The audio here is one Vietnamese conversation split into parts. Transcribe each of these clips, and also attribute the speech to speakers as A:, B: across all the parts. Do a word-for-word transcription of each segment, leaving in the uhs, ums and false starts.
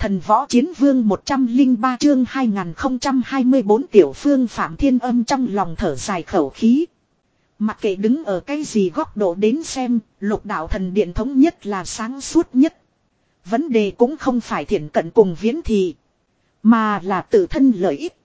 A: Thần võ chiến vương một trăm linh ba chương hai nghìn không trăm hai mươi bốn tiểu phương Phạm Thiên Âm trong lòng thở dài khẩu khí. Mặc kệ đứng ở cái gì góc độ đến xem, lục đạo thần điện thống nhất là sáng suốt nhất. Vấn đề cũng không phải thiện cận cùng viễn thị, mà là tự thân lợi ích.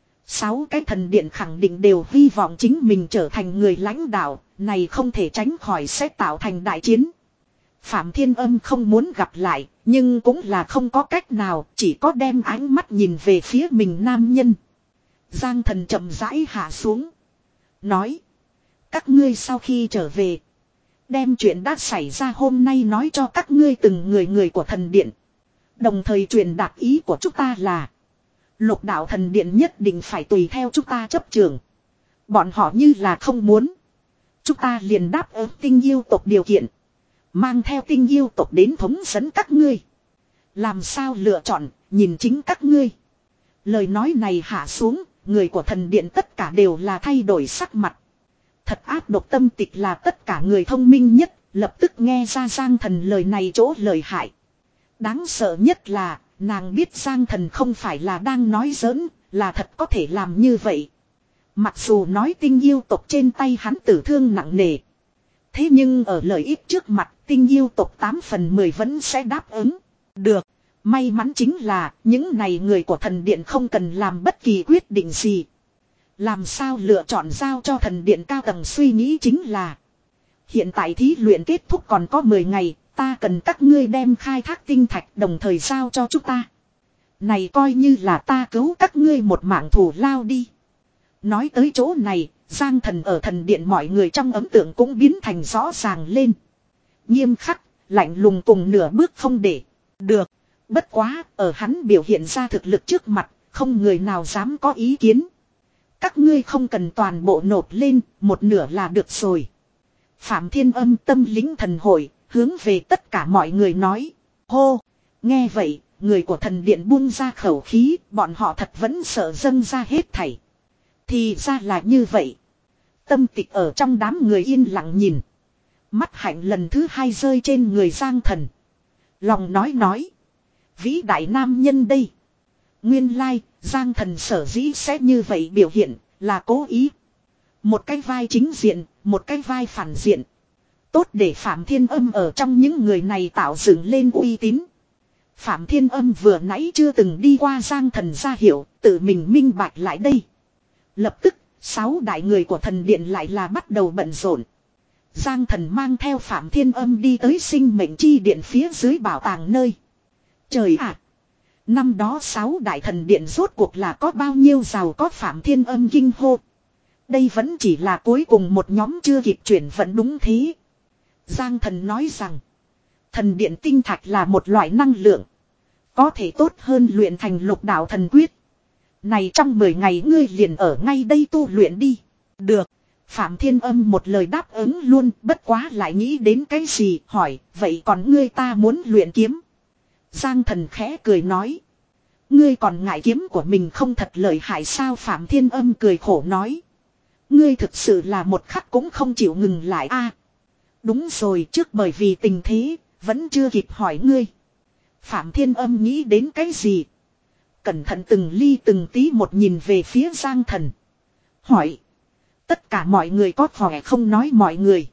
A: Sáu cái thần điện khẳng định đều hy vọng chính mình trở thành người lãnh đạo, này không thể tránh khỏi sẽ tạo thành đại chiến. Phạm Thiên Âm không muốn gặp lại, nhưng cũng là không có cách nào, chỉ có đem ánh mắt nhìn về phía mình nam nhân. Giang Thần chậm rãi hạ xuống, nói: các ngươi sau khi trở về, đem chuyện đã xảy ra hôm nay nói cho các ngươi từng người người của thần điện. Đồng thời truyền đạt ý của chúng ta là lục đạo thần điện nhất định phải tùy theo chúng ta chấp trường. Bọn họ như là không muốn, chúng ta liền đáp ứng tinh yêu tộc điều kiện, mang theo tinh yêu tộc đến thống dẫn các ngươi. Làm sao lựa chọn, nhìn chính các ngươi. Lời nói này hạ xuống, người của thần điện tất cả đều là thay đổi sắc mặt. Thật ác độc tâm tịch là tất cả người thông minh nhất, lập tức nghe ra Giang Thần lời này chỗ lời hại. Đáng sợ nhất là, nàng biết Giang Thần không phải là đang nói giỡn, là thật có thể làm như vậy. Mặc dù nói tinh yêu tộc trên tay hắn tử thương nặng nề, thế nhưng ở lợi ích trước mặt, tinh yêu tộc tám phần mười vẫn sẽ đáp ứng. Được, may mắn chính là, những này người của thần điện không cần làm bất kỳ quyết định gì. Làm sao lựa chọn giao cho thần điện cao tầng suy nghĩ chính là: hiện tại thí luyện kết thúc còn có mười ngày, ta cần các ngươi đem khai thác tinh thạch đồng thời giao cho chúng ta. Này coi như là ta cứu các ngươi một mạng thù lao đi. Nói tới chỗ này, Giang Thần ở thần điện mọi người trong ấn tượng cũng biến thành rõ ràng lên. Nghiêm khắc, lạnh lùng cùng nửa bước không để. Được, bất quá, ở hắn biểu hiện ra thực lực trước mặt, không người nào dám có ý kiến. Các ngươi không cần toàn bộ nộp lên, một nửa là được rồi. Phạm Thiên Âm tâm lính thần hội, hướng về tất cả mọi người nói. Hô, nghe vậy, người của thần điện buông ra khẩu khí, bọn họ thật vẫn sợ dâng ra hết thảy. Thì ra là như vậy. Tâm tịch ở trong đám người yên lặng nhìn. Mắt hạnh lần thứ hai rơi trên người Giang Thần. Lòng nói nói: vĩ đại nam nhân đây. Nguyên lai, Giang Thần sở dĩ sẽ như vậy biểu hiện, là cố ý. Một cái vai chính diện, một cái vai phản diện. Tốt để Phạm Thiên Âm ở trong những người này tạo dựng lên uy tín. Phạm Thiên Âm vừa nãy chưa từng đi qua Giang Thần ra hiểu, tự mình minh bạch lại đây. Lập tức, sáu đại người của thần điện lại là bắt đầu bận rộn. Giang Thần mang theo Phạm Thiên Âm đi tới sinh mệnh chi điện phía dưới bảo tàng nơi. Trời ạ! Năm đó sáu đại thần điện rốt cuộc là có bao nhiêu giàu có. Phạm Thiên Âm kinh hô. Đây vẫn chỉ là cuối cùng một nhóm chưa kịp chuyển vận. Đúng thế. Giang Thần nói rằng, thần điện tinh thạch là một loại năng lượng, có thể tốt hơn luyện thành lục đạo thần quyết. Này trong mười ngày ngươi liền ở ngay đây tu luyện đi. Được. Phạm Thiên Âm một lời đáp ứng luôn, bất quá lại nghĩ đến cái gì, hỏi, vậy còn ngươi ta muốn luyện kiếm. Giang Thần khẽ cười nói, ngươi còn ngại kiếm của mình không thật lợi hại sao? Phạm Thiên Âm cười khổ nói, ngươi thực sự là một khắc cũng không chịu ngừng lại a. À, đúng rồi, trước bởi vì tình thế, vẫn chưa kịp hỏi ngươi. Phạm Thiên Âm nghĩ đến cái gì, cẩn thận từng ly từng tí một nhìn về phía Giang Thần, hỏi, tất cả mọi người có khỏe không? Nói mọi người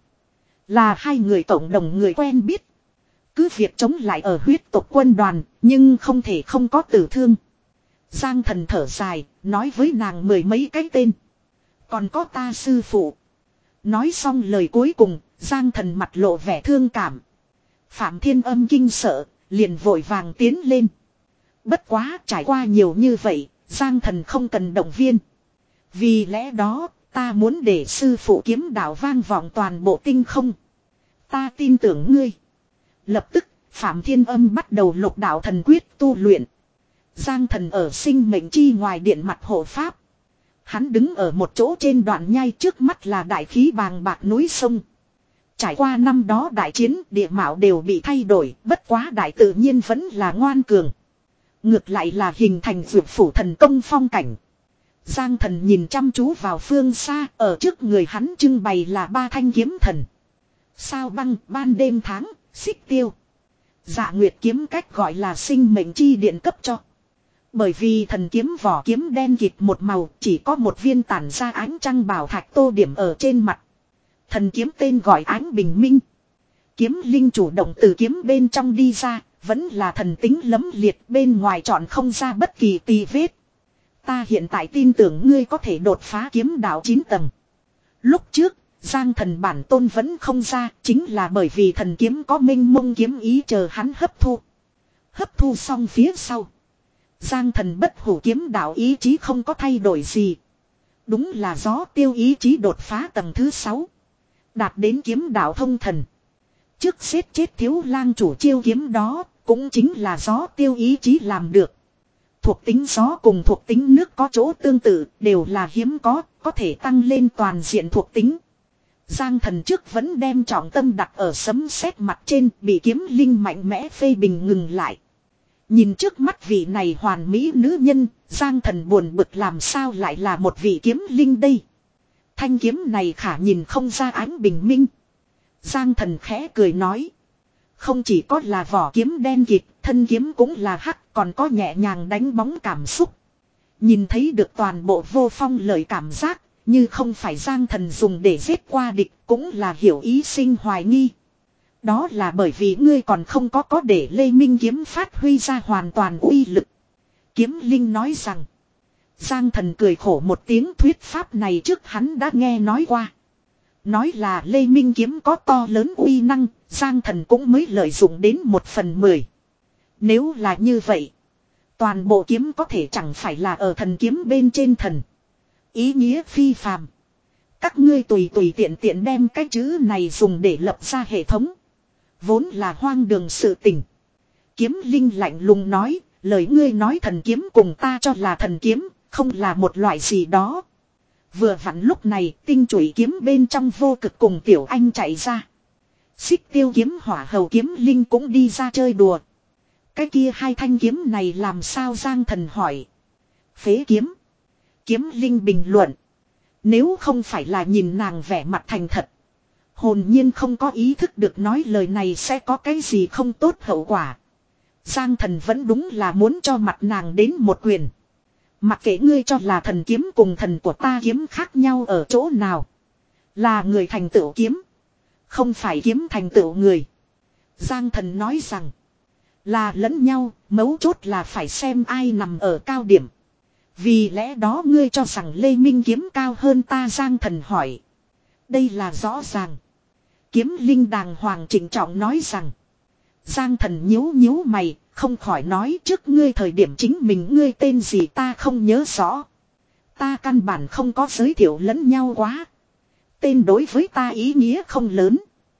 A: là hai người cộng đồng người quen biết. Cứ việc chống lại ở huyết tộc quân đoàn, nhưng không thể không có tử thương. Giang Thần thở dài, nói với nàng mười mấy cái tên. Còn có ta sư phụ. Nói xong lời cuối cùng, Giang Thần mặt lộ vẻ thương cảm. Phạm Thiên Âm kinh sợ, liền vội vàng tiến lên. Bất quá trải qua nhiều như vậy, Giang Thần không cần động viên. Vì lẽ đó, ta muốn để sư phụ kiếm đạo vang vọng toàn bộ tinh không. Ta tin tưởng ngươi. Lập tức, Phạm Thiên Âm bắt đầu lục đạo thần quyết tu luyện. Giang Thần ở sinh mệnh chi ngoài điện mặt hộ pháp. Hắn đứng ở một chỗ trên đoạn nhai, trước mắt là đại khí bàng bạc núi sông. Trải qua năm đó đại chiến, địa mạo đều bị thay đổi, bất quá đại tự nhiên vẫn là ngoan cường. Ngược lại là hình thành vượt phủ thần công phong cảnh. Giang Thần nhìn chăm chú vào phương xa, ở trước người hắn trưng bày là ba thanh kiếm thần. Sao băng, ban đêm tháng, xích tiêu. Dạ Nguyệt kiếm cách gọi là sinh mệnh chi điện cấp cho. Bởi vì thần kiếm vỏ kiếm đen kịt một màu, chỉ có một viên tản ra ánh trăng bảo thạch tô điểm ở trên mặt. Thần kiếm tên gọi Ánh Bình Minh. Kiếm linh chủ động từ kiếm bên trong đi ra, vẫn là thần tính lấm liệt, bên ngoài chọn không ra bất kỳ tì vết. Ta hiện tại tin tưởng ngươi có thể đột phá kiếm đạo chín tầng. Lúc trước, Giang Thần bản tôn vẫn không ra, chính là bởi vì thần kiếm có minh mông kiếm ý chờ hắn hấp thu. Hấp thu xong phía sau, Giang Thần bất hủ kiếm đạo ý chí không có thay đổi gì. Đúng là gió tiêu ý chí đột phá tầng thứ sáu. Đạt đến kiếm đạo thông thần. Trước xếp chết thiếu lang chủ chiêu kiếm đó, cũng chính là gió tiêu ý chí làm được. Thuộc tính gió cùng thuộc tính nước có chỗ tương tự, đều là hiếm có, có thể tăng lên toàn diện thuộc tính. Giang Thần trước vẫn đem trọng tâm đặt ở sấm sét mặt trên, bị kiếm linh mạnh mẽ phê bình ngừng lại. Nhìn trước mắt vị này hoàn mỹ nữ nhân, Giang Thần buồn bực làm sao lại là một vị kiếm linh đây. Thanh kiếm này khả nhìn không ra ánh bình minh. Giang Thần khẽ cười nói. Không chỉ có là vỏ kiếm đen kịt, thân kiếm cũng là hắc, còn có nhẹ nhàng đánh bóng cảm xúc. Nhìn thấy được toàn bộ vô phong lời cảm giác, như không phải Giang Thần dùng để giết qua địch, cũng là hiểu ý sinh hoài nghi. Đó là bởi vì ngươi còn không có có để Lê Minh kiếm phát huy ra hoàn toàn uy lực. Kiếm linh nói rằng. Giang Thần cười khổ một tiếng, thuyết pháp này trước hắn đã nghe nói qua. Nói là Lê Minh kiếm có to lớn uy năng, Giang Thần cũng mới lợi dụng đến một phần mười. Nếu là như vậy, toàn bộ kiếm có thể chẳng phải là ở thần kiếm bên trên thần. Ý nghĩa phi phàm. Các ngươi tùy tùy tiện tiện đem cái chữ này dùng để lập ra hệ thống. Vốn là hoang đường sự tình. Kiếm linh lạnh lùng nói, lời ngươi nói thần kiếm cùng ta cho là thần kiếm, không là một loại gì đó. Vừa vặn lúc này, tinh chủy kiếm bên trong vô cực cùng tiểu anh chạy ra. Xích tiêu kiếm hỏa hầu kiếm linh cũng đi ra chơi đùa. Cái kia hai thanh kiếm này làm sao Giang Thần hỏi. Phế kiếm. Kiếm linh bình luận. Nếu không phải là nhìn nàng vẻ mặt thành thật. Hồn nhiên không có ý thức được nói lời này sẽ có cái gì không tốt hậu quả. Giang Thần vẫn đúng là muốn cho mặt nàng đến một quyền. Mặc kệ ngươi cho là thần kiếm cùng thần của ta kiếm khác nhau ở chỗ nào. Là người thành tựu kiếm. Không phải kiếm thành tựu người. Giang Thần nói rằng. Là lẫn nhau, mấu chốt là phải xem ai nằm ở cao điểm. Vì lẽ đó ngươi cho rằng Lê Minh kiếm cao hơn ta, Giang Thần hỏi. Đây là rõ ràng. Kiếm linh đàng hoàng trịnh trọng nói rằng. Giang Thần nhíu nhíu mày, không khỏi nói trước ngươi thời điểm chính mình ngươi tên gì ta không nhớ rõ. Ta căn bản không có giới thiệu lẫn nhau quá. Tên đối với ta ý nghĩa không lớn.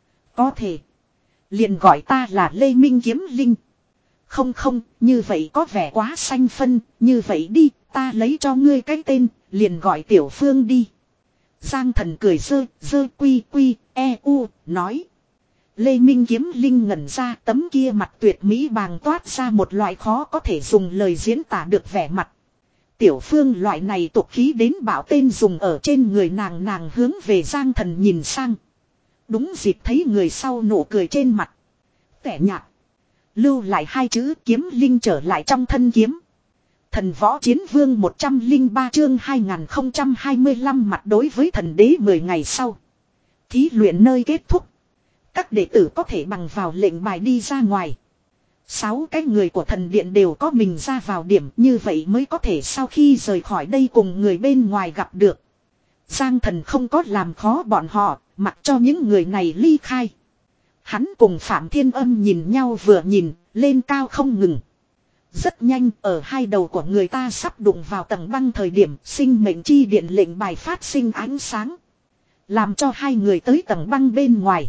A: Có thể. Liền gọi ta là Lê Minh kiếm linh. Không không, như vậy có vẻ quá xanh phân, như vậy đi, ta lấy cho ngươi cái tên, liền gọi Tiểu Phương đi. Giang Thần cười dơ, dơ quy quy, e u, nói. Lê Minh kiếm linh ngẩn ra, tấm kia mặt tuyệt mỹ bàng toát ra một loại khó có thể dùng lời diễn tả được vẻ mặt. Tiểu Phương loại này tục khí đến bảo tên dùng ở trên người nàng, nàng hướng về Giang Thần nhìn sang. Đúng dịp thấy người sau nụ cười trên mặt. Tẻ nhạt. Lưu lại hai chữ kiếm linh trở lại trong thân kiếm. Thần võ chiến vương một trăm lẻ ba chương hai nghìn không trăm hai mươi lăm mặt đối với thần đế mười ngày sau. Thí luyện nơi kết thúc. Các đệ tử có thể bằng vào lệnh bài đi ra ngoài. Sáu cái người của thần điện đều có mình ra vào điểm, như vậy mới có thể sau khi rời khỏi đây cùng người bên ngoài gặp được. Giang Thần không có làm khó bọn họ, mặc cho những người này ly khai. Hắn cùng Phạm Thiên Âm nhìn nhau vừa nhìn, lên cao không ngừng. Rất nhanh, ở hai đầu của người ta sắp đụng vào tầng băng thời điểm, sinh mệnh chi điện lệnh bài phát sinh ánh sáng. Làm cho hai người tới tầng băng bên ngoài.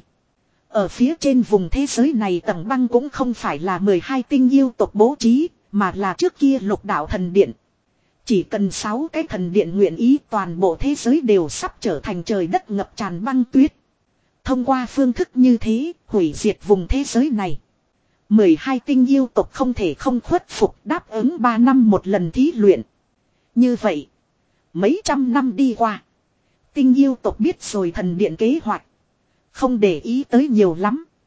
A: Ở phía trên vùng thế giới này tầng băng cũng không phải là mười hai tinh yêu tộc bố trí, mà là trước kia lục đạo thần điện. Chỉ cần sáu cái thần điện nguyện ý, toàn bộ thế giới đều sắp trở thành trời đất ngập tràn băng tuyết. Thông qua phương thức như thế, hủy diệt vùng thế giới này. mười hai tinh yêu tộc không thể không khuất phục, đáp ứng ba năm một lần thí luyện. Như vậy, mấy trăm năm đi qua, tinh yêu tộc biết rồi thần điện kế hoạch. Không để ý tới nhiều lắm.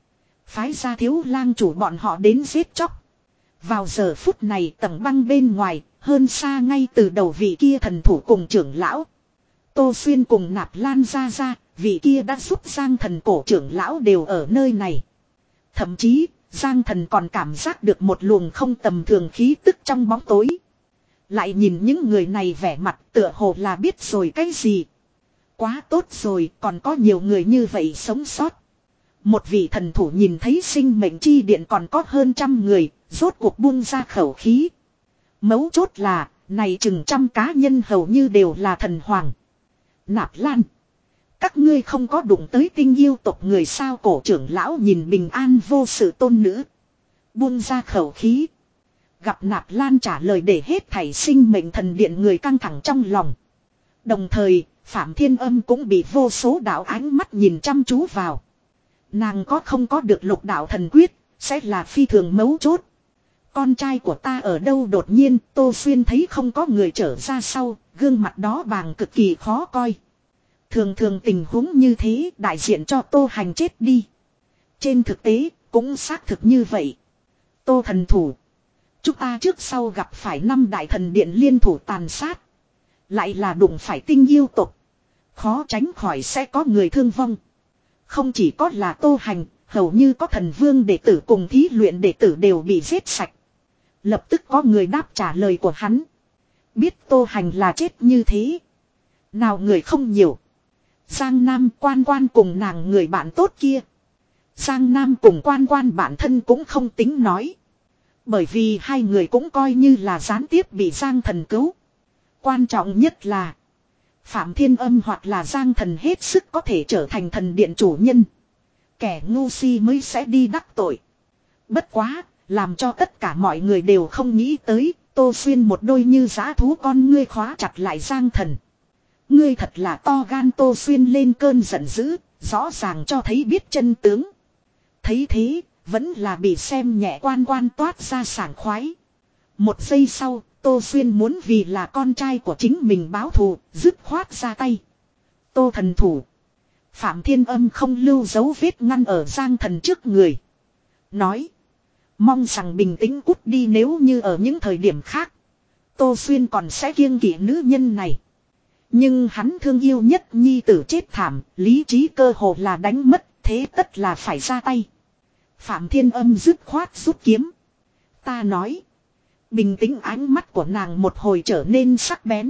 A: Phái ra thiếu lang chủ bọn họ đến giết chóc. Vào giờ phút này tầng băng bên ngoài, hơn xa ngay từ đầu vị kia thần thủ cùng trưởng lão. Tô Xuyên cùng Nạp Lan ra ra, vị kia đã giúp Giang Thần cổ trưởng lão đều ở nơi này. Thậm chí, Giang Thần còn cảm giác được một luồng không tầm thường khí tức trong bóng tối. Lại nhìn những người này vẻ mặt tựa hồ là biết rồi cái gì. Quá tốt rồi, còn có nhiều người như vậy sống sót. Một vị thần thủ nhìn thấy sinh mệnh chi điện còn có hơn trăm người, rốt cuộc buông ra khẩu khí. Mấu chốt là, này chừng trăm cá nhân hầu như đều là thần hoàng. Nạp Lan, các ngươi không có đụng tới tinh yêu tộc người sao? Cổ trưởng lão nhìn bình an vô sự tôn nữ, buông ra khẩu khí. Gặp Nạp Lan trả lời để hết thảy sinh mệnh thần điện người căng thẳng trong lòng. Đồng thời, Phạm Thiên Âm cũng bị vô số đạo ánh mắt nhìn chăm chú vào. Nàng có không có được lục đạo thần quyết, sẽ là phi thường mấu chốt. Con trai của ta ở đâu? Đột nhiên Tô Xuyên thấy không có người trở ra sau, gương mặt đó bàng cực kỳ khó coi. Thường thường tình huống như thế đại diện cho Tô Hành chết đi. Trên thực tế cũng xác thực như vậy. Tô thần thủ, chúng ta trước sau gặp phải năm đại thần điện liên thủ tàn sát. Lại là đụng phải tinh yêu tộc, khó tránh khỏi sẽ có người thương vong. Không chỉ có là Tô Hành, hầu như có thần vương đệ tử cùng thí luyện đệ tử đều bị giết sạch. Lập tức có người đáp trả lời của hắn. Biết Tô Hành là chết như thế. Nào người không nhiều. Giang Nam quan quan cùng nàng người bạn tốt kia. Giang Nam cùng quan quan bản thân cũng không tính nói. Bởi vì hai người cũng coi như là gián tiếp bị Giang Thần cứu. Quan trọng nhất là Phạm Thiên Âm hoặc là Giang Thần hết sức có thể trở thành thần điện chủ nhân. Kẻ ngu si mới sẽ đi đắc tội. Bất quá, làm cho tất cả mọi người đều không nghĩ tới, Tô Xuyên một đôi như dã thú con ngươi khóa chặt lại Giang Thần. Ngươi thật là to gan. Tô Xuyên lên cơn giận dữ, rõ ràng cho thấy biết chân tướng. Thấy thế, vẫn là bị xem nhẹ quan quan toát ra sảng khoái. Một giây sau, Tô Xuyên muốn vì là con trai của chính mình báo thù, dứt khoát ra tay. Tô thần thủ. Phạm Thiên Âm không lưu dấu vết ngăn ở Giang Thần trước người. Nói. Mong rằng bình tĩnh cút đi. Nếu như ở những thời điểm khác, Tô Xuyên còn sẽ kiêng kỵ nữ nhân này. Nhưng hắn thương yêu nhất nhi tử chết thảm, lý trí cơ hồ là đánh mất, thế tất là phải ra tay. Phạm Thiên Âm dứt khoát rút kiếm. Ta nói. Bình tĩnh. Ánh mắt của nàng một hồi trở nên sắc bén.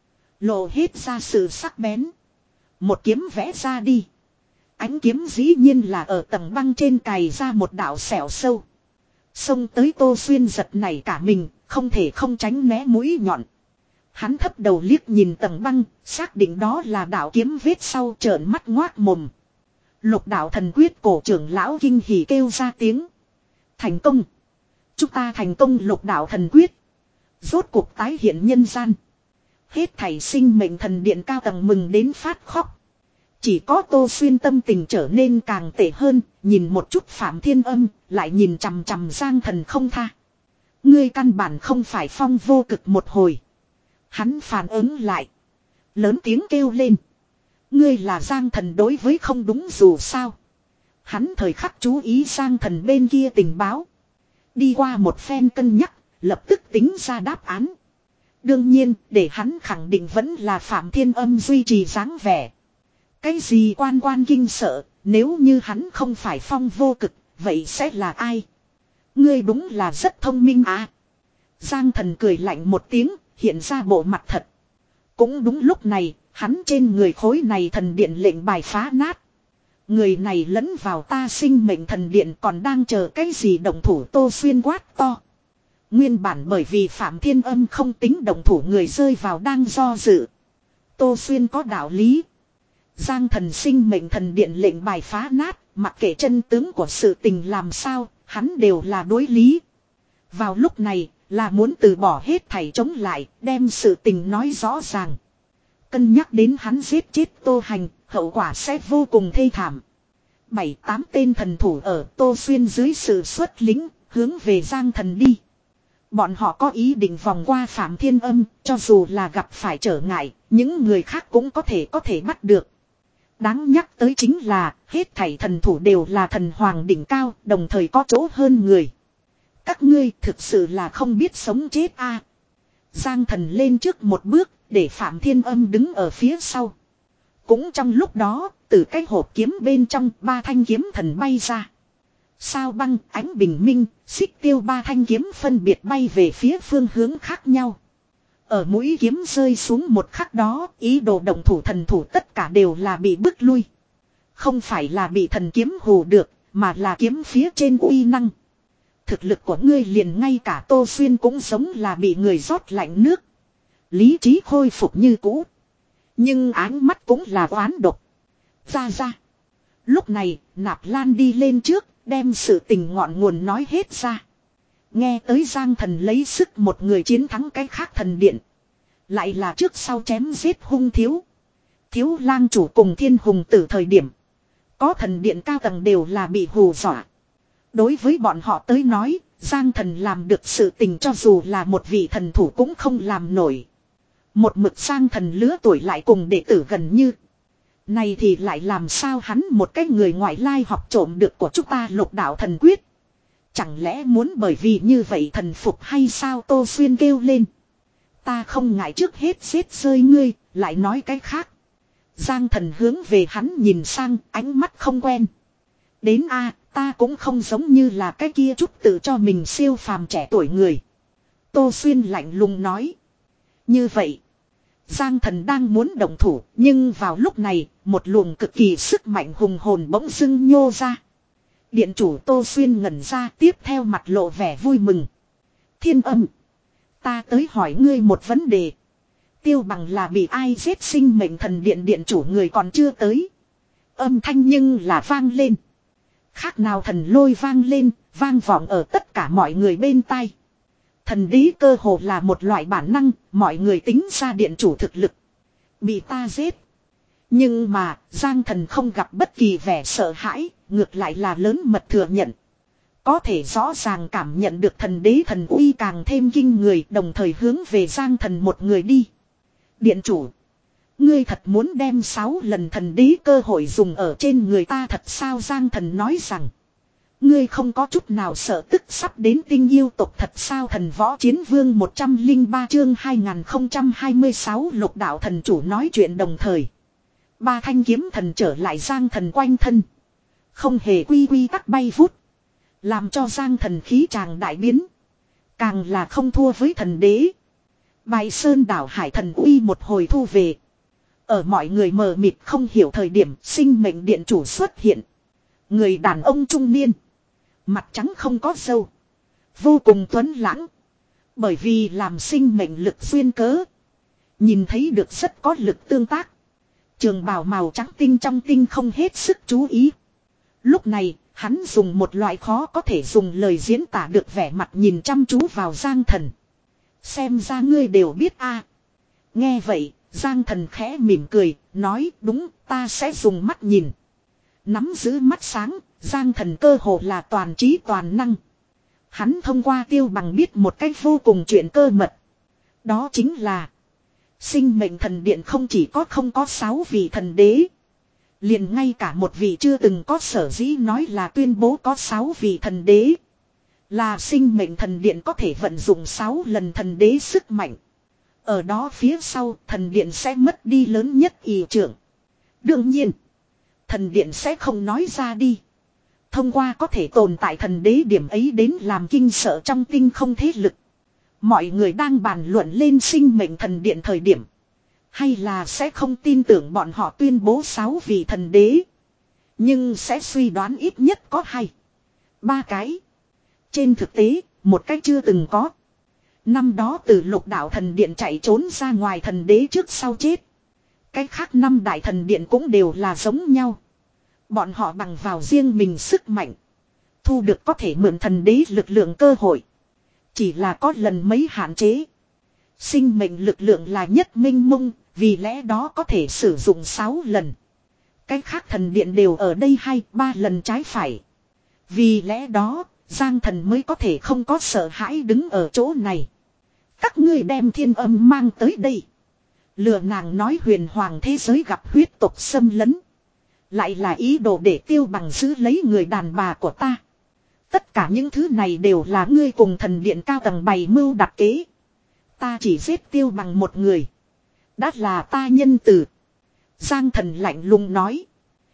A: Lộ hết ra sự sắc bén. Một kiếm vẽ ra đi. Ánh kiếm dĩ nhiên là ở tầng băng trên cày ra một đạo xẻo sâu. Xông tới Tô Xuyên giật nảy cả mình, không thể không tránh né mũi nhọn. Hắn thấp đầu liếc nhìn tầng băng, xác định đó là đạo kiếm vết sau, trợn mắt ngoác mồm. Lục đạo thần quyết. Cổ trưởng lão kinh hỉ kêu ra tiếng. Thành công. Chúng ta thành công. Lục đạo thần quyết rốt cuộc tái hiện nhân gian. Hết thảy sinh mệnh thần điện cao tầng mừng đến phát khóc. Chỉ có Tô Xuyên tâm tình trở nên càng tệ hơn, nhìn một chút Phạm Thiên Âm, lại nhìn chằm chằm Giang Thần không tha. Ngươi căn bản không phải phong vô cực một hồi. Hắn phản ứng lại, lớn tiếng kêu lên. Ngươi là Giang Thần đối với không đúng dù sao. Hắn thời khắc chú ý Giang Thần bên kia tình báo. Đi qua một phen cân nhắc, lập tức tính ra đáp án. Đương nhiên, để hắn khẳng định vẫn là Phạm Thiên Âm duy trì dáng vẻ. Cái gì quan quan kinh sợ, nếu như hắn không phải phong vô cực, vậy sẽ là ai? Ngươi đúng là rất thông minh à. Giang Thần cười lạnh một tiếng, hiện ra bộ mặt thật. Cũng đúng lúc này, hắn trên người khối này thần điện lệnh bài phá nát. Người này lẫn vào ta sinh mệnh thần điện còn đang chờ cái gì? Động thủ. Tô Xuyên quát to. Nguyên bản bởi vì Phạm Thiên Âm không tính động thủ, người rơi vào đang do dự. Tô Xuyên có đạo lý. Giang Thần sinh mệnh thần điện lệnh bài phá nát, mặc kệ chân tướng của sự tình làm sao, hắn đều là đối lý. Vào lúc này, là muốn từ bỏ hết thảy chống lại, đem sự tình nói rõ ràng. Cân nhắc đến hắn giết chết Tô Hành, hậu quả sẽ vô cùng thê thảm. Bảy tám tên thần thủ ở Tô Xuyên dưới sự xuất lính, hướng về Giang Thần đi. Bọn họ có ý định vòng qua Phạm Thiên Âm, cho dù là gặp phải trở ngại, những người khác cũng có thể có thể bắt được. Đáng nhắc tới chính là hết thảy thần thủ đều là thần hoàng đỉnh cao, đồng thời có chỗ hơn người. Các ngươi thực sự là không biết sống chết a. Giang Thần lên trước một bước, để Phạm Thiên Âm đứng ở phía sau. Cũng trong lúc đó, từ cái hộp kiếm bên trong ba thanh kiếm thần bay ra. Sao Băng, Ánh Bình Minh, Xích Tiêu ba thanh kiếm phân biệt bay về phía phương hướng khác nhau. Ở mũi kiếm rơi xuống một khắc đó, ý đồ động thủ thần thủ tất cả đều là bị bức lui. Không phải là bị thần kiếm hù được, mà là kiếm phía trên uy năng. Thực lực của ngươi liền ngay cả Tô Xuyên cũng giống là bị người rót lạnh nước. Lý trí khôi phục như cũ. Nhưng ánh mắt cũng là oán độc. Ra ra. Lúc này, Nạp Lan đi lên trước, đem sự tình ngọn nguồn nói hết ra. Nghe tới Giang Thần lấy sức một người chiến thắng cái khác thần điện. Lại là trước sau chém giết hung thiếu. Thiếu lang chủ cùng thiên hùng tử thời điểm. Có thần điện cao tầng đều là bị hù dọa. Đối với bọn họ tới nói, Giang Thần làm được sự tình cho dù là một vị thần thủ cũng không làm nổi. Một mực Giang Thần lứa tuổi lại cùng đệ tử gần như. Này thì lại làm sao hắn một cái người ngoại lai học trộm được của chúng ta Lục Đạo Thần Quyết. Chẳng lẽ muốn bởi vì như vậy thần phục hay sao? Tô Xuyên kêu lên. Ta không ngại trước hết giết rơi ngươi, lại nói cái khác. Giang Thần hướng về hắn nhìn sang, ánh mắt không quen. Đến a, ta cũng không giống như là cái kia chút tự cho mình siêu phàm trẻ tuổi người. Tô Xuyên lạnh lùng nói. Như vậy, Giang Thần đang muốn động thủ, nhưng vào lúc này, một luồng cực kỳ sức mạnh hùng hồn bỗng dưng nhô ra. Điện chủ Tô Xuyên ngẩn ra, tiếp theo mặt lộ vẻ vui mừng. Thiên Âm, ta tới hỏi ngươi một vấn đề. Tiêu Bằng là bị ai giết? Sinh mệnh thần điện điện chủ người còn chưa tới. Âm thanh nhưng là vang lên. Khác nào thần lôi vang lên, vang vọng ở tất cả mọi người bên tai. Thần đế cơ hồ là một loại bản năng, mọi người tính ra điện chủ thực lực. Bị ta giết. Nhưng mà, Giang Thần không gặp bất kỳ vẻ sợ hãi, ngược lại là lớn mật thừa nhận. Có thể rõ ràng cảm nhận được thần đế thần uy càng thêm kinh người, đồng thời hướng về Giang Thần một người đi. Điện chủ, ngươi thật muốn đem sáu lần thần đế cơ hội dùng ở trên người ta thật sao? Giang Thần nói rằng, ngươi không có chút nào sợ tức sắp đến tinh yêu tộc thật sao? Thần Võ Chiến Vương một trăm lẻ ba chương hai nghìn không trăm hai mươi sáu Lục Đạo Thần Chủ nói chuyện đồng thời. Ba thanh kiếm thần trở lại Giang Thần quanh thân. Không hề quy quy tắc bay vút. Làm cho Giang Thần khí tràng đại biến. Càng là không thua với thần đế. Bài sơn đảo hải thần uy một hồi thu về. Ở mọi người mờ mịt không hiểu thời điểm, sinh mệnh điện chủ xuất hiện. Người đàn ông trung niên. Mặt trắng không có râu. Vô cùng tuấn lãng. Bởi vì làm sinh mệnh lực duyên cớ. Nhìn thấy được rất có lực tương tác. Trường bào màu trắng tinh trong tinh không hết sức chú ý. Lúc này, hắn dùng một loại khó có thể dùng lời diễn tả được vẻ mặt nhìn chăm chú vào Giang Thần. Xem ra ngươi đều biết a. Nghe vậy, Giang Thần khẽ mỉm cười, nói đúng, ta sẽ dùng mắt nhìn. Nắm giữ mắt sáng, Giang Thần cơ hồ là toàn trí toàn năng. Hắn thông qua Tiêu Bằng biết một cách vô cùng chuyện cơ mật. Đó chính là sinh mệnh thần điện không chỉ có không có sáu vị thần đế. Liền ngay cả một vị chưa từng có sở dĩ nói là tuyên bố có sáu vị thần đế. Là sinh mệnh thần điện có thể vận dụng sáu lần thần đế sức mạnh. Ở đó phía sau thần điện sẽ mất đi lớn nhất ý trưởng. Đương nhiên, thần điện sẽ không nói ra đi. Thông qua có thể tồn tại thần đế điểm ấy đến làm kinh sợ trong tinh không thế lực. Mọi người đang bàn luận lên sinh mệnh thần điện thời điểm. Hay là sẽ không tin tưởng bọn họ tuyên bố sáu vị thần đế. Nhưng sẽ suy đoán ít nhất có hai. Ba cái. Trên thực tế, một cách chưa từng có. Năm đó từ Lục Đạo Thần Điện chạy trốn ra ngoài thần đế trước sau chết. Cái khác năm đại thần điện cũng đều là giống nhau. Bọn họ bằng vào riêng mình sức mạnh. Thu được có thể mượn thần đế lực lượng cơ hội. Chỉ là có lần mấy hạn chế. Sinh mệnh lực lượng là nhất minh mông, vì lẽ đó có thể sử dụng sáu lần. Cái khác thần điện đều ở đây hai, ba lần trái phải. Vì lẽ đó, Giang Thần mới có thể không có sợ hãi đứng ở chỗ này. Các ngươi đem Thiên Âm mang tới đây. Lừa nàng nói huyền hoàng thế giới gặp huyết tộc xâm lấn. Lại là ý đồ để Tiêu Bằng giữ lấy người đàn bà của ta. Tất cả những thứ này đều là ngươi cùng thần điện cao tầng bày mưu đặt kế. Ta chỉ giết Tiêu Bằng một người. Đã là ta nhân từ. Giang Thần lạnh lùng nói.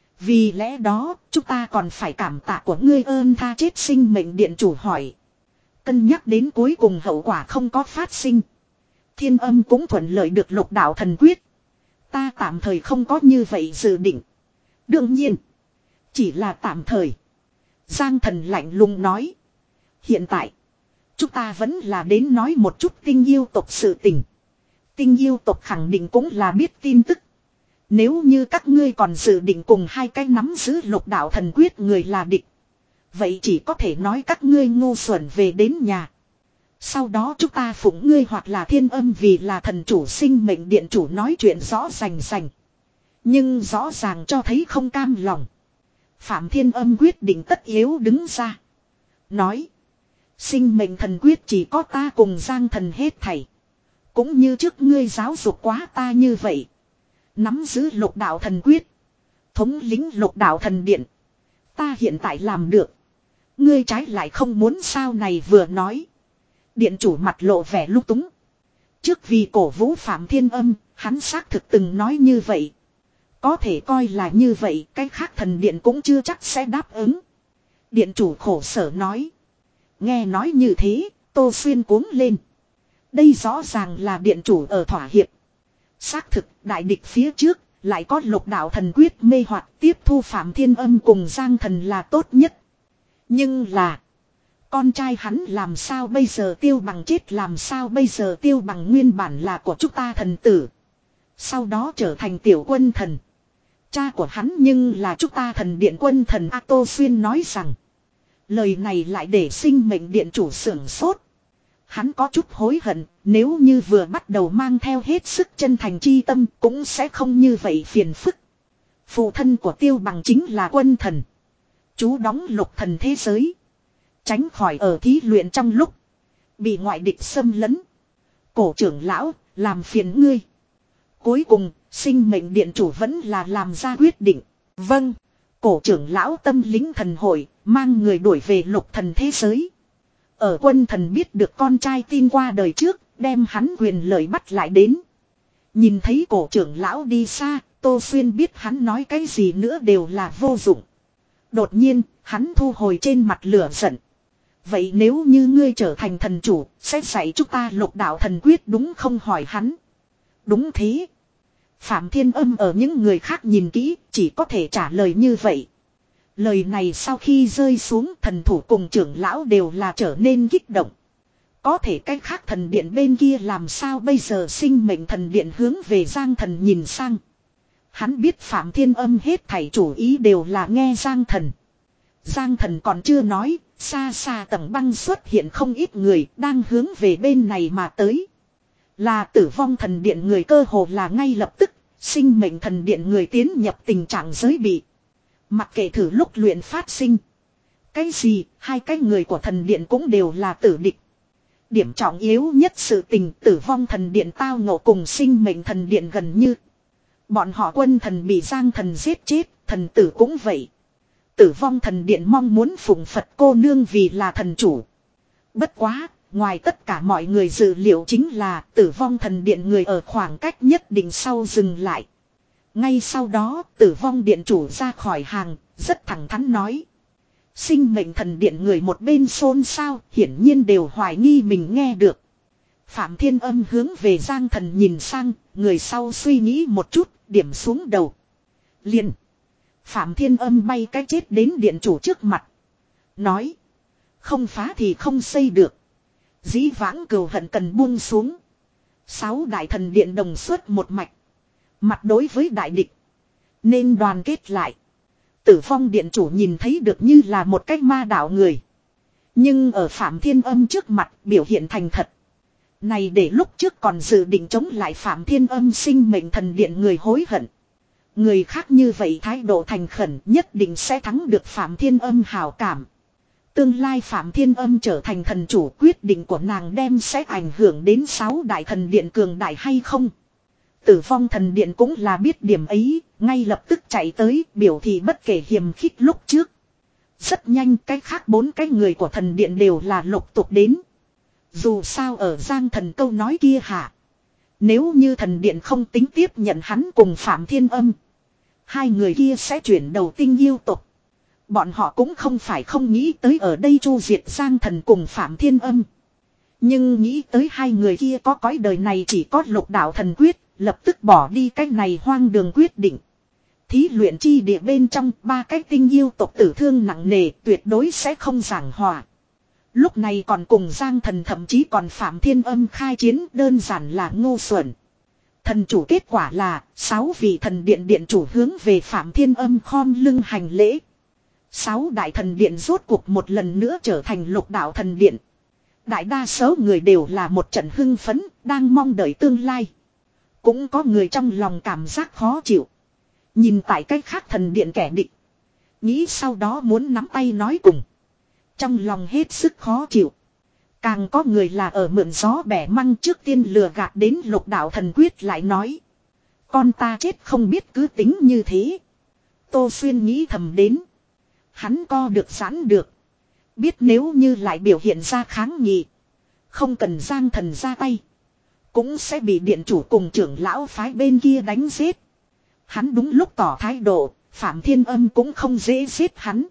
A: Vì lẽ đó, chúng ta còn phải cảm tạ của ngươi ơn tha chết sinh mệnh điện chủ hỏi. Cân nhắc đến cuối cùng hậu quả không có phát sinh. Thiên Âm cũng thuận lợi được lục đạo thần quyết. Ta tạm thời không có như vậy dự định. Đương nhiên, chỉ là tạm thời. Giang Thần lạnh lùng nói. Hiện tại, chúng ta vẫn là đến nói một chút tinh yêu tộc sự tình. Tinh yêu tộc khẳng định cũng là biết tin tức. Nếu như các ngươi còn dự định cùng hai cái nắm giữ lục đạo thần quyết người là địch. Vậy chỉ có thể nói các ngươi ngu xuẩn về đến nhà. Sau đó chúng ta phụng ngươi hoặc là Thiên Âm vì là thần chủ sinh mệnh điện chủ nói chuyện rõ rành rành. Nhưng rõ ràng cho thấy không cam lòng. Phạm Thiên Âm quyết định tất yếu đứng ra. Nói. Sinh mệnh thần quyết chỉ có ta cùng Giang Thần hết thảy. Cũng như trước ngươi giáo dục quá ta như vậy. Nắm giữ lục đạo thần quyết. Thống lĩnh lục đạo thần điện. Ta hiện tại làm được. Ngươi trái lại không muốn sao này vừa nói. Điện chủ mặt lộ vẻ lúc túng. Trước vì cổ vũ Phạm Thiên Âm, hắn xác thực từng nói như vậy. Có thể coi là như vậy, cái khác thần điện cũng chưa chắc sẽ đáp ứng. Điện chủ khổ sở nói. Nghe nói như thế, Tô Xuyên cuống lên. Đây rõ ràng là điện chủ ở thỏa hiệp. Xác thực, đại địch phía trước, lại có lục đạo thần quyết mê hoặc tiếp thu Phạm Thiên Âm cùng Giang Thần là tốt nhất. Nhưng là, con trai hắn làm sao bây giờ Tiêu Bằng chết làm sao bây giờ Tiêu Bằng nguyên bản là của chúng ta thần tử. Sau đó trở thành tiểu quân thần. Cha của hắn nhưng là chúng ta thần điện quân thần A Tô Xuyên nói rằng. Lời này lại để sinh mệnh điện chủ sưởng sốt. Hắn có chút hối hận, nếu như vừa bắt đầu mang theo hết sức chân thành chi tâm cũng sẽ không như vậy phiền phức. Phụ thân của Tiêu Bằng chính là quân thần. Chú đóng lục thần thế giới. Tránh khỏi ở thí luyện trong lúc bị ngoại địch xâm lấn. Cổ trưởng lão, làm phiền ngươi. Cuối cùng, sinh mệnh điện chủ vẫn là làm ra quyết định. Vâng, cổ trưởng lão tâm lính thần hội, mang người đuổi về lục thần thế giới. Ở quân thần biết được con trai tin qua đời trước, đem hắn quyền lợi bắt lại đến. Nhìn thấy cổ trưởng lão đi xa, Tô Xuyên biết hắn nói cái gì nữa đều là vô dụng. Đột nhiên, hắn thu hồi trên mặt lửa giận. Vậy nếu như ngươi trở thành thần chủ, sẽ dạy chúng ta lục đạo thần quyết đúng không hỏi hắn. Đúng thế. Phạm Thiên Âm ở những người khác nhìn kỹ, chỉ có thể trả lời như vậy. Lời này sau khi rơi xuống thần thủ cùng trưởng lão đều là trở nên kích động. Có thể cách khác thần điện bên kia làm sao bây giờ sinh mệnh thần điện hướng về Giang Thần nhìn sang. Hắn biết Phạm Thiên Âm hết thảy chủ ý đều là nghe Giang Thần. Giang Thần còn chưa nói, xa xa tầng băng xuất hiện không ít người đang hướng về bên này mà tới. Là Tử Vong thần điện người cơ hồ là ngay lập tức, sinh mệnh thần điện người tiến nhập tình trạng giới bị. Mặc kệ thử lúc luyện phát sinh. Cái gì, hai cái người của thần điện cũng đều là tử địch. Điểm trọng yếu nhất sự tình Tử Vong thần điện tao ngộ cùng sinh mệnh thần điện gần như. Bọn họ quân thần bị Giang Thần giết chết, thần tử cũng vậy. Tử Vong thần điện mong muốn phụng Phật cô nương vì là thần chủ. Bất quá, ngoài tất cả mọi người dự liệu chính là Tử Vong thần điện người ở khoảng cách nhất định sau dừng lại. Ngay sau đó, Tử Vong điện chủ ra khỏi hàng, rất thẳng thắn nói. Sinh mệnh thần điện người một bên xôn xao, hiển nhiên đều hoài nghi mình nghe được. Phạm Thiên Âm hướng về Giang Thần nhìn sang, người sau suy nghĩ một chút, điểm xuống đầu. Liền. Phạm Thiên Âm bay cái chết đến điện chủ trước mặt. Nói. Không phá thì không xây được. Dĩ vãng cừu hận cần buông xuống. Sáu đại thần điện đồng xuất một mạch. Mặt đối với đại địch. Nên đoàn kết lại. Tử Vong điện chủ nhìn thấy được như là một cái ma đạo người. Nhưng ở Phạm Thiên Âm trước mặt biểu hiện thành thật. Này để lúc trước còn dự định chống lại Phạm Thiên Âm sinh mệnh thần điện người hối hận. Người khác như vậy thái độ thành khẩn nhất định sẽ thắng được Phạm Thiên Âm hào cảm. Tương lai Phạm Thiên Âm trở thành thần chủ quyết định của nàng đem sẽ ảnh hưởng đến sáu đại thần điện cường đại hay không. Tử vong thần điện cũng là biết điểm ấy, ngay lập tức chạy tới biểu thị bất kể hiềm khích lúc trước. Rất nhanh cái khác bốn cái người của thần điện đều là lục tục đến. Dù sao ở Giang Thần câu nói kia hả. Nếu như thần điện không tính tiếp nhận hắn cùng Phạm Thiên Âm. Hai người kia sẽ chuyển đầu tinh yêu tục. Bọn họ cũng không phải không nghĩ tới ở đây chu diệt Giang Thần cùng Phạm Thiên Âm. Nhưng nghĩ tới hai người kia có cõi đời này chỉ có lục đạo thần quyết, lập tức bỏ đi cái này hoang đường quyết định. Thí luyện chi địa bên trong ba cái tinh yêu tộc tử thương nặng nề tuyệt đối sẽ không giảng hòa. Lúc này còn cùng Giang Thần thậm chí còn Phạm Thiên Âm khai chiến đơn giản là ngu xuẩn. Thần chủ kết quả là sáu vị thần điện điện chủ hướng về Phạm Thiên Âm khom lưng hành lễ. Sáu đại thần điện rốt cuộc một lần nữa trở thành lục đạo thần điện. Đại đa số người đều là một trận hưng phấn, đang mong đợi tương lai. Cũng có người trong lòng cảm giác khó chịu. Nhìn tại cách khác thần điện kẻ địch. Nghĩ sau đó muốn nắm tay nói cùng. Trong lòng hết sức khó chịu. Càng có người là ở mượn gió bẻ măng trước tiên lừa gạt đến lục đạo thần quyết lại nói. Con ta chết không biết cứ tính như thế. Tô Xuyên nghĩ thầm đến. Hắn co được giãn được. Biết nếu như lại biểu hiện ra kháng nghị. Không cần Giang Thần ra tay. Cũng sẽ bị điện chủ cùng trưởng lão phái bên kia đánh giết. Hắn đúng lúc tỏ thái độ. Phạm Thiên Âm cũng không dễ giết hắn.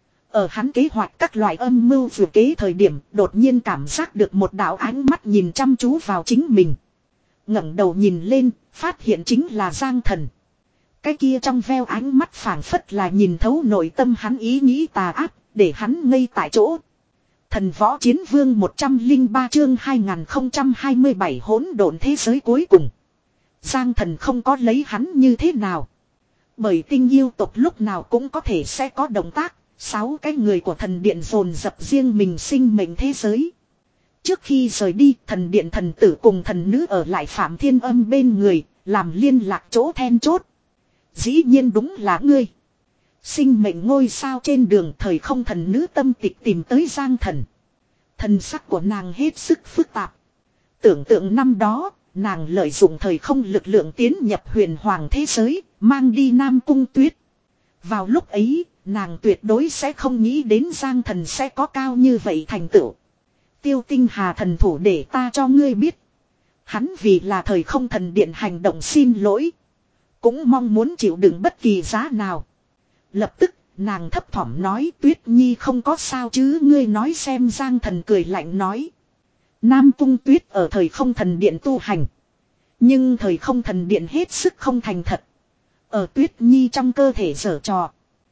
A: Ở hắn kế hoạch các loại âm mưu vừa kế thời điểm đột nhiên cảm giác được một đạo ánh mắt nhìn chăm chú vào chính mình. Ngẩng đầu nhìn lên, phát hiện chính là Giang Thần. Cái kia trong veo ánh mắt phảng phất là nhìn thấu nội tâm hắn ý nghĩ tà ác, để hắn ngây tại chỗ. Thần võ chiến vương một trăm lẻ ba chương hai nghìn không trăm hai mươi bảy hỗn độn thế giới cuối cùng. Giang Thần không có lấy hắn như thế nào. Bởi tinh yêu tộc lúc nào cũng có thể sẽ có động tác. Sáu cái người của thần điện dồn dập riêng mình sinh mệnh thế giới. Trước khi rời đi, thần điện thần tử cùng thần nữ ở lại Phạm Thiên Âm bên người, làm liên lạc chỗ then chốt. Dĩ nhiên đúng là ngươi. Sinh mệnh ngôi sao trên đường thời không thần nữ tâm tịch tìm tới Giang Thần. Thần sắc của nàng hết sức phức tạp. Tưởng tượng năm đó, nàng lợi dụng thời không lực lượng tiến nhập huyền hoàng thế giới, mang đi Nam Cung Tuyết. Vào lúc ấy, nàng tuyệt đối sẽ không nghĩ đến Giang Thần sẽ có cao như vậy thành tựu. Tiêu Tinh Hà thần thủ để ta cho ngươi biết. Hắn vì là thời không thần điện hành động xin lỗi. Cũng mong muốn chịu đựng bất kỳ giá nào. Lập tức, nàng thấp thỏm nói Tuyết Nhi không có sao chứ ngươi nói xem. Giang Thần cười lạnh nói. Nam Cung Tuyết ở thời không thần điện tu hành. Nhưng thời không thần điện hết sức không thành thật. Ở Tuyết Nhi trong cơ thể giở trò.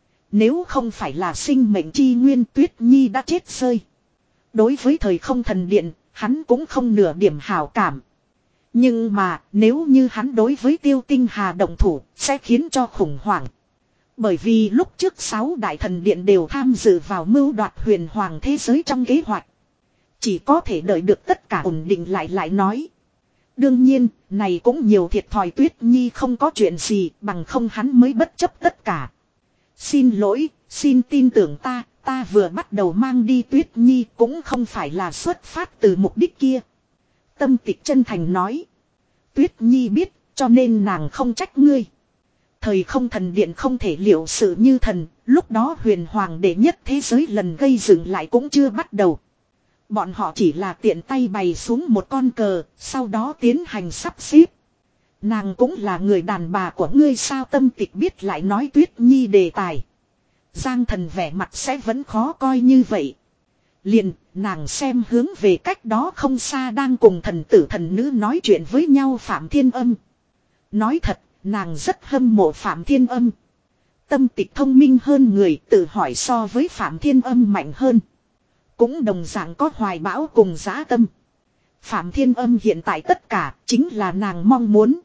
A: Nếu không phải là sinh mệnh chi nguyên Tuyết Nhi đã chết rơi. Đối với thời không thần điện, hắn cũng không nửa điểm hảo cảm. Nhưng mà, nếu như hắn đối với Tiêu Tinh Hà động thủ, sẽ khiến cho khủng hoảng. Bởi vì lúc trước sáu đại thần điện đều tham dự vào mưu đoạt huyền hoàng thế giới trong kế hoạch. Chỉ có thể đợi được tất cả ổn định lại lại nói. Đương nhiên, này cũng nhiều thiệt thòi Tuyết Nhi không có chuyện gì, bằng không hắn mới bất chấp tất cả. Xin lỗi, xin tin tưởng ta, ta vừa bắt đầu mang đi Tuyết Nhi cũng không phải là xuất phát từ mục đích kia. Tâm Tịch chân thành nói. Tuyết Nhi biết, cho nên nàng không trách ngươi. Thời không thần điện không thể liệu sự như thần, lúc đó huyền hoàng đệ nhất thế giới lần gây dựng lại cũng chưa bắt đầu. Bọn họ chỉ là tiện tay bày xuống một con cờ, sau đó tiến hành sắp xếp. Nàng cũng là người đàn bà của ngươi sao? Tâm Tịch biết lại nói Tuyết Nhi đề tài. Giang Thần vẻ mặt sẽ vẫn khó coi như vậy. Liền, nàng xem hướng về cách đó không xa đang cùng thần tử thần nữ nói chuyện với nhau Phạm Thiên Âm. Nói thật, nàng rất hâm mộ Phạm Thiên Âm. Tâm Tịch thông minh hơn người, tự hỏi so với Phạm Thiên Âm mạnh hơn. Cũng đồng dạng có hoài bão cùng dã tâm. Phạm Thiên Âm hiện tại tất cả chính là nàng mong muốn.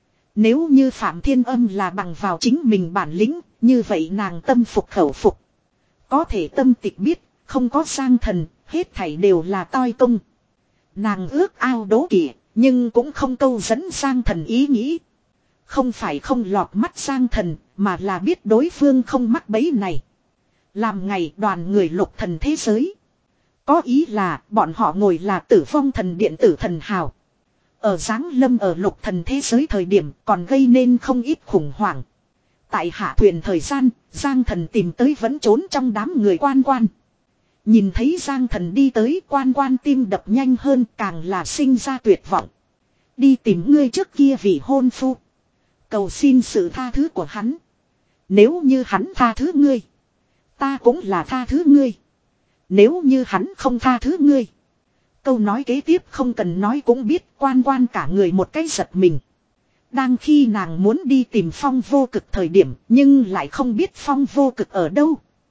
A: Nếu như Phạm Thiên Âm là bằng vào chính mình bản lĩnh, như vậy nàng tâm phục khẩu phục. Có thể Tâm Tịch biết, không có Giang Thần, hết thảy đều là toi công. Nàng ước ao đố kỵ, nhưng cũng không câu dẫn Giang Thần ý nghĩ. Không phải không lọt mắt Giang Thần, mà là biết đối phương không mắc bẫy này. Làm ngày đoàn người lục thần thế giới. Có ý là bọn họ ngồi là Tử Vong thần điện tử thần hào. Ở giáng lâm ở lục thần thế giới thời điểm còn gây nên không ít khủng hoảng. Tại hạ thuyền thời gian, Giang Thần tìm tới vẫn trốn trong đám người quan quan. Nhìn thấy Giang Thần đi tới, quan quan tim đập nhanh hơn, càng là sinh ra tuyệt vọng. Đi tìm ngươi trước kia vị hôn phu. Cầu xin sự tha thứ của hắn. Nếu như hắn tha thứ ngươi, ta cũng là tha thứ ngươi. Nếu như hắn không tha thứ ngươi. Câu nói kế tiếp không cần nói cũng biết, quan quan cả người một cái giật mình. Đang khi nàng muốn đi tìm Phong Vô Cực thời điểm, nhưng lại không biết Phong Vô Cực ở đâu.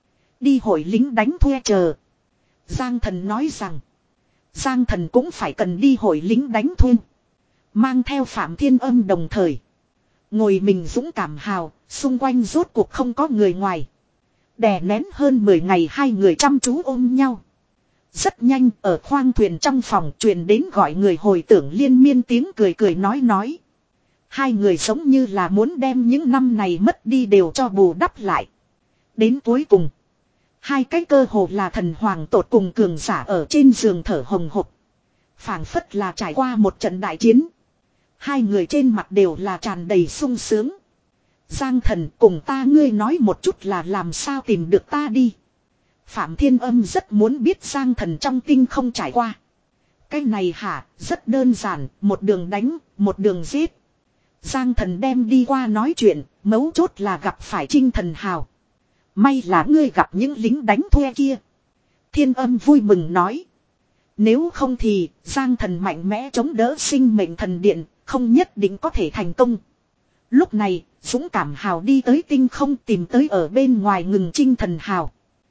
A: Đi hội lính đánh thuê chờ. Giang Thần nói rằng, Giang Thần cũng phải cần đi hội lính đánh thuê. Mang theo Phạm Thiên Âm đồng thời. Ngồi mình dũng cảm hào, xung quanh rốt cuộc không có người ngoài. Đè nén hơn mười ngày hai người chăm chú ôm nhau. Rất nhanh ở khoang thuyền trong phòng truyền đến gọi người hồi tưởng liên miên tiếng cười cười nói nói. Hai người giống như là muốn đem những năm này mất đi đều cho bù đắp lại. Đến cuối cùng, hai cái cơ hồ là thần hoàng tột cùng cường giả ở trên giường thở hồng hộc. Phảng phất là trải qua một trận đại chiến. Hai người trên mặt đều là tràn đầy sung sướng. Giang Thần, cùng ta ngươi nói một chút là làm sao tìm được ta đi. Phạm Thiên Âm rất muốn biết Giang Thần trong tinh không trải qua. Cái này hả, rất đơn giản, một đường đánh, một đường giết. Giang Thần đem đi qua nói chuyện, mấu chốt là gặp phải Trinh Thần Hào. May là ngươi gặp những lính đánh thuê kia. Thiên Âm vui mừng nói. Nếu không thì, Giang Thần mạnh mẽ chống đỡ sinh mệnh thần điện, không nhất định có thể thành công. Lúc này, dũng cảm hào đi tới tinh không tìm tới ở bên ngoài ngừng Trinh Thần Hào.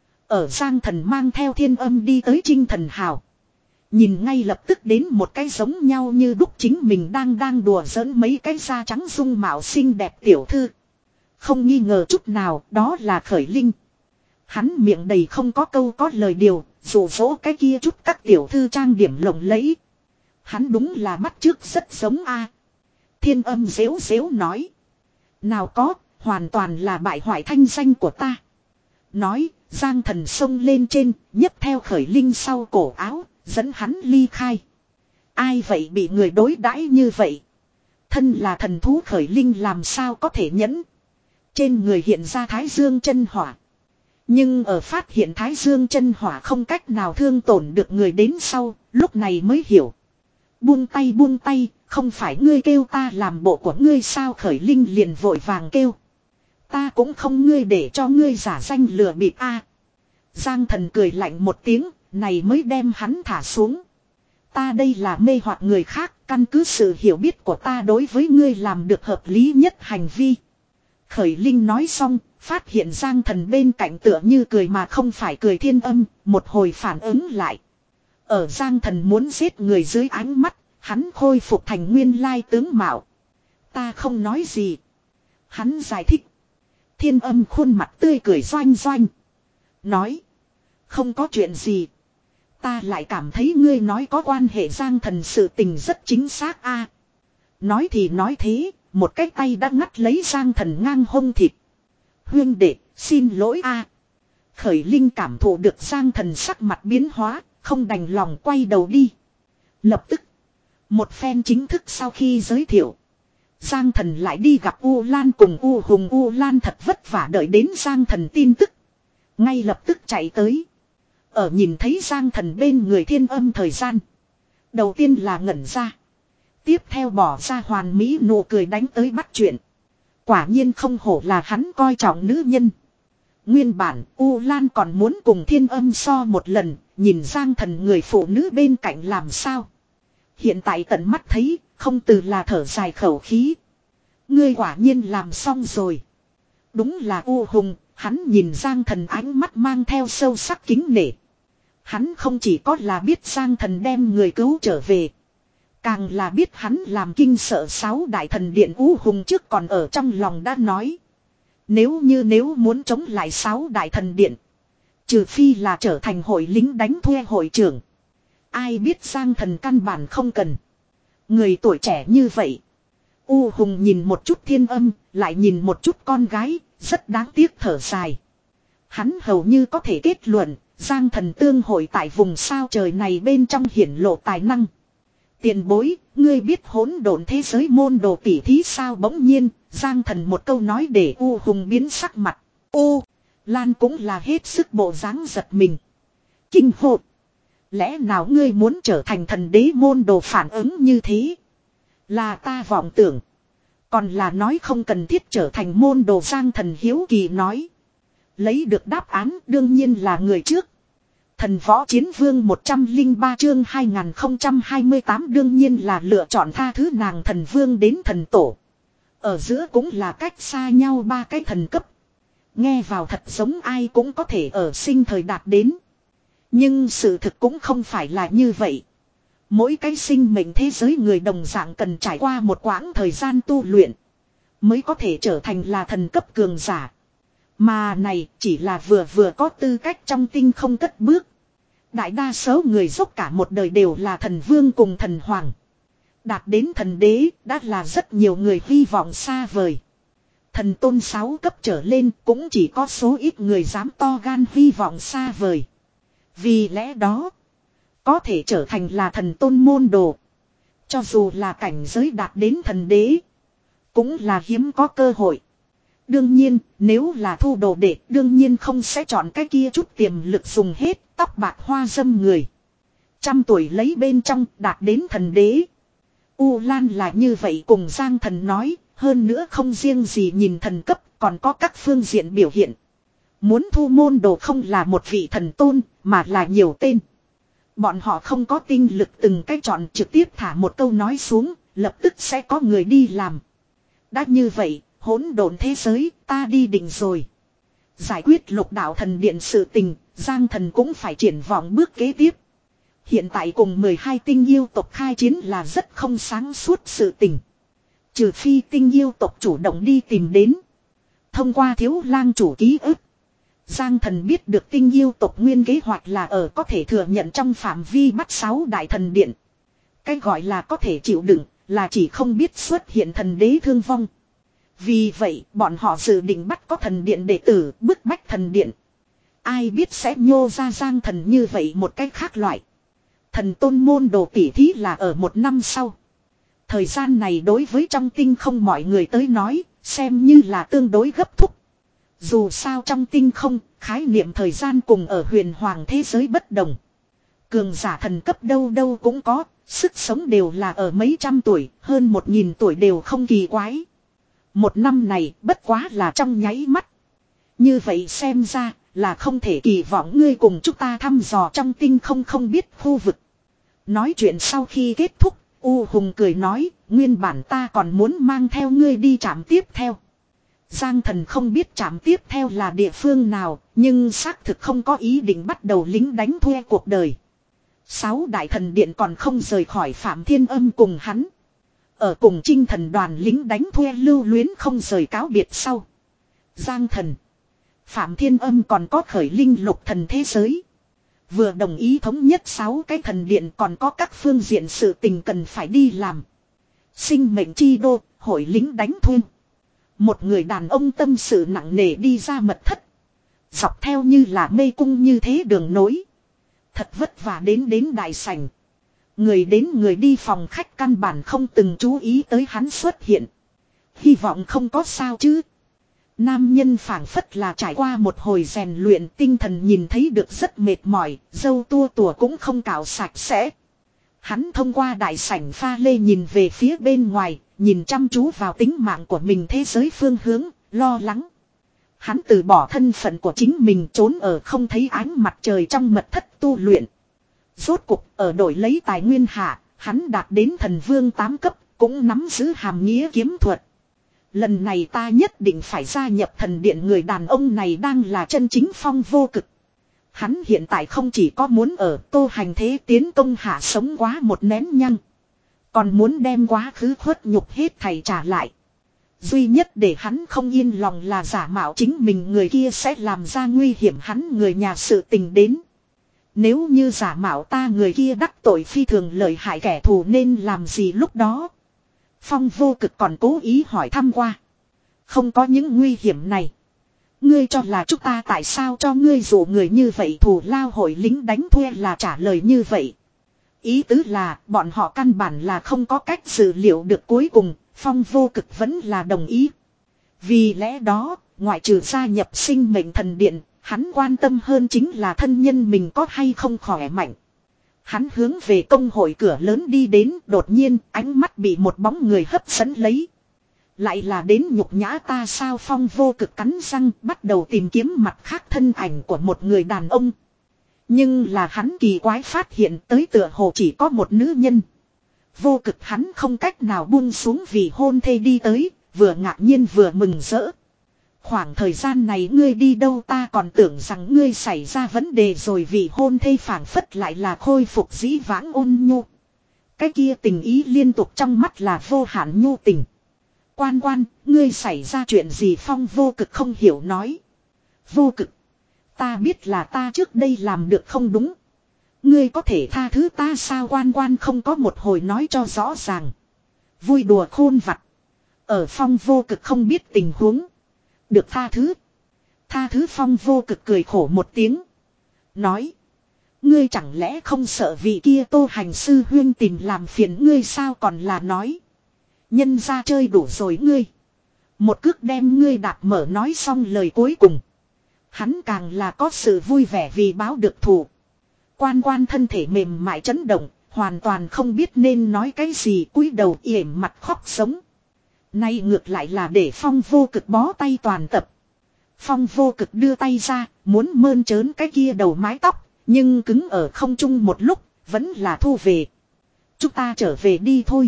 A: Ở Giang Thần mang theo Thiên Âm đi tới Trinh Thần Hào. Nhìn ngay lập tức đến một cái giống nhau như đúc chính mình đang đang đùa giỡn mấy cái da trắng dung mạo xinh đẹp tiểu thư. Không nghi ngờ chút nào đó là Khởi Linh. Hắn miệng đầy không có câu có lời điều, dụ dỗ cái kia chút các tiểu thư trang điểm lộng lẫy. Hắn đúng là bắt chước rất giống a. Thiên Âm dễu dễu nói. Nào có, hoàn toàn là bại hoại thanh danh của ta. Nói, Giang Thần xông lên trên, nhấc theo Khởi Linh sau cổ áo, dẫn hắn ly khai. Ai vậy bị người đối đãi như vậy? Thân là thần thú Khởi Linh làm sao có thể nhẫn? Trên người hiện ra Thái Dương chân hỏa. Nhưng ở phát hiện Thái Dương chân hỏa không cách nào thương tổn được người đến sau, lúc này mới hiểu. Buông tay buông tay, không phải ngươi kêu ta làm bộ của ngươi sao? Khởi Linh liền vội vàng kêu. Ta cũng không ngươi để cho ngươi giả danh lừa bịp a. Giang Thần cười lạnh một tiếng, này mới đem hắn thả xuống. Ta đây là mê hoặc người khác, căn cứ sự hiểu biết của ta đối với ngươi làm được hợp lý nhất hành vi. Khởi Linh nói xong, phát hiện Giang Thần bên cạnh tựa như cười mà không phải cười. Thiên Âm, một hồi phản ứng lại. Ở Giang Thần muốn giết người dưới ánh mắt, hắn khôi phục thành nguyên lai tướng mạo. Ta không nói gì. Hắn giải thích. Thiên Âm khuôn mặt tươi cười doanh doanh. Nói. Không có chuyện gì. Ta lại cảm thấy ngươi nói có quan hệ Giang Thần sự tình rất chính xác a. Nói thì nói thế, một cái tay đã ngắt lấy Giang Thần ngang hông thịt. Huyên đệ, xin lỗi a. Khởi Linh cảm thụ được Giang Thần sắc mặt biến hóa, không đành lòng quay đầu đi. Lập tức, một phen chính thức sau khi giới thiệu, Giang Thần lại đi gặp U Lan cùng U Hùng. U Lan thật vất vả đợi đến Giang Thần tin tức, ngay lập tức chạy tới. Ở nhìn thấy Giang Thần bên người Thiên Âm thời gian, đầu tiên là ngẩn ra. Tiếp theo bỏ ra hoàn mỹ nụ cười đánh tới bắt chuyện. Quả nhiên không hổ là hắn coi trọng nữ nhân. Nguyên bản U Lan còn muốn cùng Thiên Âm so một lần, nhìn Giang Thần người phụ nữ bên cạnh làm sao. Hiện tại tận mắt thấy, không từ là thở dài khẩu khí. Ngươi quả nhiên làm xong rồi. Đúng là U Hùng, hắn nhìn Giang Thần ánh mắt mang theo sâu sắc kính nể. Hắn không chỉ có là biết Giang Thần đem người cứu trở về, càng là biết hắn làm kinh sợ sáu đại thần điện. U Hùng trước còn ở trong lòng đã nói, nếu như nếu muốn chống lại sáu đại thần điện, trừ phi là trở thành hội lính đánh thuê hội trưởng. Ai biết Giang Thần căn bản không cần. Người tuổi trẻ như vậy. U Hùng nhìn một chút Thiên Âm, lại nhìn một chút con gái, rất đáng tiếc thở dài. Hắn hầu như có thể kết luận, Giang Thần tương hội tại vùng sao trời này bên trong hiển lộ tài năng. Tiền bối, ngươi biết hỗn độn thế giới môn đồ tỉ thí sao? Bỗng nhiên, Giang Thần một câu nói để U Hùng biến sắc mặt. U Lan cũng là hết sức bộ dáng giật mình. Kinh hồn. Lẽ nào ngươi muốn trở thành thần đế môn đồ? Phản ứng như thế là ta vọng tưởng. Còn là nói không cần thiết trở thành môn đồ? Giang Thần hiếu kỳ nói. Lấy được đáp án đương nhiên là người trước. Thần võ chiến vương một trăm lẻ ba chương hai nghìn không trăm hai mươi tám đương nhiên là lựa chọn tha thứ nàng. Thần vương đến thần tổ. Ở giữa cũng là cách xa nhau ba cái thần cấp. Nghe vào thật giống ai cũng có thể ở sinh thời đạt đến. Nhưng sự thực cũng không phải là như vậy. Mỗi cái sinh mệnh thế giới người đồng dạng cần trải qua một quãng thời gian tu luyện. Mới có thể trở thành là thần cấp cường giả. Mà này chỉ là vừa vừa có tư cách trong tinh không cất bước. Đại đa số người dốc cả một đời đều là thần vương cùng thần hoàng. Đạt đến thần đế đã là rất nhiều người hy vọng xa vời. Thần tôn sáu cấp trở lên cũng chỉ có số ít người dám to gan hy vọng xa vời. Vì lẽ đó, có thể trở thành là thần tôn môn đồ. Cho dù là cảnh giới đạt đến thần đế, cũng là hiếm có cơ hội. Đương nhiên, nếu là thu đồ đệ, đương nhiên không sẽ chọn cái kia chút tiềm lực dùng hết, tóc bạc hoa dâm người. Trăm tuổi lấy bên trong, đạt đến thần đế. U Lan là như vậy cùng Giang Thần nói, hơn nữa không riêng gì nhìn thần cấp, còn có các phương diện biểu hiện. Muốn thu môn đồ không là một vị thần tôn, mà là nhiều tên. Bọn họ không có tinh lực từng cách chọn, trực tiếp thả một câu nói xuống, lập tức sẽ có người đi làm. Đã như vậy, hỗn độn thế giới, ta đi định rồi. Giải quyết lục đạo thần điện sự tình, Giang Thần cũng phải triển vọng bước kế tiếp. Hiện tại cùng mười hai tinh yêu tộc khai chiến là rất không sáng suốt sự tình. Trừ phi tinh yêu tộc chủ động đi tìm đến. Thông qua thiếu lang chủ ký ức, Giang Thần biết được tinh yêu tộc nguyên kế hoạch là ở có thể thừa nhận trong phạm vi bắt sáu đại thần điện. Cái gọi là có thể chịu đựng, là chỉ không biết xuất hiện thần đế thương vong. Vì vậy, bọn họ dự định bắt có thần điện đệ tử, bức bách thần điện. Ai biết sẽ nhô ra Giang Thần như vậy một cách khác loại. Thần tôn môn đồ tỉ thí là ở một năm sau. Thời gian này đối với trong tinh không mọi người tới nói, xem như là tương đối gấp thúc. Dù sao trong tinh không, khái niệm thời gian cùng ở huyền hoàng thế giới bất đồng. Cường giả thần cấp đâu đâu cũng có, sức sống đều là ở mấy trăm tuổi, hơn một nghìn tuổi đều không kỳ quái. Một năm này bất quá là trong nháy mắt. Như vậy xem ra là không thể kỳ vọng ngươi cùng chúng ta thăm dò trong tinh không không biết khu vực. Nói chuyện sau khi kết thúc, U Hùng cười nói, nguyên bản ta còn muốn mang theo ngươi đi trạm tiếp theo. Giang Thần không biết trạm tiếp theo là địa phương nào, nhưng xác thực không có ý định bắt đầu lính đánh thuê cuộc đời. Sáu đại thần điện còn không rời khỏi Phạm Thiên Âm cùng hắn. Ở cùng Trinh Thần đoàn lính đánh thuê lưu luyến không rời cáo biệt sau. Giang Thần, Phạm Thiên Âm còn có khởi linh lục thần thế giới. Vừa đồng ý thống nhất sáu cái thần điện, còn có các phương diện sự tình cần phải đi làm. Sinh mệnh chi đô, hội lính đánh thuê. Một người đàn ông tâm sự nặng nề đi ra mật thất. Dọc theo như là mê cung như thế đường nối. Thật vất vả đến đến đại sảnh. Người đến người đi, phòng khách căn bản không từng chú ý tới hắn xuất hiện. Hy vọng không có sao chứ. Nam nhân phảng phất là trải qua một hồi rèn luyện, tinh thần nhìn thấy được rất mệt mỏi, râu tua tủa cũng không cạo sạch sẽ. Hắn thông qua đại sảnh pha lê nhìn về phía bên ngoài, nhìn chăm chú vào tính mạng của mình thế giới phương hướng, lo lắng. Hắn từ bỏ thân phận của chính mình, trốn ở không thấy ánh mặt trời trong mật thất tu luyện. Rốt cục ở đổi lấy tài nguyên hạ, hắn đạt đến thần vương tám cấp, cũng nắm giữ hàm nghĩa kiếm thuật. Lần này ta nhất định phải gia nhập thần điện. Người đàn ông này đang là chân chính phong vô cực. Hắn hiện tại không chỉ có muốn ở Tô Hành thế tiến công hạ sống quá một nén nhăng, còn muốn đem quá khứ khuất nhục hết thầy trả lại. Duy nhất để hắn không yên lòng là giả mạo chính mình người kia sẽ làm ra nguy hiểm hắn người nhà sự tình đến. Nếu như giả mạo ta người kia đắc tội phi thường lợi hại kẻ thù nên làm gì lúc đó? Phong vô cực còn cố ý hỏi thăm qua. Không có những nguy hiểm này. Ngươi cho là chúng ta tại sao cho ngươi dụ người như vậy? Thù lao hội lính đánh thuê là trả lời như vậy. Ý tứ là bọn họ căn bản là không có cách dự liệu được cuối cùng, Phong Vô Cực vẫn là đồng ý. Vì lẽ đó, ngoại trừ gia nhập sinh mệnh thần điện, hắn quan tâm hơn chính là thân nhân mình có hay không khỏe mạnh. Hắn hướng về công hội cửa lớn đi đến, đột nhiên ánh mắt bị một bóng người hấp dẫn lấy. Lại là đến nhục nhã ta sao? Phong Vô Cực cắn răng bắt đầu tìm kiếm mặt khác thân ảnh của một người đàn ông. Nhưng là hắn kỳ quái phát hiện tới tựa hồ chỉ có một nữ nhân. Vô Cực hắn không cách nào buông xuống vì hôn thê đi tới, vừa ngạc nhiên vừa mừng rỡ. Khoảng thời gian này ngươi đi đâu, ta còn tưởng rằng ngươi xảy ra vấn đề rồi. Vì hôn thê phảng phất lại là khôi phục dĩ vãng ôn nhu. Cái kia tình ý liên tục trong mắt là vô hạn nhu tình. Quan quan, ngươi xảy ra chuyện gì? Phong Vô Cực không hiểu nói. Vô Cực, ta biết là ta trước đây làm được không đúng. Ngươi có thể tha thứ ta sao? Quan quan không có một hồi nói cho rõ ràng. Vui đùa khôn vặt. Ở Phong Vô Cực không biết tình huống. Được tha thứ. Tha thứ. Phong Vô Cực cười khổ một tiếng. Nói. Ngươi chẳng lẽ không sợ vị kia Tô Hành sư huyên tìm làm phiền ngươi sao? Còn là nói. Nhân ra chơi đủ rồi ngươi. Một cước đem ngươi đạp mở. Nói xong lời cuối cùng. Hắn càng là có sự vui vẻ vì báo được thù. Quan quan thân thể mềm mại chấn động. Hoàn toàn không biết nên nói cái gì, cúi đầu yểm mặt khóc sống. Nay ngược lại là để Phong Vô Cực bó tay toàn tập. Phong Vô Cực đưa tay ra, muốn mơn trớn cái kia đầu mái tóc, nhưng cứng ở không trung một lúc, vẫn là thu về. Chúng ta trở về đi thôi.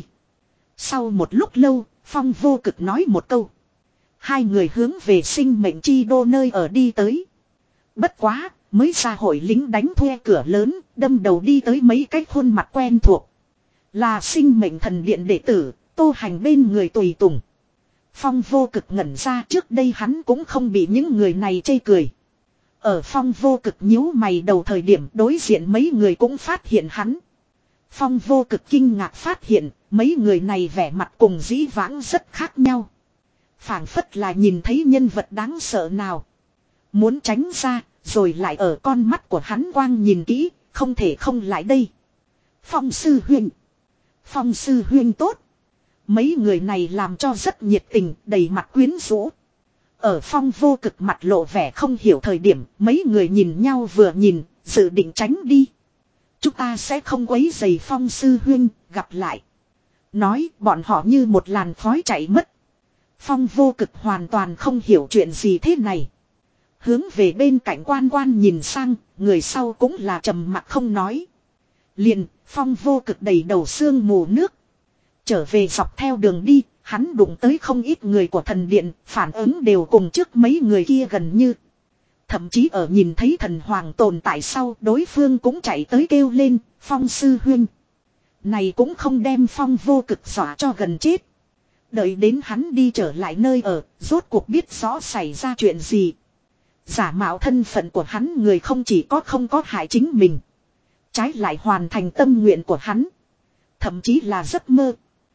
A: Sau một lúc lâu, Phong Vô Cực nói một câu. Hai người hướng về sinh mệnh chi đô nơi ở đi tới. Bất quá, mới ra hội lính đánh thuê cửa lớn, đâm đầu đi tới mấy cái khuôn mặt quen thuộc. Là sinh mệnh thần điện đệ tử, Tô Hành bên người tùy tùng. Phong Vô Cực ngẩn ra, trước đây hắn cũng không bị những người này chê cười. Ở Phong Vô Cực nhíu mày đầu thời điểm đối diện mấy người cũng phát hiện hắn. Phong Vô Cực kinh ngạc phát hiện, mấy người này vẻ mặt cùng dĩ vãng rất khác nhau. Phảng phất là nhìn thấy nhân vật đáng sợ nào. Muốn tránh ra, rồi lại ở con mắt của hắn quang nhìn kỹ, không thể không lại đây. Phong sư huynh. Phong sư huynh tốt. Mấy người này làm cho rất nhiệt tình, đầy mặt quyến rũ. Ở Phong Vô Cực mặt lộ vẻ không hiểu thời điểm, mấy người nhìn nhau vừa nhìn, dự định tránh đi. Chúng ta sẽ không quấy rầy Phong sư huynh, gặp lại. Nói bọn họ như một làn khói chạy mất. Phong Vô Cực hoàn toàn không hiểu chuyện gì thế này. Hướng về bên cạnh quan quan nhìn sang, người sau cũng là trầm mặc không nói. Liền, Phong Vô Cực đầy đầu sương mù nước. Trở về dọc theo đường đi, hắn đụng tới không ít người của thần điện, phản ứng đều cùng trước mấy người kia gần như. Thậm chí ở nhìn thấy thần hoàng tồn tại sau, đối phương cũng chạy tới kêu lên, Phong sư huynh. Này cũng không đem Phong Vô Cực dọa cho gần chết. Đợi đến hắn đi trở lại nơi ở, rốt cuộc biết rõ xảy ra chuyện gì. Giả mạo thân phận của hắn người không chỉ có không có hại chính mình. Trái lại hoàn thành tâm nguyện của hắn. Thậm chí là giấc mơ.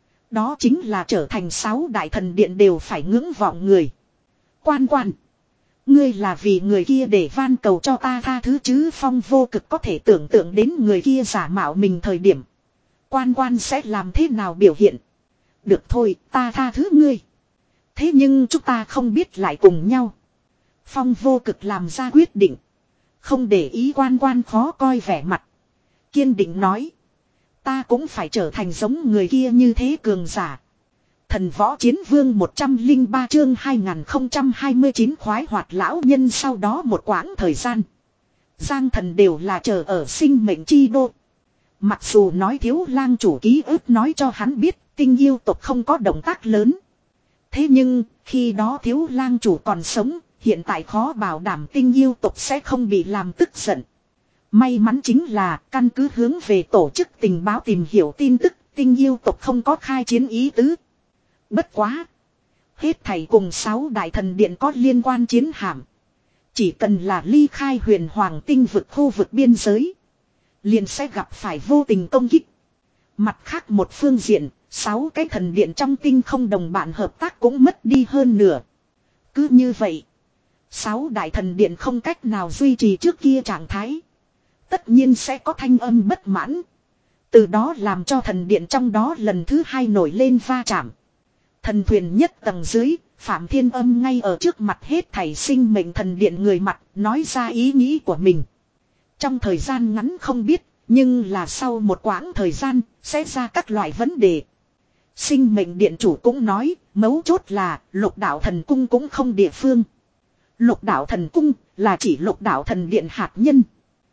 A: Đó chính là trở thành sáu đại thần điện đều phải ngưỡng vọng người. Quan quan. Ngươi là vì người kia để van cầu cho ta tha thứ chứ? Phong Vô Cực có thể tưởng tượng đến người kia giả mạo mình thời điểm. Quan quan sẽ làm thế nào biểu hiện. Được thôi, ta tha thứ ngươi. Thế nhưng chúng ta không biết lại cùng nhau. Phong Vô Cực làm ra quyết định. Không để ý quan quan khó coi vẻ mặt. Kiên định nói. Ta cũng phải trở thành giống người kia như thế cường giả. Thần Võ Chiến Vương một trăm lẻ ba chương hai nghìn không trăm hai mươi chín khoái hoạt lão nhân. Sau đó một quãng thời gian, Giang Thần đều là chờ ở sinh mệnh chi đô. Mặc dù nói Thiếu Lang chủ ký ức nói cho hắn biết tinh yêu tộc không có động tác lớn. Thế nhưng khi đó Thiếu Lang chủ còn sống, hiện tại khó bảo đảm tinh yêu tộc sẽ không bị làm tức giận. May mắn chính là căn cứ hướng về tổ chức tình báo tìm hiểu tin tức, tinh yêu tộc không có khai chiến ý tứ. Bất quá. Hết thảy cùng sáu đại thần điện có liên quan chiến hạm. Chỉ cần là ly khai huyền hoàng tinh vực khu vực biên giới. Liền sẽ gặp phải vô tình công kích. Mặt khác một phương diện, sáu cái thần điện trong tinh không đồng bạn hợp tác cũng mất đi hơn nửa. Cứ như vậy. Sáu đại thần điện không cách nào duy trì trước kia trạng thái. Tất nhiên sẽ có thanh âm bất mãn. Từ đó làm cho thần điện trong đó lần thứ hai nổi lên va chạm. Thần thuyền nhất tầng dưới, Phạm Thiên Âm ngay ở trước mặt hết thảy sinh mệnh thần điện người mặt, nói ra ý nghĩ của mình. Trong thời gian ngắn không biết, nhưng là sau một quãng thời gian, sẽ ra các loại vấn đề. Sinh mệnh điện chủ cũng nói, mấu chốt là, lục đạo thần cung cũng không địa phương. Lục đạo thần cung, là chỉ lục đạo thần điện hạt nhân.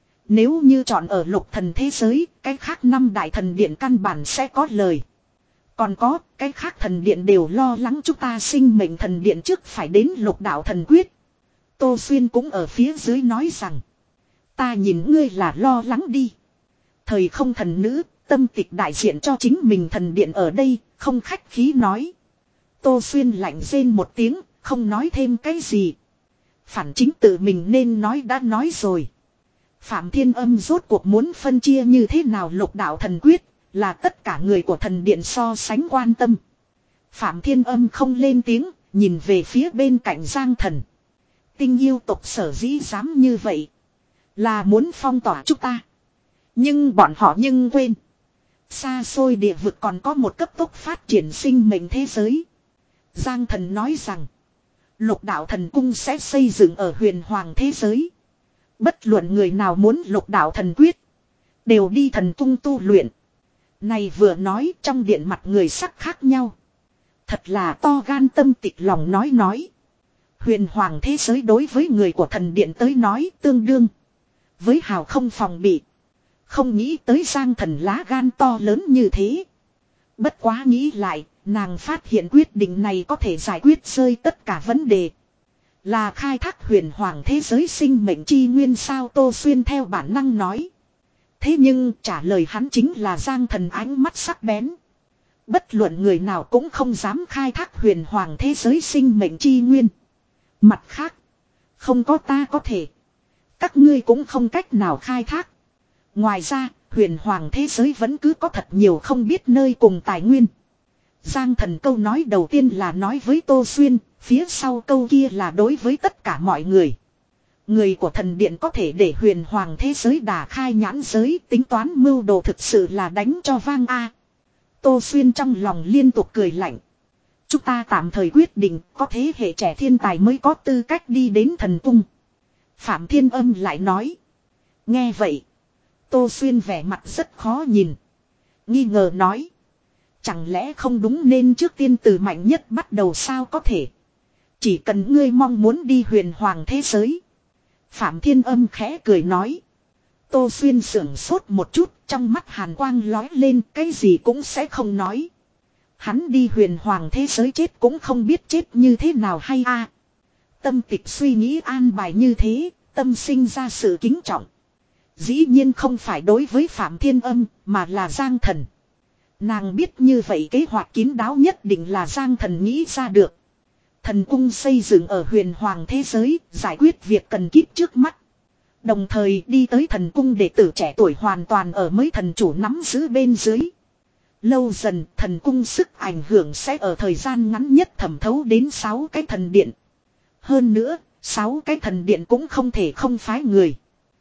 A: Nếu như chọn ở lục thần thế giới, cái khác năm đại thần điện căn bản sẽ có lời. Còn có, cái khác thần điện đều lo lắng chúng ta sinh mệnh thần điện trước phải đến lục đạo thần quyết. Tô Xuyên cũng ở phía dưới nói rằng, ta nhìn ngươi là lo lắng đi. Thời không thần nữ, tâm tịch đại diện cho chính mình thần điện ở đây, không khách khí nói. Tô Xuyên lạnh rên một tiếng, không nói thêm cái gì. Phản chính tự mình nên nói đã nói rồi. Phạm Thiên Âm rốt cuộc muốn phân chia như thế nào lục đạo thần quyết, là tất cả người của thần điện so sánh quan tâm. Phạm Thiên Âm không lên tiếng, nhìn về phía bên cạnh Giang Thần. Tinh yêu tộc sở dĩ dám như vậy, là muốn phong tỏa chúng ta. Nhưng bọn họ nhưng quên, xa xôi địa vực còn có một cấp tốc phát triển sinh mệnh thế giới. Giang Thần nói rằng, lục đạo thần cung sẽ xây dựng ở huyền hoàng thế giới. Bất luận người nào muốn lục đạo thần quyết, đều đi thần cung tu luyện. Này vừa nói trong điện mặt người sắc khác nhau. Thật là to gan tâm tịch lòng nói nói. Huyền hoàng thế giới đối với người của thần điện tới nói tương đương với hào không phòng bị. Không nghĩ tới Giang Thần lá gan to lớn như thế. Bất quá nghĩ lại, nàng phát hiện quyết định này có thể giải quyết rơi tất cả vấn đề. Là khai thác huyền hoàng thế giới sinh mệnh chi nguyên sao, Tô Xuyên theo bản năng nói. Thế nhưng trả lời hắn chính là Giang Thần ánh mắt sắc bén. Bất luận người nào cũng không dám khai thác huyền hoàng thế giới sinh mệnh chi nguyên. Mặt khác, không có ta có thể, các ngươi cũng không cách nào khai thác. Ngoài ra, huyền hoàng thế giới vẫn cứ có thật nhiều không biết nơi cùng tài nguyên. Giang Thần câu nói đầu tiên là nói với Tô Xuyên, phía sau câu kia là đối với tất cả mọi người. Người của thần điện có thể để huyền hoàng thế giới đả khai nhãn giới, tính toán mưu đồ thực sự là đánh cho vang a. Tô Xuyên trong lòng liên tục cười lạnh. Chúng ta tạm thời quyết định có thế hệ trẻ thiên tài mới có tư cách đi đến thần cung. Phạm Thiên Âm lại nói. Nghe vậy, Tô Xuyên vẻ mặt rất khó nhìn. Nghi ngờ nói, chẳng lẽ không đúng nên trước tiên từ mạnh nhất bắt đầu sao có thể. Chỉ cần ngươi mong muốn đi huyền hoàng thế giới. Phạm Thiên Âm khẽ cười nói. Tô Xuyên sưởng sốt một chút, trong mắt hàn quang lói lên, cái gì cũng sẽ không nói. Hắn đi huyền hoàng thế giới chết cũng không biết chết như thế nào hay a. À, tâm tịch suy nghĩ an bài như thế, tâm sinh ra sự kính trọng. Dĩ nhiên không phải đối với Phạm Thiên Âm, mà là Giang Thần. Nàng biết như vậy kế hoạch kín đáo nhất định là Giang Thần nghĩ ra được. Thần cung xây dựng ở huyền hoàng thế giới, giải quyết việc cần kíp trước mắt. Đồng thời đi tới thần cung đệ tử trẻ tuổi hoàn toàn ở mới thần chủ nắm giữ bên dưới. Lâu dần thần cung sức ảnh hưởng sẽ ở thời gian ngắn nhất thẩm thấu đến sáu cái thần điện. Hơn nữa, sáu cái thần điện cũng không thể không phái người.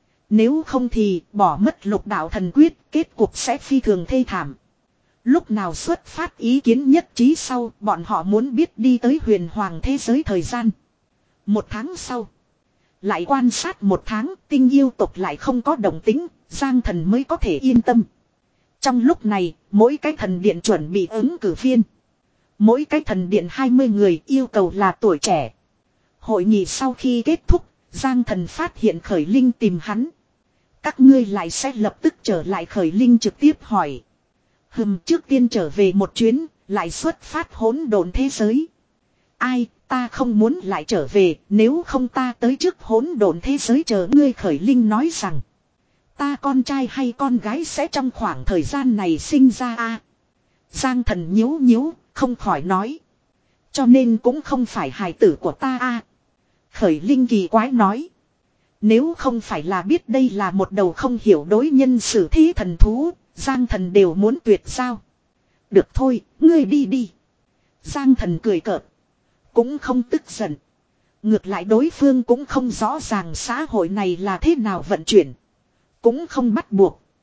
A: Nếu không thì bỏ mất lục đạo thần quyết, kết cục sẽ phi thường thê thảm. Lúc nào xuất phát ý kiến nhất trí sau, bọn họ muốn biết đi tới huyền hoàng thế giới thời gian. Một tháng sau, lại quan sát một tháng, tinh yêu tộc lại không có động tính, Giang Thần mới có thể yên tâm. Trong lúc này, mỗi cái thần điện chuẩn bị ứng cử viên. Mỗi cái thần điện hai mươi người, yêu cầu là tuổi trẻ. Hội nghị sau khi kết thúc, Giang Thần phát hiện Khởi Linh tìm hắn. Các ngươi lại sẽ lập tức trở lại. Khởi Linh trực tiếp hỏi. Hừm, trước tiên trở về một chuyến, lại xuất phát hỗn độn thế giới. Ai, ta không muốn lại trở về, nếu không ta tới trước hỗn độn thế giới chờ ngươi. Khởi Linh nói rằng, ta con trai hay con gái sẽ trong khoảng thời gian này sinh ra a. À, Giang Thần nhíu nhíu, không khỏi nói. Cho nên cũng không phải hài tử của ta a. À, Khởi Linh kỳ quái nói. Nếu không phải là biết đây là một đầu không hiểu đối nhân xử thế thần thú, Giang Thần đều muốn tuyệt giao. Được thôi, ngươi đi đi. Giang Thần cười cợt, cũng không tức giận. Ngược lại đối phương cũng không rõ ràng xã hội này là thế nào vận chuyển, cũng không bắt buộc.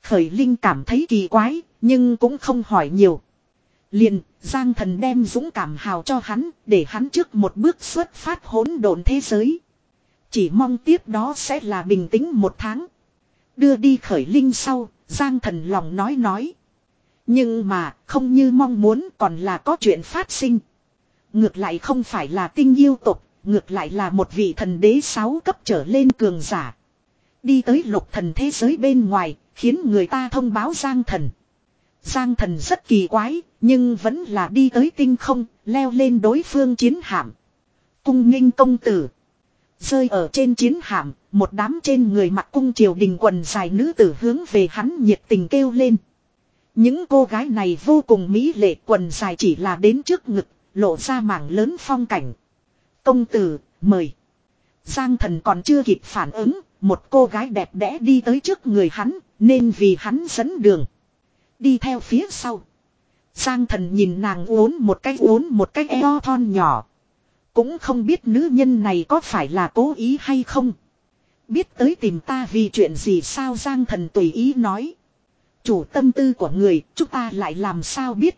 A: Khởi Linh cảm thấy kỳ quái, nhưng cũng không hỏi nhiều. Liền, Giang Thần đem dũng cảm hào cho hắn, để hắn trước một bước xuất phát hỗn độn thế giới. Chỉ mong tiếp đó sẽ là bình tĩnh một tháng. Đưa đi Khởi Linh sau, Giang Thần lòng nói nói. Nhưng mà, không như mong muốn còn là có chuyện phát sinh. Ngược lại không phải là tinh yêu tộc, ngược lại là một vị thần đế sáu cấp trở lên cường giả. Đi tới lục thần thế giới bên ngoài, khiến người ta thông báo Giang Thần. Giang Thần rất kỳ quái, nhưng vẫn là đi tới tinh không, leo lên đối phương chiến hạm. Cung nghênh công tử. Rơi ở trên chiến hạm, một đám trên người mặc cung triều đình quần dài nữ tử hướng về hắn nhiệt tình kêu lên. Những cô gái này vô cùng mỹ lệ, quần dài chỉ là đến trước ngực, lộ ra mảng lớn phong cảnh. Công tử, mời. Giang Thần còn chưa kịp phản ứng, một cô gái đẹp đẽ đi tới trước người hắn, nên vì hắn dẫn đường. Đi theo phía sau. Giang Thần nhìn nàng uốn một cái uốn một cái eo thon nhỏ. Cũng không biết nữ nhân này có phải là cố ý hay không. Biết tới tìm ta vì chuyện gì sao, Giang Thần tùy ý nói. Chủ tâm tư của người, chúng ta lại làm sao biết.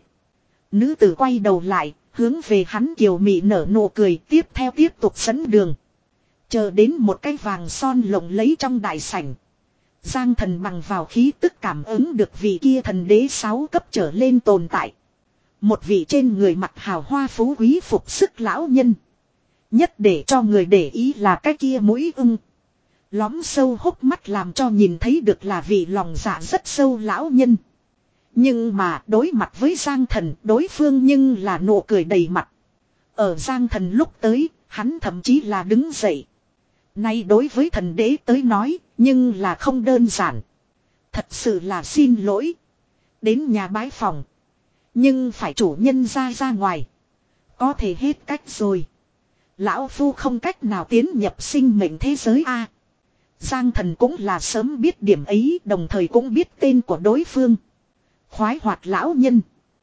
A: Nữ tử quay đầu lại, hướng về hắn kiều mị nở nụ cười, tiếp theo tiếp tục dẫn đường. Chờ đến một cái vàng son lộng lấy trong đại sảnh. Giang Thần bằng vào khí tức cảm ứng được vị kia thần đế sáu cấp trở lên tồn tại. Một vị trên người mặc hào hoa phú quý phục sức lão nhân. Nhất để cho người để ý là cái kia mũi ưng. Lóm sâu hốc mắt làm cho nhìn thấy được là vị lòng dạ rất sâu lão nhân. Nhưng mà đối mặt với Giang Thần, đối phương nhưng là nụ cười đầy mặt. Ở Giang Thần lúc tới, hắn thậm chí là đứng dậy. Nay đối với thần đế tới nói, nhưng là không đơn giản. Thật sự là xin lỗi. Đến nhà bái phòng. Nhưng phải chủ nhân ra ra ngoài. Có thể hết cách rồi. Lão Phu không cách nào tiến nhập sinh mệnh thế giới A. Giang Thần cũng là sớm biết điểm ấy, đồng thời cũng biết tên của đối phương. Khoái hoạt lão nhân.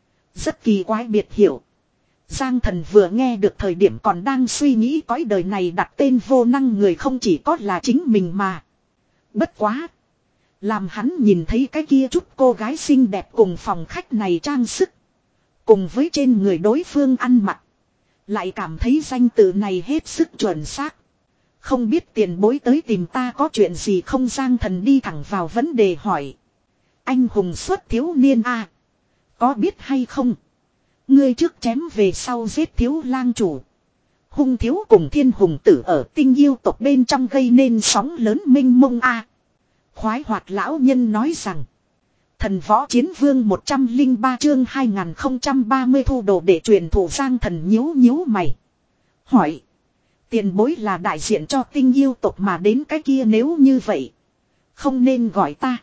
A: Rất kỳ quái biệt hiệu. Giang Thần vừa nghe được thời điểm còn đang suy nghĩ cõi đời này đặt tên vô năng người không chỉ có là chính mình mà. Bất quá. Làm hắn nhìn thấy cái kia chút cô gái xinh đẹp cùng phòng khách này trang sức. Cùng với trên người đối phương ăn mặc. Lại cảm thấy danh tự này hết sức chuẩn xác. Không biết tiền bối tới tìm ta có chuyện gì không, Giang Thần đi thẳng vào vấn đề hỏi. Anh hùng xuất thiếu niên a, có biết hay không? Ngươi trước chém về sau giết thiếu lang chủ. Hung thiếu cùng thiên hùng tử ở tinh yêu tộc bên trong gây nên sóng lớn minh mông a. Khoái hoạt lão nhân nói rằng. Thần võ chiến vương một trăm lẻ ba chương hai nghìn không trăm ba mươi thu đồ để truyền thủ. Giang Thần nhíu nhíu mày. Hỏi. Tiền bối là đại diện cho tinh yêu tộc mà đến cái kia, nếu như vậy. Không nên gọi ta.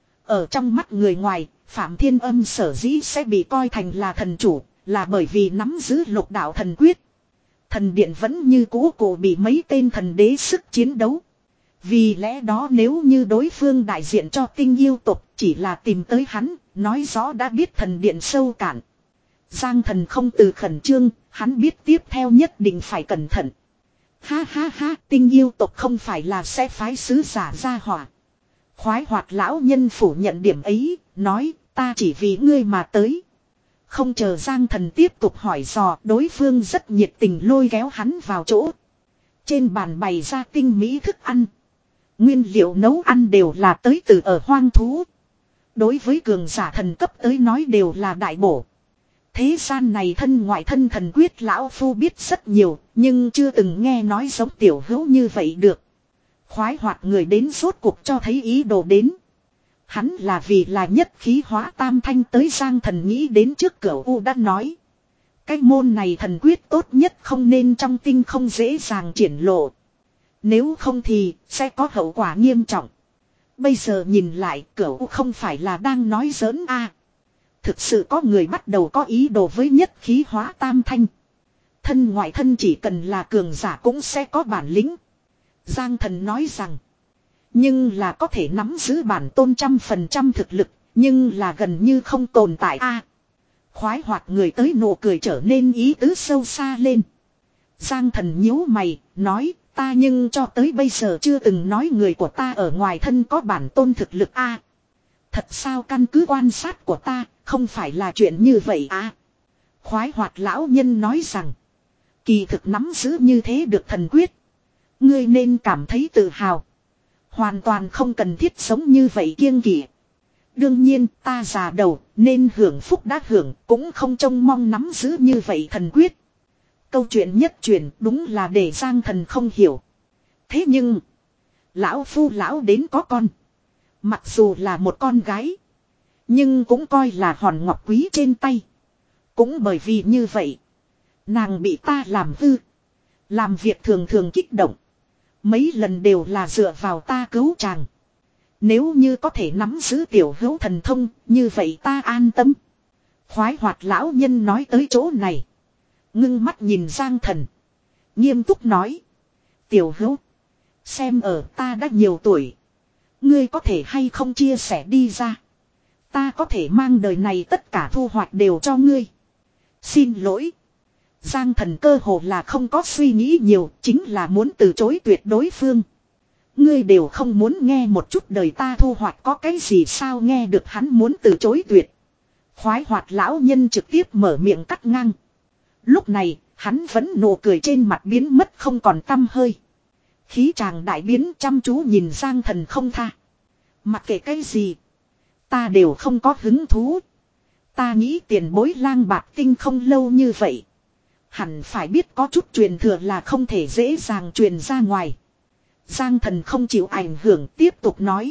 A: Ở trong mắt người ngoài, Phạm Thiên Âm sở dĩ sẽ bị coi thành là thần chủ. Là bởi vì nắm giữ lục đạo thần quyết. Thần điện vẫn như cũ cổ bị mấy tên thần đế sức chiến đấu. Vì lẽ đó nếu như đối phương đại diện cho tinh yêu tộc chỉ là tìm tới hắn, nói rõ đã biết thần điện sâu cạn. Giang Thần không từ khẩn trương, hắn biết tiếp theo nhất định phải cẩn thận. Ha ha ha, tinh yêu tộc không phải là sẽ phái sứ giả ra hỏa. Khoái hoạt lão nhân phủ nhận điểm ấy, nói ta chỉ vì ngươi mà tới. Không chờ Giang Thần tiếp tục hỏi dò, đối phương rất nhiệt tình lôi kéo hắn vào chỗ. Trên bàn bày ra tinh mỹ thức ăn. Nguyên liệu nấu ăn đều là tới từ ở hoang thú. Đối với cường giả thần cấp tới nói đều là đại bổ. Thế gian này thân ngoại thân thần quyết lão phu biết rất nhiều, nhưng chưa từng nghe nói giống tiểu hữu như vậy được. Khoái hoạt người đến rốt cuộc cho thấy ý đồ đến. Hắn là vì là nhất khí hóa tam thanh tới. Giang Thần nghĩ đến trước cửa U đã nói. Cái môn này thần quyết tốt nhất không nên trong tinh không dễ dàng triển lộ. Nếu không thì sẽ có hậu quả nghiêm trọng. Bây giờ nhìn lại cửa U không phải là đang nói giỡn a. À, thực sự có người bắt đầu có ý đồ với nhất khí hóa tam thanh. Thân ngoại thân chỉ cần là cường giả cũng sẽ có bản lĩnh. Giang Thần nói rằng. Nhưng là có thể nắm giữ bản tôn trăm phần trăm thực lực. Nhưng là gần như không tồn tại a. À, khoái hoạt người tới nụ cười trở nên ý tứ sâu xa lên. Giang Thần nhíu mày, nói ta nhưng cho tới bây giờ chưa từng nói người của ta ở ngoài thân có bản tôn thực lực a. À, Thật sao căn cứ quan sát của ta, không phải là chuyện như vậy à? Khoái hoạt lão nhân nói rằng. Kỳ thực nắm giữ như thế được thần quyết. Ngươi nên cảm thấy tự hào. Hoàn toàn không cần thiết sống như vậy kiêng kỵ. Đương nhiên ta già đầu nên hưởng phúc đã hưởng cũng không trông mong nắm giữ như vậy thần quyết. Câu chuyện nhất truyền đúng là để Giang Thần không hiểu. Thế nhưng. Lão phu lão đến có con. Mặc dù là một con gái. Nhưng cũng coi là hòn ngọc quý trên tay. Cũng bởi vì như vậy. Nàng bị ta làm hư. Làm việc thường thường kích động. Mấy lần đều là dựa vào ta cứu chàng. Nếu như có thể nắm giữ tiểu hữu thần thông. Như vậy ta an tâm. Khoái hoạt lão nhân nói tới chỗ này. Ngưng mắt nhìn Giang Thần. Nghiêm túc nói. Tiểu hữu. Xem ở ta đã nhiều tuổi. Ngươi có thể hay không chia sẻ đi ra. Ta có thể mang đời này tất cả thu hoạch đều cho ngươi. Xin lỗi. Giang Thần cơ hồ là không có suy nghĩ nhiều. Chính là muốn từ chối tuyệt đối phương. Ngươi đều không muốn nghe một chút đời ta thu hoạch có cái gì sao nghe được hắn muốn từ chối tuyệt. Khoái hoạt lão nhân trực tiếp mở miệng cắt ngang. Lúc này hắn vẫn nụ cười trên mặt biến mất không còn tăm hơi. Khí chàng đại biến chăm chú nhìn Giang Thần không tha. Mặc kệ cái gì. Ta đều không có hứng thú. Ta nghĩ tiền bối lang bạc tinh không lâu như vậy. Hẳn phải biết có chút truyền thừa là không thể dễ dàng truyền ra ngoài. Giang Thần không chịu ảnh hưởng tiếp tục nói.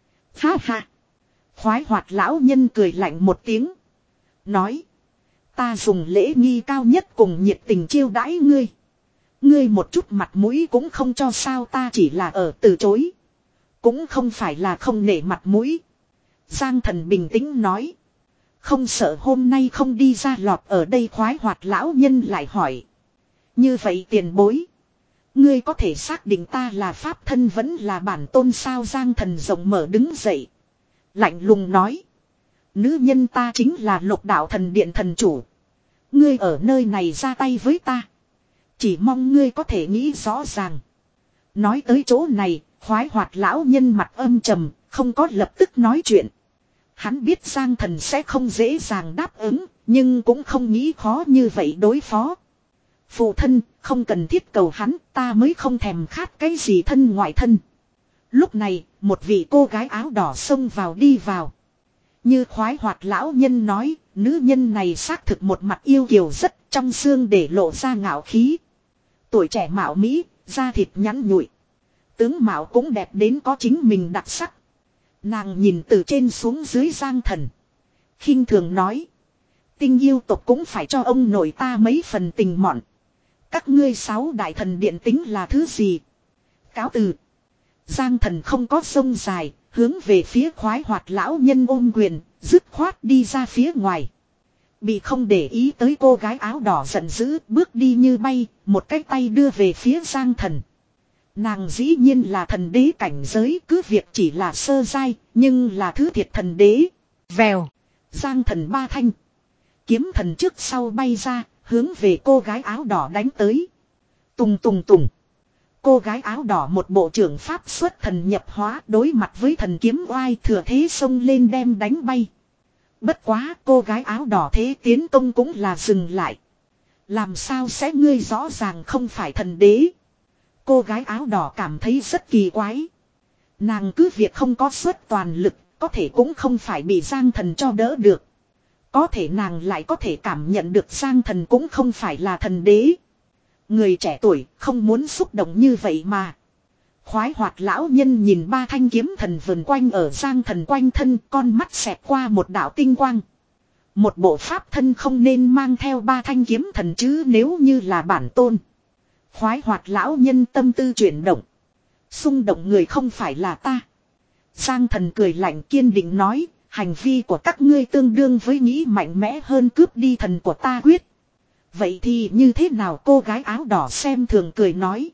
A: Ha ha. Khoái hoạt lão nhân cười lạnh một tiếng. Nói. Ta dùng lễ nghi cao nhất cùng nhiệt tình chiêu đãi ngươi. Ngươi một chút mặt mũi cũng không cho sao ta chỉ là ở từ chối. Cũng không phải là không nể mặt mũi. Giang Thần bình tĩnh nói. Không sợ hôm nay không đi ra lọt ở đây khoái hoạt lão nhân lại hỏi. Như vậy tiền bối. Ngươi có thể xác định ta là pháp thân vẫn là bản tôn sao Giang Thần rộng mở đứng dậy. Lạnh lùng nói. Nữ nhân ta chính là Lục Đạo Thần Điện thần chủ. Ngươi ở nơi này ra tay với ta. Chỉ mong ngươi có thể nghĩ rõ ràng. Nói tới chỗ này, khoái hoạt lão nhân mặt âm trầm, không có lập tức nói chuyện. Hắn biết Giang Thần sẽ không dễ dàng đáp ứng, nhưng cũng không nghĩ khó như vậy đối phó. Phụ thân, không cần thiết cầu hắn, ta mới không thèm khát cái gì thân ngoại thân. Lúc này, một vị cô gái áo đỏ xông vào đi vào. Như khoái hoạt lão nhân nói, nữ nhân này xác thực một mặt yêu kiều rất trong xương để lộ ra ngạo khí. Tuổi trẻ mạo mỹ, da thịt nhẵn nhụi. Tướng mạo cũng đẹp đến có chính mình đặc sắc. Nàng nhìn từ trên xuống dưới Giang Thần. Khinh thường nói. Tinh yêu tộc cũng phải cho ông nội ta mấy phần tình mọn. Các ngươi sáu đại thần điện tính là thứ gì? Cáo từ. Giang Thần không có sông dài, hướng về phía khoái hoạt lão nhân ôm quyền, dứt khoát đi ra phía ngoài. Bị không để ý tới cô gái áo đỏ giận dữ, bước đi như bay, một cái tay đưa về phía Giang Thần. Nàng dĩ nhiên là thần đế cảnh giới, cứ việc chỉ là sơ giai, nhưng là thứ thiệt thần đế. Vèo. Giang Thần ba thanh. Kiếm thần trước sau bay ra, hướng về cô gái áo đỏ đánh tới. Tùng tùng tùng. Cô gái áo đỏ một bộ trưởng pháp xuất thần nhập hóa đối mặt với thần kiếm oai thừa thế xông lên đem đánh bay. Bất quá cô gái áo đỏ thế tiến công cũng là dừng lại. Làm sao sẽ ngươi rõ ràng không phải thần đế. Cô gái áo đỏ cảm thấy rất kỳ quái. Nàng cứ việc không có suất toàn lực, có thể cũng không phải bị Giang Thần cho đỡ được. Có thể nàng lại có thể cảm nhận được Giang Thần cũng không phải là thần đế. Người trẻ tuổi không muốn xúc động như vậy mà. Khoái hoạt lão nhân nhìn ba thanh kiếm thần vần quanh ở Giang Thần quanh thân, con mắt xẹt qua một đạo tinh quang. Một bộ pháp thân không nên mang theo ba thanh kiếm thần chứ nếu như là bản tôn. Khoái hoạt lão nhân tâm tư chuyển động. Xung động người không phải là ta. Giang Thần cười lạnh kiên định nói, hành vi của các ngươi tương đương với nghĩ mạnh mẽ hơn cướp đi thần của ta quyết. Vậy thì như thế nào cô gái áo đỏ xem thường cười nói.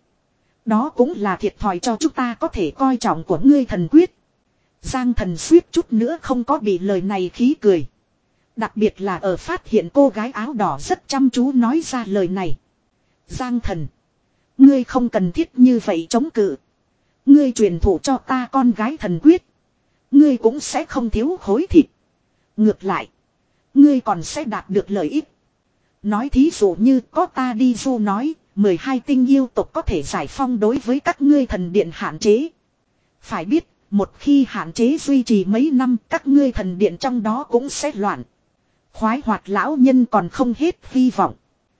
A: Đó cũng là thiệt thòi cho chúng ta có thể coi trọng của ngươi thần quyết. Giang Thần suýt chút nữa không có bị lời này khí cười. Đặc biệt là ở phát hiện cô gái áo đỏ rất chăm chú nói ra lời này. Giang Thần. Ngươi không cần thiết như vậy chống cự. Ngươi truyền thụ cho ta con gái thần quyết. ngươi cũng sẽ không thiếu khối thịt. Ngược lại, ngươi còn sẽ đạt được lợi ích. Nói thí dụ như có ta đi du nói, mười hai tinh yêu tộc có thể giải phong đối với các ngươi thần điện hạn chế. Phải biết, một khi hạn chế duy trì mấy năm các ngươi thần điện trong đó cũng sẽ loạn. Khoái hoạt lão nhân còn không hết hy vọng.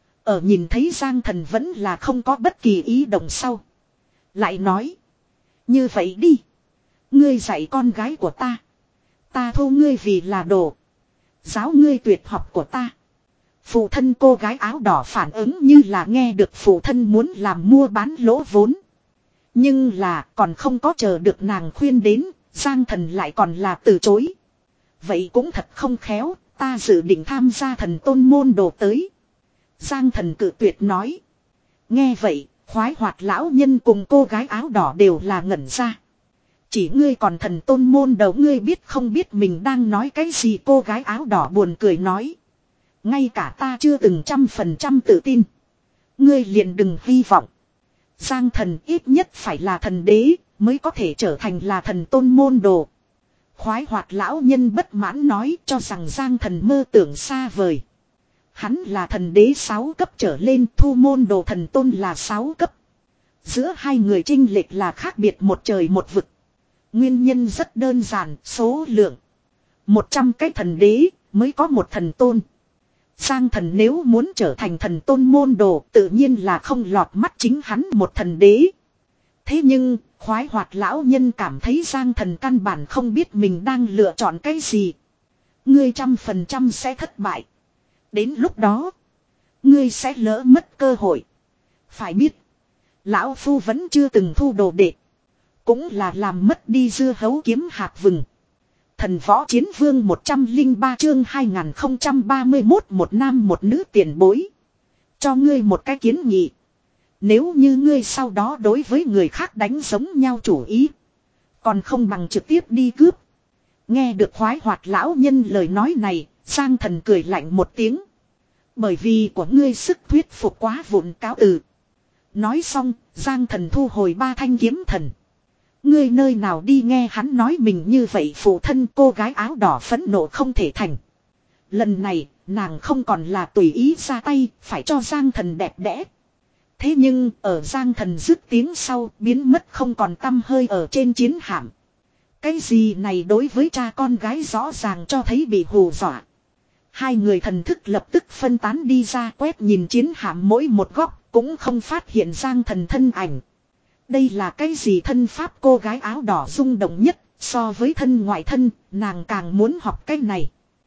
A: Ở nhìn thấy Giang Thần vẫn là không có bất kỳ ý động sau. Lại nói. Như vậy đi. Ngươi dạy con gái của ta. Ta thu ngươi vì là đồ. Giáo ngươi tuyệt học của ta. Phụ thân cô gái áo đỏ phản ứng như là nghe được phụ thân muốn làm mua bán lỗ vốn. Nhưng là còn không có chờ được nàng khuyên đến. Giang Thần lại còn là từ chối. Vậy cũng thật không khéo. Ta dự định tham gia thần tôn môn đồ tới. Giang Thần cự tuyệt nói. Nghe vậy, khoái hoạt lão nhân cùng cô gái áo đỏ đều là ngẩn ra. Chỉ ngươi còn thần tôn môn đầu ngươi biết không biết mình đang nói cái gì, cô gái áo đỏ buồn cười nói. Ngay cả ta chưa từng trăm phần trăm tự tin. Ngươi liền đừng hy vọng. Giang Thần ít nhất phải là thần đế mới có thể trở thành là thần tôn môn đồ. Khoái hoạt lão nhân bất mãn nói cho rằng Giang Thần mơ tưởng xa vời. Hắn là thần đế sáu cấp trở lên, thu môn đồ thần tôn là sáu cấp. Giữa hai người chênh lệch là khác biệt một trời một vực. Nguyên nhân rất đơn giản, số lượng. Một trăm cái thần đế mới có một thần tôn. Giang Thần nếu muốn trở thành thần tôn môn đồ tự nhiên là không lọt mắt chính hắn một thần đế. Thế nhưng, khoái hoạt lão nhân cảm thấy Giang Thần căn bản không biết mình đang lựa chọn cái gì. Ngươi trăm phần trăm sẽ thất bại. Đến lúc đó, ngươi sẽ lỡ mất cơ hội. Phải biết, lão phu vẫn chưa từng thu đồ đệ. Cũng là làm mất đi dưa hấu kiếm hạt vừng. Thần võ chiến vương một trăm lẻ ba chương hai nghìn không trăm ba mươi mốt một nam một nữ tiền bối. Cho ngươi một cái kiến nghị. Nếu như ngươi sau đó đối với người khác đánh giống nhau chủ ý. Còn không bằng trực tiếp đi cướp. Nghe được khoái hoạt lão nhân lời nói này, Giang Thần cười lạnh một tiếng. Bởi vì của ngươi sức thuyết phục quá vụn, cáo từ. Nói xong, Giang Thần thu hồi ba thanh kiếm thần. Ngươi nơi nào đi nghe hắn nói mình như vậy, phụ thân cô gái áo đỏ phẫn nộ không thể thành. Lần này, nàng không còn là tùy ý ra tay, phải cho Giang Thần đẹp đẽ. Thế nhưng, ở Giang Thần dứt tiếng sau, biến mất không còn tăm hơi ở trên chiến hạm. Cái gì này đối với cha con gái rõ ràng cho thấy bị hù dọa. Hai người thần thức lập tức phân tán đi ra, quét nhìn chiến hạm mỗi một góc, cũng không phát hiện Giang Thần thân ảnh. Đây là cái gì thân pháp, cô gái áo đỏ rung động nhất, so với thân ngoại thân, nàng càng muốn học cái này.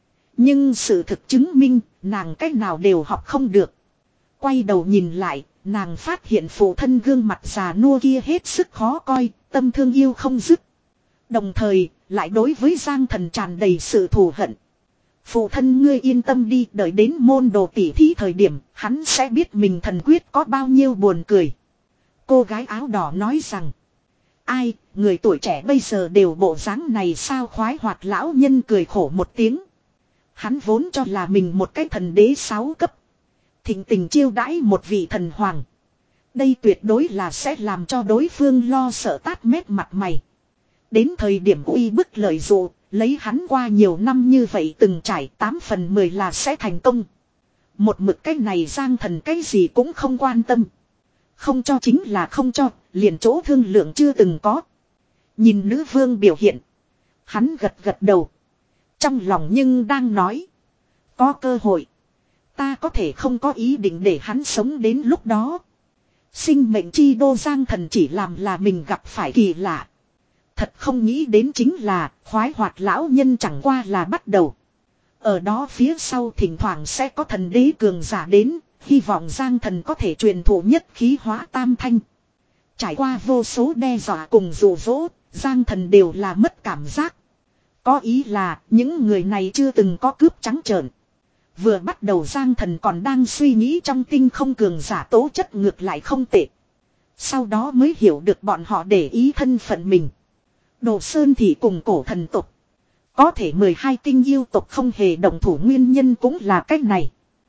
A: Nhưng sự thực chứng minh, nàng cái nào đều học không được. Quay đầu nhìn lại, nàng phát hiện phụ thân gương mặt già nua kia hết sức khó coi, tâm thương yêu không dứt. Đồng thời, lại đối với Giang Thần tràn đầy sự thù hận. Phụ thân ngươi yên tâm đi, đợi đến môn đồ tỉ thí thời điểm, hắn sẽ biết mình thần quyết có bao nhiêu buồn cười. Cô gái áo đỏ nói rằng, ai, người tuổi trẻ bây giờ đều bộ dáng này sao? Khoái hoạt lão nhân cười khổ một tiếng. Hắn vốn cho là mình một cái thần đế sáu cấp. Thịnh tình chiêu đãi một vị thần hoàng. Đây tuyệt đối là sẽ làm cho đối phương lo sợ tát mét mặt mày. Đến thời điểm uy bức lợi dụ, lấy hắn qua nhiều năm như vậy từng trải tám phần mười là sẽ thành công. Một mực cái này Giang Thần cái gì cũng không quan tâm. Không cho chính là không cho, liền chỗ thương lượng chưa từng có. Nhìn nữ vương biểu hiện. Hắn gật gật đầu. Trong lòng nhưng đang nói. Có cơ hội. Ta có thể không có ý định để hắn sống đến lúc đó. Sinh mệnh chi đô Giang Thần chỉ làm là mình gặp phải kỳ lạ. Thật không nghĩ đến chính là khoái hoạt lão nhân chẳng qua là bắt đầu. Ở đó phía sau thỉnh thoảng sẽ có thần đế cường giả đến. Hy vọng Giang Thần có thể truyền thụ nhất khí hóa tam thanh. Trải qua vô số đe dọa cùng dụ dỗ, Giang Thần đều là mất cảm giác. Có ý là những người này chưa từng có cướp trắng trợn. Vừa bắt đầu Giang Thần còn đang suy nghĩ trong tinh không cường giả tố chất ngược lại không tệ. Sau đó mới hiểu được bọn họ để ý thân phận mình. Đồ Sơn thì cùng cổ thần tộc. Có thể mười hai tinh yêu tộc không hề động thủ nguyên nhân cũng là cách này.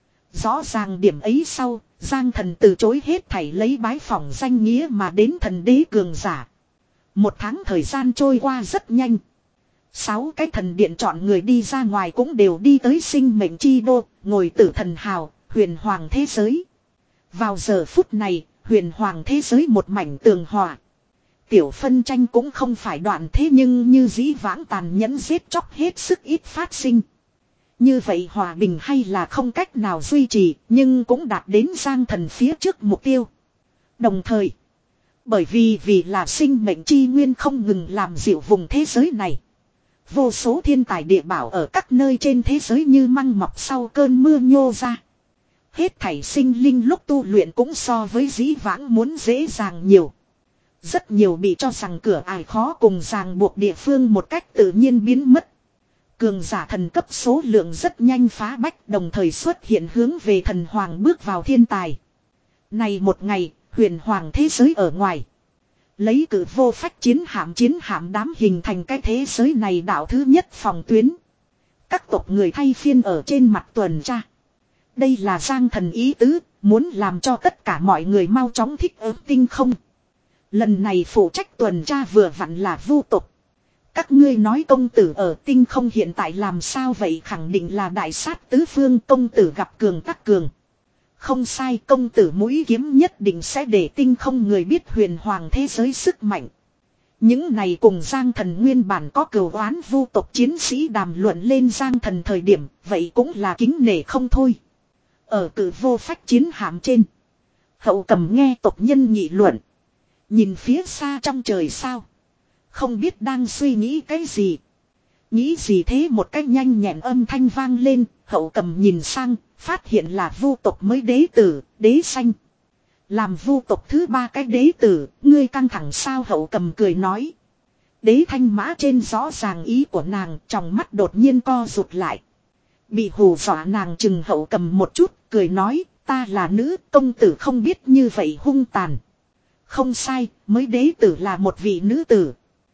A: Rõ ràng điểm ấy sau, Giang Thần từ chối hết thảy lấy bái phỏng danh nghĩa mà đến thần đế cường giả. Một tháng thời gian trôi qua rất nhanh. Sáu cái thần điện chọn người đi ra ngoài cũng đều đi tới sinh mệnh chi đô, ngồi tử thần hào, huyền hoàng thế giới. Vào giờ phút này, huyền hoàng thế giới một mảnh tường hòa. Tiểu phân tranh cũng không phải đoạn thế nhưng như dĩ vãng tàn nhẫn giết chóc hết sức ít phát sinh. Như vậy hòa bình hay là không cách nào duy trì, nhưng cũng đạt đến Giang Thần phía trước mục tiêu. Đồng thời, bởi vì vì là sinh mệnh chi nguyên không ngừng làm dịu vùng thế giới này. Vô số thiên tài địa bảo ở các nơi trên thế giới như măng mọc sau cơn mưa nhô ra. Hết thảy sinh linh lúc tu luyện cũng so với dĩ vãng muốn dễ dàng nhiều. Rất nhiều bị cho rằng cửa ải khó cùng ràng buộc địa phương một cách tự nhiên biến mất. Cường giả thần cấp số lượng rất nhanh phá bách, đồng thời xuất hiện hướng về thần hoàng bước vào thiên tài. Này một ngày, huyền hoàng thế giới ở ngoài. Lấy cử vô phách chiến hạm chiến hạm đám hình thành cái thế giới này đạo thứ nhất phòng tuyến. Các tộc người thay phiên ở trên mặt tuần tra. Đây là Giang Thần ý tứ, muốn làm cho tất cả mọi người mau chóng thích ứng tinh không. Lần này phụ trách tuần tra vừa vặn là Vu tộc. Các ngươi nói công tử ở tinh không hiện tại làm sao vậy, khẳng định là đại sát tứ phương, công tử gặp cường tắc cường. Không sai, công tử mũi kiếm nhất định sẽ để tinh không người biết huyền hoàng thế giới sức mạnh. Những này cùng Giang Thần nguyên bản có cừu oán Vu tộc chiến sĩ đàm luận lên Giang Thần thời điểm, vậy cũng là kính nể không thôi. Ở cử vô phách chiến hạm trên, Hậu Cầm nghe tộc nhân nghị luận. Nhìn phía xa trong trời sao, không biết đang suy nghĩ cái gì. Nghĩ gì thế, một cách nhanh nhẹn âm thanh vang lên. Hậu Cầm nhìn sang, phát hiện là Vu tộc mới đế tử, đế xanh. Làm Vu tộc thứ ba cái đế tử, ngươi căng thẳng sao? Hậu Cầm cười nói. Đế thanh mã trên rõ ràng ý của nàng, trong mắt đột nhiên co rụt lại. Bị hù dọa nàng chừng Hậu Cầm một chút, cười nói, ta là nữ, công tử không biết như vậy hung tàn. Không sai, mới đế tử là một vị nữ tử.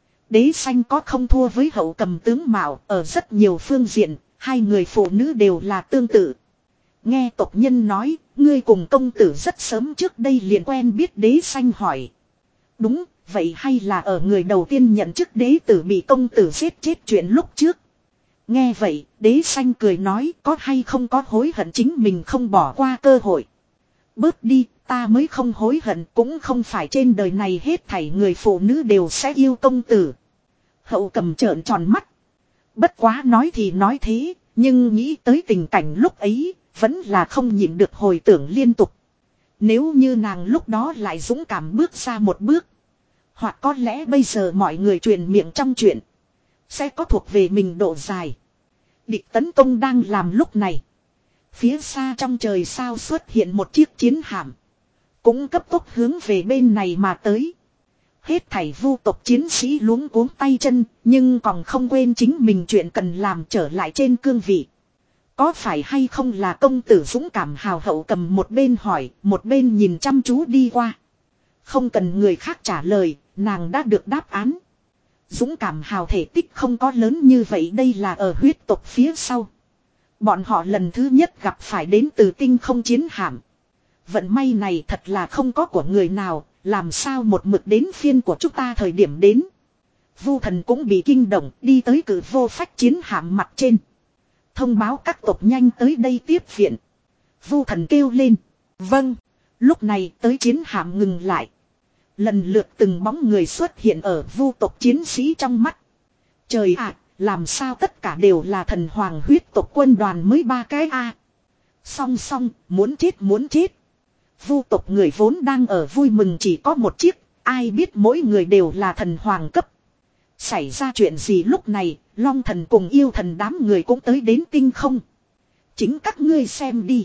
A: Đế xanh có không thua với Hậu Cầm tướng mạo, ở rất nhiều phương diện, hai người phụ nữ đều là tương tự. Nghe tộc nhân nói, ngươi cùng công tử rất sớm trước đây liền quen biết, đế xanh hỏi. Đúng, vậy hay là ở người đầu tiên nhận chức đế tử bị công tử giết chết chuyện lúc trước. Nghe vậy, đế xanh cười nói, có hay không có hối hận chính mình không bỏ qua cơ hội. Bớt đi, ta mới không hối hận, cũng không phải trên đời này hết thảy người phụ nữ đều sẽ yêu công tử. Hậu Cầm trợn tròn mắt. Bất quá nói thì nói thế, nhưng nghĩ tới tình cảnh lúc ấy, vẫn là không nhịn được hồi tưởng liên tục. Nếu như nàng lúc đó lại dũng cảm bước ra một bước, hoặc có lẽ bây giờ mọi người truyền miệng trong chuyện, sẽ có thuộc về mình độ dài. Địch tấn công đang làm lúc này. Phía xa trong trời sao xuất hiện một chiếc chiến hạm, cũng cấp tốc hướng về bên này mà tới. Hết thảy Vu tộc chiến sĩ luống cuống tay chân, nhưng còn không quên chính mình chuyện cần làm, trở lại trên cương vị. Có phải hay không là công tử dũng cảm? Hào Hậu Cầm một bên hỏi, một bên nhìn chăm chú đi qua. Không cần người khác trả lời, nàng đã được đáp án. Dũng cảm hào thể tích không có lớn như vậy, đây là ở huyết tộc phía sau. Bọn họ lần thứ nhất gặp phải đến từ tinh không chiến hạm. Vận may này thật là không có của người nào, làm sao một mực đến phiên của chúng ta thời điểm đến. Vu Thần cũng bị kinh động, đi tới cử vô phách chiến hạm mặt trên. Thông báo các tộc nhanh tới đây tiếp viện. Vu Thần kêu lên. Vâng. Lúc này tới chiến hạm ngừng lại. Lần lượt từng bóng người xuất hiện ở Vu tộc chiến sĩ trong mắt. Trời ạ, làm sao tất cả đều là thần hoàng huyết tộc quân đoàn mới ba cái a? Song song, muốn chết muốn chết. Vu tộc người vốn đang ở vui mừng chỉ có một chiếc, ai biết mỗi người đều là thần hoàng cấp. Xảy ra chuyện gì lúc này, Long Thần cùng Yêu Thần đám người cũng tới đến tinh không. Chính các ngươi xem đi.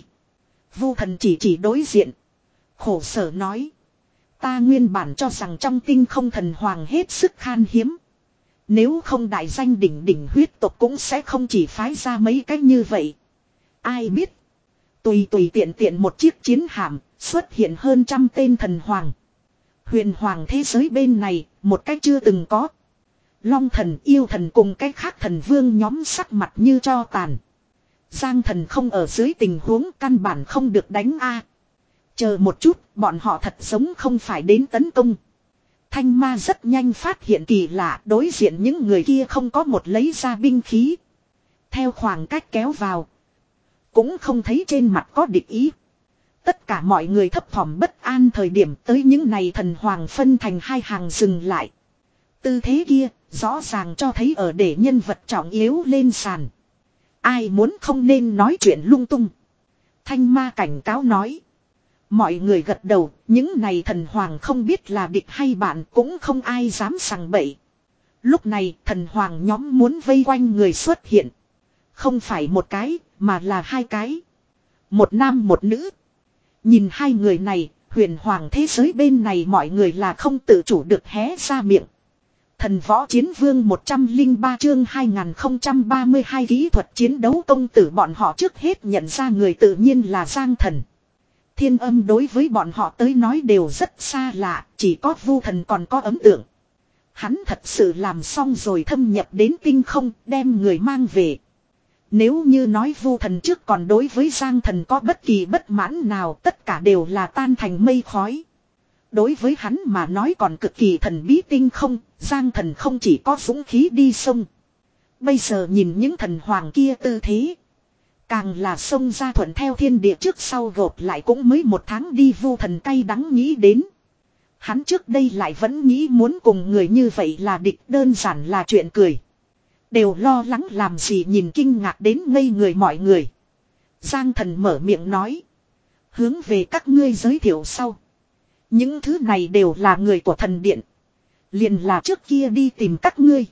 A: Vu Thần chỉ chỉ đối diện. Khổ sở nói. Ta nguyên bản cho rằng trong tinh không thần hoàng hết sức khan hiếm. Nếu không đại danh đỉnh đỉnh huyết tộc cũng sẽ không chỉ phái ra mấy cách như vậy. Ai biết. Tùy tùy tiện tiện một chiếc chiến hạm xuất hiện hơn trăm tên thần hoàng. Huyền hoàng thế giới bên này một cách chưa từng có. Long Thần, Yêu Thần cùng cách khác thần vương nhóm sắc mặt như cho tàn. Giang Thần không ở dưới tình huống căn bản không được đánh a. Chờ một chút, bọn họ thật giống không phải đến tấn công. Thanh ma rất nhanh phát hiện kỳ lạ, đối diện những người kia không có một lấy ra binh khí. Theo khoảng cách kéo vào, cũng không thấy trên mặt có địch ý. Tất cả mọi người thấp thỏm bất an thời điểm tới những này thần hoàng phân thành hai hàng dừng lại. Tư thế kia rõ ràng cho thấy ở để nhân vật trọng yếu lên sàn. Ai muốn không nên nói chuyện lung tung. Thanh ma cảnh cáo nói. Mọi người gật đầu, những này thần hoàng không biết là địch hay bạn, cũng không ai dám sằng bậy. Lúc này thần hoàng nhóm muốn vây quanh người xuất hiện. Không phải một cái, mà là hai cái. Một nam một nữ. Nhìn hai người này, huyền hoàng thế giới bên này mọi người là không tự chủ được hé ra miệng. Thần võ chiến vương một trăm lẻ ba chương hai nghìn không trăm ba mươi hai kỹ thuật chiến đấu công tử bọn họ trước hết nhận ra người tự nhiên là Giang Thần. Thiên âm đối với bọn họ tới nói đều rất xa lạ, chỉ có Vu Thần còn có ấn tượng. Hắn thật sự làm xong rồi thâm nhập đến tinh không, đem người mang về. Nếu như nói Vu Thần trước còn đối với Giang Thần có bất kỳ bất mãn nào, tất cả đều là tan thành mây khói. Đối với hắn mà nói còn cực kỳ thần bí tinh không, Giang Thần không chỉ có dũng khí đi sông. Bây giờ nhìn những thần hoàng kia tư thế. Càng là sông ra thuận theo thiên địa trước sau gộp lại cũng mới một tháng đi. Vu Thần cay đắng nghĩ đến. Hắn trước đây lại vẫn nghĩ muốn cùng người như vậy là địch, đơn giản là chuyện cười. Đều lo lắng làm gì nhìn kinh ngạc đến ngây người mọi người. Giang Thần mở miệng nói. Hướng về các ngươi giới thiệu sau. Những thứ này đều là người của thần điện. Liền là trước kia đi tìm các ngươi.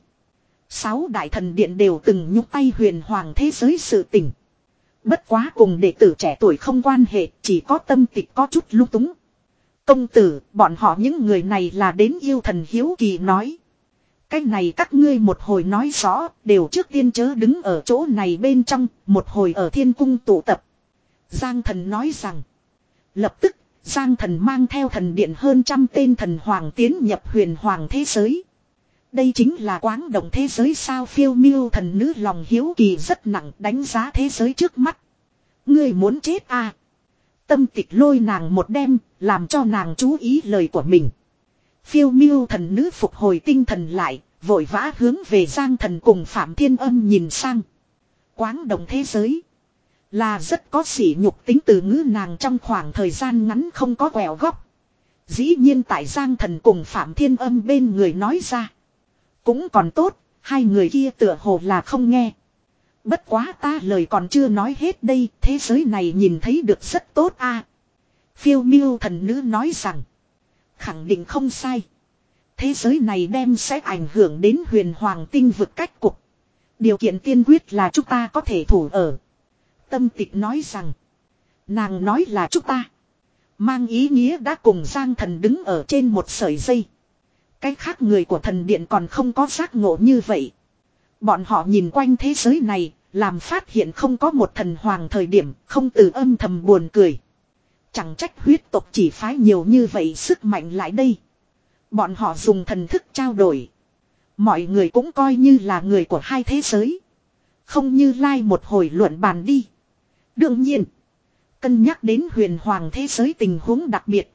A: Sáu đại thần điện đều từng nhúc tay huyền hoàng thế giới sự tình. Bất quá cùng đệ tử trẻ tuổi không quan hệ, chỉ có tâm tịch có chút lung túng. Công tử, bọn họ những người này là đến yêu thần hiếu kỳ nói. Cái này các ngươi một hồi nói rõ, đều trước tiên chớ đứng ở chỗ này bên trong, một hồi ở thiên cung tụ tập. Giang Thần nói rằng. Lập tức, Giang Thần mang theo thần điện hơn trăm tên thần hoàng tiến nhập huyền hoàng thế giới. Đây chính là quáng động thế giới sao? Phiêu miêu thần nữ lòng hiếu kỳ rất nặng, đánh giá thế giới trước mắt. Ngươi muốn chết à? Tâm tịch lôi nàng một đêm, làm cho nàng chú ý lời của mình. Phiêu miêu thần nữ phục hồi tinh thần lại, vội vã hướng về Giang Thần cùng Phạm Thiên Âm nhìn sang. Quáng động thế giới là rất có sỉ nhục tính từ ngữ, nàng trong khoảng thời gian ngắn không có quẹo góc. Dĩ nhiên tại Giang Thần cùng Phạm Thiên Âm bên người nói ra. Cũng còn tốt, hai người kia tựa hồ là không nghe. Bất quá ta lời còn chưa nói hết đây, thế giới này nhìn thấy được rất tốt a. À, phiêu miêu thần nữ nói rằng. Khẳng định không sai. Thế giới này đem sẽ ảnh hưởng đến huyền hoàng tinh vực cách cục. Điều kiện tiên quyết là chúng ta có thể thủ ở. Tâm tịch nói rằng. Nàng nói là chúng ta. Mang ý nghĩa đã cùng Giang Thần đứng ở trên một sợi dây. Cái khác người của thần điện còn không có giác ngộ như vậy. Bọn họ nhìn quanh thế giới này, làm phát hiện không có một thần hoàng thời điểm, không từ âm thầm buồn cười. Chẳng trách huyết tộc chỉ phái nhiều như vậy sức mạnh lại đây. Bọn họ dùng thần thức trao đổi. Mọi người cũng coi như là người của hai thế giới. Không như lai like một hồi luận bàn đi. Đương nhiên, cân nhắc đến huyền hoàng thế giới tình huống đặc biệt.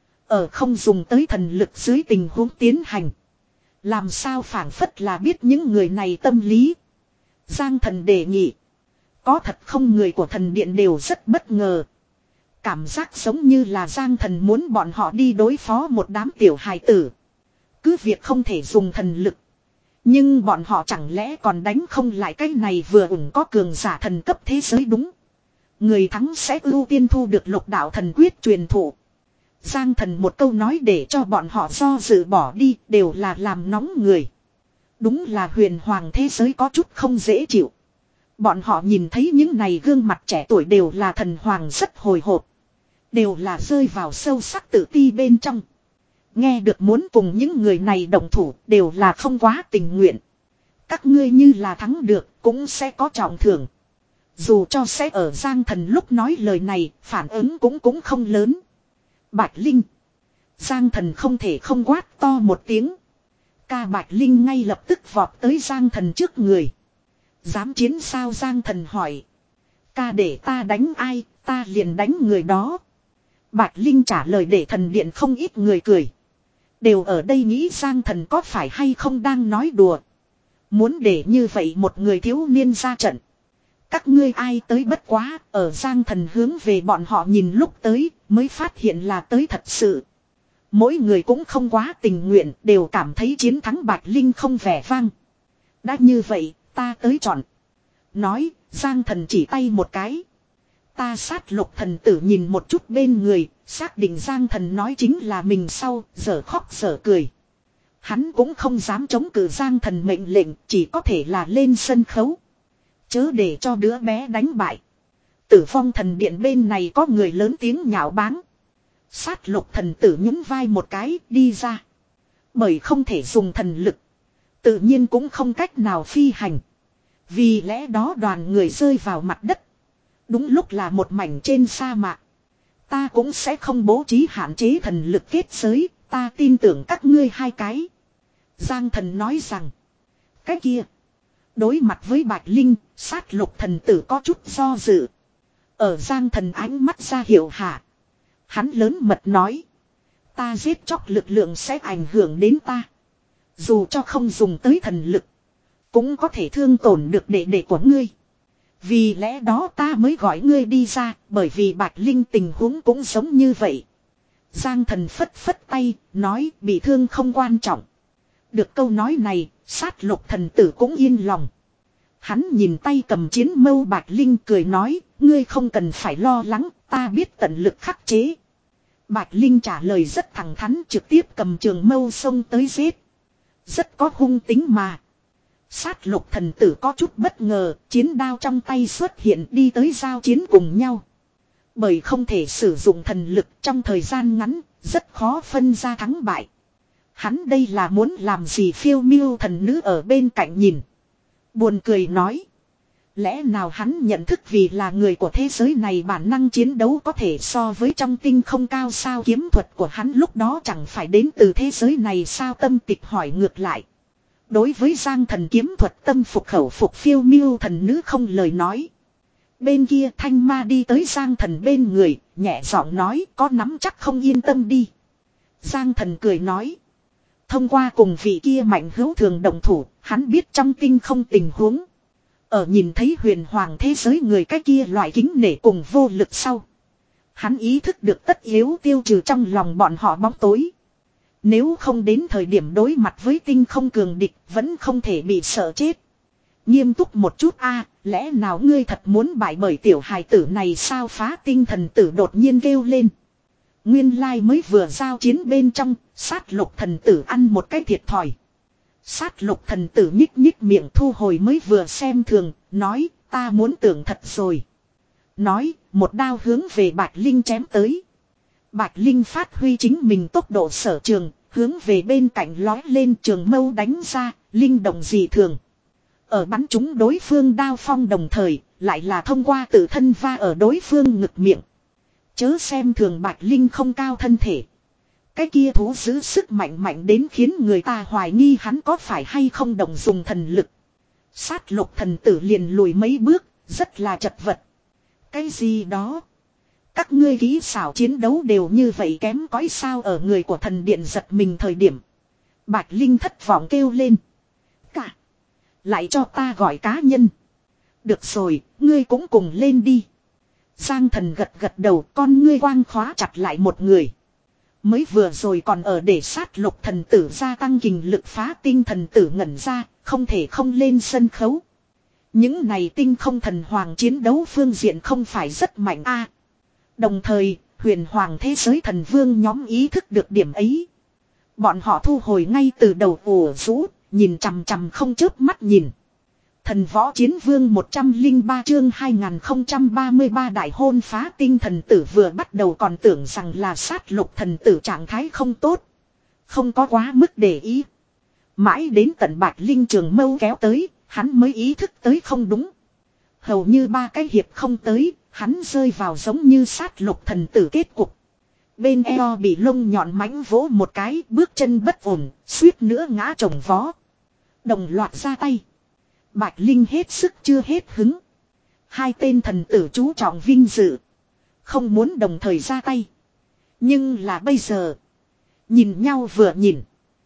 A: Ở không dùng tới thần lực dưới tình huống tiến hành. Làm sao phảng phất là biết những người này tâm lý. Giang Thần đề nghị. Có thật không, người của thần điện đều rất bất ngờ. Cảm giác giống như là Giang Thần muốn bọn họ đi đối phó một đám tiểu hài tử. Cứ việc không thể dùng thần lực. Nhưng bọn họ chẳng lẽ còn đánh không lại cái này vừa ủng có cường giả thần cấp thế giới đúng. Người thắng sẽ ưu tiên thu được lục đạo thần quyết truyền thụ. Giang Thần một câu nói để cho bọn họ do dự bỏ đi, đều là làm nóng người. Đúng là huyền hoàng thế giới có chút không dễ chịu. Bọn họ nhìn thấy những này gương mặt trẻ tuổi đều là thần hoàng rất hồi hộp. Đều là rơi vào sâu sắc tự ti bên trong. Nghe được muốn cùng những người này đồng thủ đều là không quá tình nguyện. Các ngươi như là thắng được cũng sẽ có trọng thưởng. Dù cho sẽ ở Giang Thần lúc nói lời này, phản ứng cũng cũng không lớn. Bạch Linh. Giang Thần không thể không quát to một tiếng. Ca Bạch Linh ngay lập tức vọt tới Giang Thần trước người. Dám chiến sao? Giang Thần hỏi. Ca để ta đánh ai, ta liền đánh người đó. Bạch Linh trả lời để thần điện không ít người cười. Đều ở đây nghĩ Giang Thần có phải hay không đang nói đùa. Muốn để như vậy một người thiếu niên ra trận. Các ngươi ai tới bất quá, ở Giang Thần hướng về bọn họ nhìn lúc tới, mới phát hiện là tới thật sự. Mỗi người cũng không quá tình nguyện, đều cảm thấy chiến thắng Bạch Linh không vẻ vang. Đã như vậy, ta tới chọn. Nói, Giang Thần chỉ tay một cái. Ta sát lục thần tử nhìn một chút bên người, xác định Giang Thần nói chính là mình sau, giờ khóc giờ cười. Hắn cũng không dám chống cự Giang Thần mệnh lệnh, chỉ có thể là lên sân khấu. Chớ để cho đứa bé đánh bại. Tử Vong Thần Điện bên này có người lớn tiếng nhạo báng. Sát lục thần tử nhún vai một cái đi ra. Bởi không thể dùng thần lực. Tự nhiên cũng không cách nào phi hành. Vì lẽ đó đoàn người rơi vào mặt đất. Đúng lúc là một mảnh trên sa mạc. Ta cũng sẽ không bố trí hạn chế thần lực kết giới. Ta tin tưởng các ngươi hai cái. Giang Thần nói rằng. Cái kia. Đối mặt với Bạch Linh, sát lục thần tử có chút do dự. Ở Giang Thần ánh mắt ra hiệu hạ. Hắn lớn mật nói. Ta giết chóc lực lượng sẽ ảnh hưởng đến ta. Dù cho không dùng tới thần lực. Cũng có thể thương tổn được đệ đệ của ngươi. Vì lẽ đó ta mới gọi ngươi đi ra. Bởi vì Bạch Linh tình huống cũng giống như vậy. Giang Thần phất phất tay. Nói bị thương không quan trọng. Được câu nói này. Sát lục thần tử cũng yên lòng. Hắn nhìn tay cầm chiến mâu Bạch Linh cười nói. Ngươi không cần phải lo lắng. Ta biết tận lực khắc chế. Bạch Linh trả lời rất thẳng thắn, trực tiếp cầm trường mâu xông tới giết. Rất có hung tính mà. Sát lục thần tử có chút bất ngờ, chiến đao trong tay xuất hiện đi tới giao chiến cùng nhau. Bởi không thể sử dụng thần lực trong thời gian ngắn, rất khó phân ra thắng bại. Hắn đây là muốn làm gì? Phiêu miêu thần nữ ở bên cạnh nhìn. Buồn cười nói. Lẽ nào hắn nhận thức vì là người của thế giới này bản năng chiến đấu có thể so với trong tinh không cao sao? Kiếm thuật của hắn lúc đó chẳng phải đến từ thế giới này sao? Tâm Tịch hỏi ngược lại. Đối với Giang Thần kiếm thuật tâm phục khẩu phục, phiêu miêu thần nữ không lời nói. Bên kia Thanh Ma đi tới Giang Thần bên người, nhẹ giọng nói có nắm chắc không yên tâm đi. Giang Thần cười nói. Thông qua cùng vị kia mạnh hữu thường động thủ, hắn biết trong tinh không tình huống. Ở nhìn thấy huyền hoàng thế giới người cái kia loại kính nể cùng vô lực sau. Hắn ý thức được tất yếu tiêu trừ trong lòng bọn họ bóng tối. Nếu không đến thời điểm đối mặt với tinh không cường địch vẫn không thể bị sợ chết. Nghiêm túc một chút a, lẽ nào ngươi thật muốn bại bởi tiểu hài tử này sao? Phá tinh thần tử đột nhiên kêu lên. Nguyên lai mới vừa giao chiến bên trong, sát lục thần tử ăn một cái thiệt thòi. Sát lục thần tử nhích nhích miệng thu hồi mới vừa xem thường, nói ta muốn tưởng thật rồi. Nói, một đao hướng về Bạch Linh chém tới. Bạch Linh phát huy chính mình tốc độ sở trường, hướng về bên cạnh lói lên trường mâu đánh ra, linh động dị thường. Ở bắn trúng đối phương đao phong đồng thời, lại là thông qua tự thân va ở đối phương ngực miệng. Chớ xem thường Bạch Linh không cao thân thể. Cái kia thú giữ sức mạnh mạnh đến khiến người ta hoài nghi hắn có phải hay không đồng dùng thần lực. Sát lục thần tử liền lùi mấy bước, rất là chật vật. Cái gì đó? Các ngươi kỹ xảo chiến đấu đều như vậy kém cỏi sao? Ở người của thần điện giật mình thời điểm. Bạch Linh thất vọng kêu lên. Cả! Lại cho ta gọi cá nhân. Được rồi, ngươi cũng cùng lên đi. Giang Thần gật gật đầu, con ngươi quang khóa chặt lại một người. Mới vừa rồi còn ở để sát lục thần tử gia tăng kình lực phá tinh thần tử ngẩn ra, không thể không lên sân khấu. Những này tinh không thần hoàng chiến đấu phương diện không phải rất mạnh a. Đồng thời, huyền hoàng thế giới thần vương nhóm ý thức được điểm ấy. Bọn họ thu hồi ngay từ đầu ủ rũ, nhìn chằm chằm không chớp mắt nhìn. Thần võ chiến vương một trăm lẻ ba chương hai nghìn không trăm ba mươi ba đại hôn phá tinh thần tử vừa bắt đầu còn tưởng rằng là sát lục thần tử trạng thái không tốt. Không có quá mức để ý. Mãi đến tận Bạch Linh trường mâu kéo tới, hắn mới ý thức tới không đúng. Hầu như ba cái hiệp không tới, hắn rơi vào giống như sát lục thần tử kết cục. Bên eo bị lông nhọn mãnh vỗ một cái, bước chân bất ổn, suýt nữa ngã chồng vó. Đồng loạt ra tay. Bạch Linh hết sức chưa hết hứng. Hai tên thần tử chú trọng vinh dự. Không muốn đồng thời ra tay. Nhưng là bây giờ. Nhìn nhau vừa nhìn.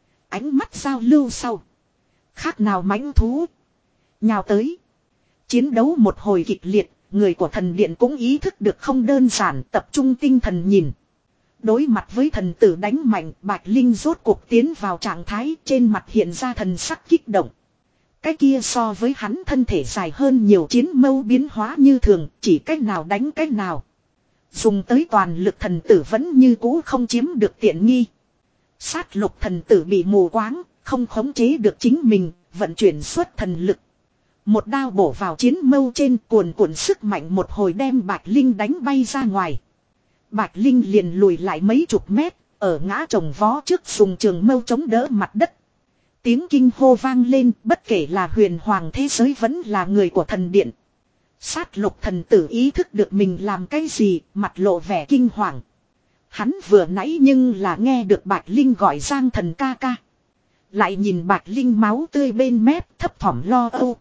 A: Ánh mắt giao lưu sau. Khác nào mãnh thú. Nhào tới. Chiến đấu một hồi kịch liệt. Người của thần điện cũng ý thức được không đơn giản, tập trung tinh thần nhìn. Đối mặt với thần tử đánh mạnh, Bạch Linh rốt cuộc tiến vào trạng thái, trên mặt hiện ra thần sắc kích động. Cái kia so với hắn thân thể dài hơn nhiều chiến mâu biến hóa như thường, chỉ cách nào đánh cách nào. Dùng tới toàn lực thần tử vẫn như cũ không chiếm được tiện nghi. Sát lục thần tử bị mù quáng, không khống chế được chính mình, vận chuyển xuất thần lực. Một đao bổ vào chiến mâu trên, cuồn cuộn sức mạnh một hồi đem Bạch Linh đánh bay ra ngoài. Bạch Linh liền lùi lại mấy chục mét, ở ngã trồng vó trước dùng trường mâu chống đỡ mặt đất. Tiếng kinh hô vang lên, bất kể là huyền hoàng thế giới vẫn là người của thần điện. Sát lục thần tử ý thức được mình làm cái gì, mặt lộ vẻ kinh hoàng. Hắn vừa nãy nhưng là nghe được Bạch Linh gọi Giang thần ca ca. Lại nhìn Bạch Linh máu tươi bên mép, thấp thỏm lo âu.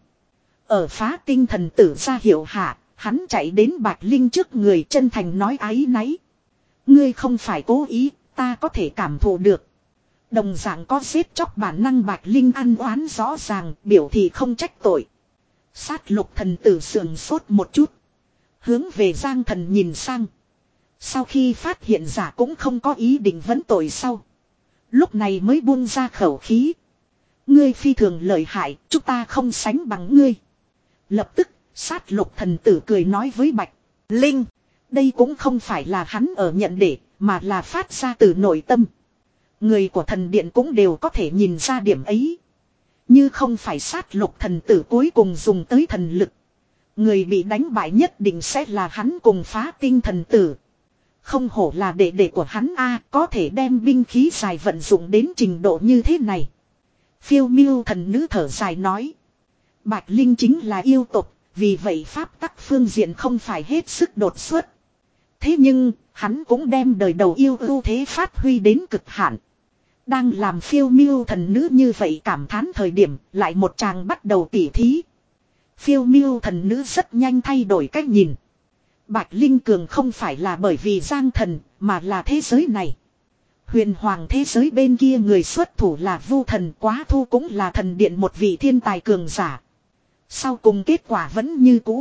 A: Ở phá tinh thần tử ra hiệu hạ, hắn chạy đến Bạch Linh trước người chân thành nói áy náy. Ngươi không phải cố ý, ta có thể cảm thụ được. Đồng dạng có giết chóc bản năng Bạch Linh ăn oán rõ ràng, biểu thị không trách tội. Sát lục thần tử sườn sốt một chút. Hướng về Giang thần nhìn sang. Sau khi phát hiện giả cũng không có ý định vấn tội sau. Lúc này mới buông ra khẩu khí. Ngươi phi thường lợi hại, chúng ta không sánh bằng ngươi. Lập tức, sát lục thần tử cười nói với Bạch Linh. Đây cũng không phải là hắn ở nhận để, mà là phát ra từ nội tâm. Người của thần điện cũng đều có thể nhìn ra điểm ấy. Như không phải sát lục thần tử cuối cùng dùng tới thần lực. Người bị đánh bại nhất định sẽ là hắn cùng phá tinh thần tử. Không hổ là đệ đệ của hắn a, có thể đem binh khí dài vận dụng đến trình độ như thế này. Phiêu miêu thần nữ thở dài nói. Bạch Linh chính là yêu tộc, vì vậy pháp tắc phương diện không phải hết sức đột xuất. Thế nhưng, hắn cũng đem đời đầu yêu ưu thế phát huy đến cực hạn. Đang làm phiêu miêu thần nữ như vậy cảm thán thời điểm, lại một chàng bắt đầu tỉ thí. Phiêu miêu thần nữ rất nhanh thay đổi cách nhìn. Bạch Linh cường không phải là bởi vì Giang thần, mà là thế giới này. Huyền hoàng thế giới bên kia người xuất thủ là Vu thần, Quá Thu cũng là thần điện một vị thiên tài cường giả. Sau cùng kết quả vẫn như cũ.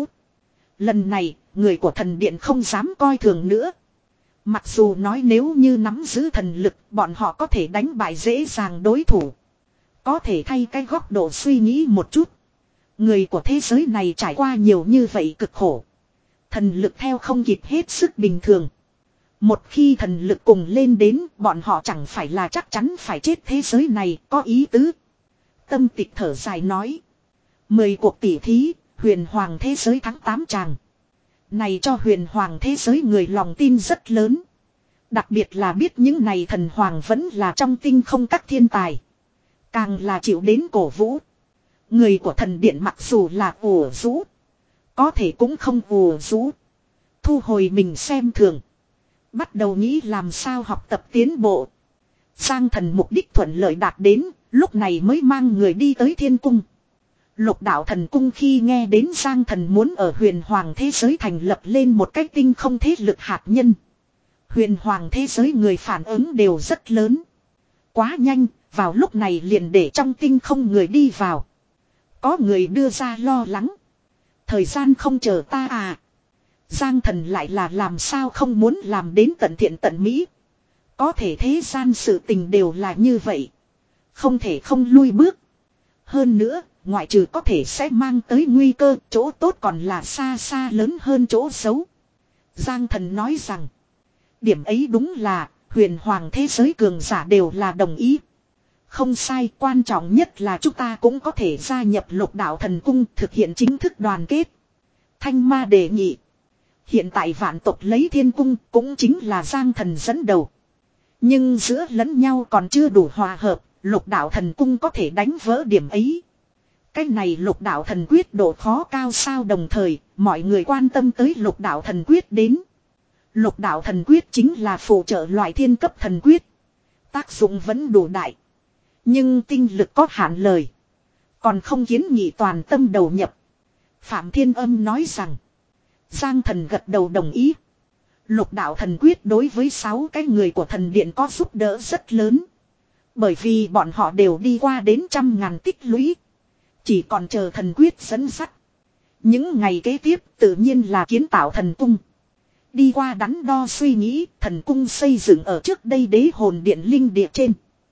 A: Lần này, người của thần điện không dám coi thường nữa. Mặc dù nói nếu như nắm giữ thần lực, bọn họ có thể đánh bại dễ dàng đối thủ. Có thể thay cái góc độ suy nghĩ một chút. Người của thế giới này trải qua nhiều như vậy cực khổ. Thần lực theo không kịp hết sức bình thường. Một khi thần lực cùng lên đến, bọn họ chẳng phải là chắc chắn phải chết thế giới này, có ý tứ. Tâm tịch thở dài nói. Mười cuộc tỉ thí, huyền hoàng thế giới thắng tám chàng. Này cho huyền hoàng thế giới người lòng tin rất lớn. Đặc biệt là biết những này thần hoàng vẫn là trong tinh không các thiên tài. Càng là chịu đến cổ vũ. Người của thần điện mặc dù là ủ rũ. Có thể cũng không ủ rũ. Thu hồi mình xem thường. Bắt đầu nghĩ làm sao học tập tiến bộ. Giang thần mục đích thuận lợi đạt đến. Lúc này mới mang người đi tới thiên cung. Lục đạo thần cung khi nghe đến Giang thần muốn ở huyền hoàng thế giới thành lập lên một cái tinh không thế lực hạt nhân. Huyền hoàng thế giới người phản ứng đều rất lớn. Quá nhanh, vào lúc này liền để trong tinh không người đi vào. Có người đưa ra lo lắng. Thời gian không chờ ta à. Giang thần lại là làm sao không muốn làm đến tận thiện tận mỹ. Có thể thế gian sự tình đều là như vậy. Không thể không lui bước. Hơn nữa, ngoại trừ có thể sẽ mang tới nguy cơ, chỗ tốt còn là xa xa lớn hơn chỗ xấu. Giang thần nói rằng, điểm ấy đúng là, huyền hoàng thế giới cường giả đều là đồng ý. Không sai, quan trọng nhất là chúng ta cũng có thể gia nhập lục đạo thần cung thực hiện chính thức đoàn kết. Thanh ma đề nghị. Hiện tại vạn tộc lấy thiên cung cũng chính là Giang thần dẫn đầu. Nhưng giữa lẫn nhau còn chưa đủ hòa hợp, lục đạo thần cung có thể đánh vỡ điểm ấy. Cái này lục đạo thần quyết độ khó cao sao, đồng thời mọi người quan tâm tới lục đạo thần quyết đến. Lục đạo thần quyết chính là phụ trợ loại thiên cấp thần quyết. Tác dụng vẫn đủ đại. Nhưng tinh lực có hạn lời. Còn không kiến nghị toàn tâm đầu nhập. Phạm Thiên Âm nói rằng. Giang thần gật đầu đồng ý. Lục đạo thần quyết đối với sáu cái người của thần điện có giúp đỡ rất lớn. Bởi vì bọn họ đều đi qua đến trăm ngàn tích lũy. Chỉ còn chờ thần quyết dẫn dắt. Những ngày kế tiếp tự nhiên là kiến tạo thần cung. Đi qua đắn đo suy nghĩ, thần cung xây dựng ở trước đây đế hồn điện linh địa trên.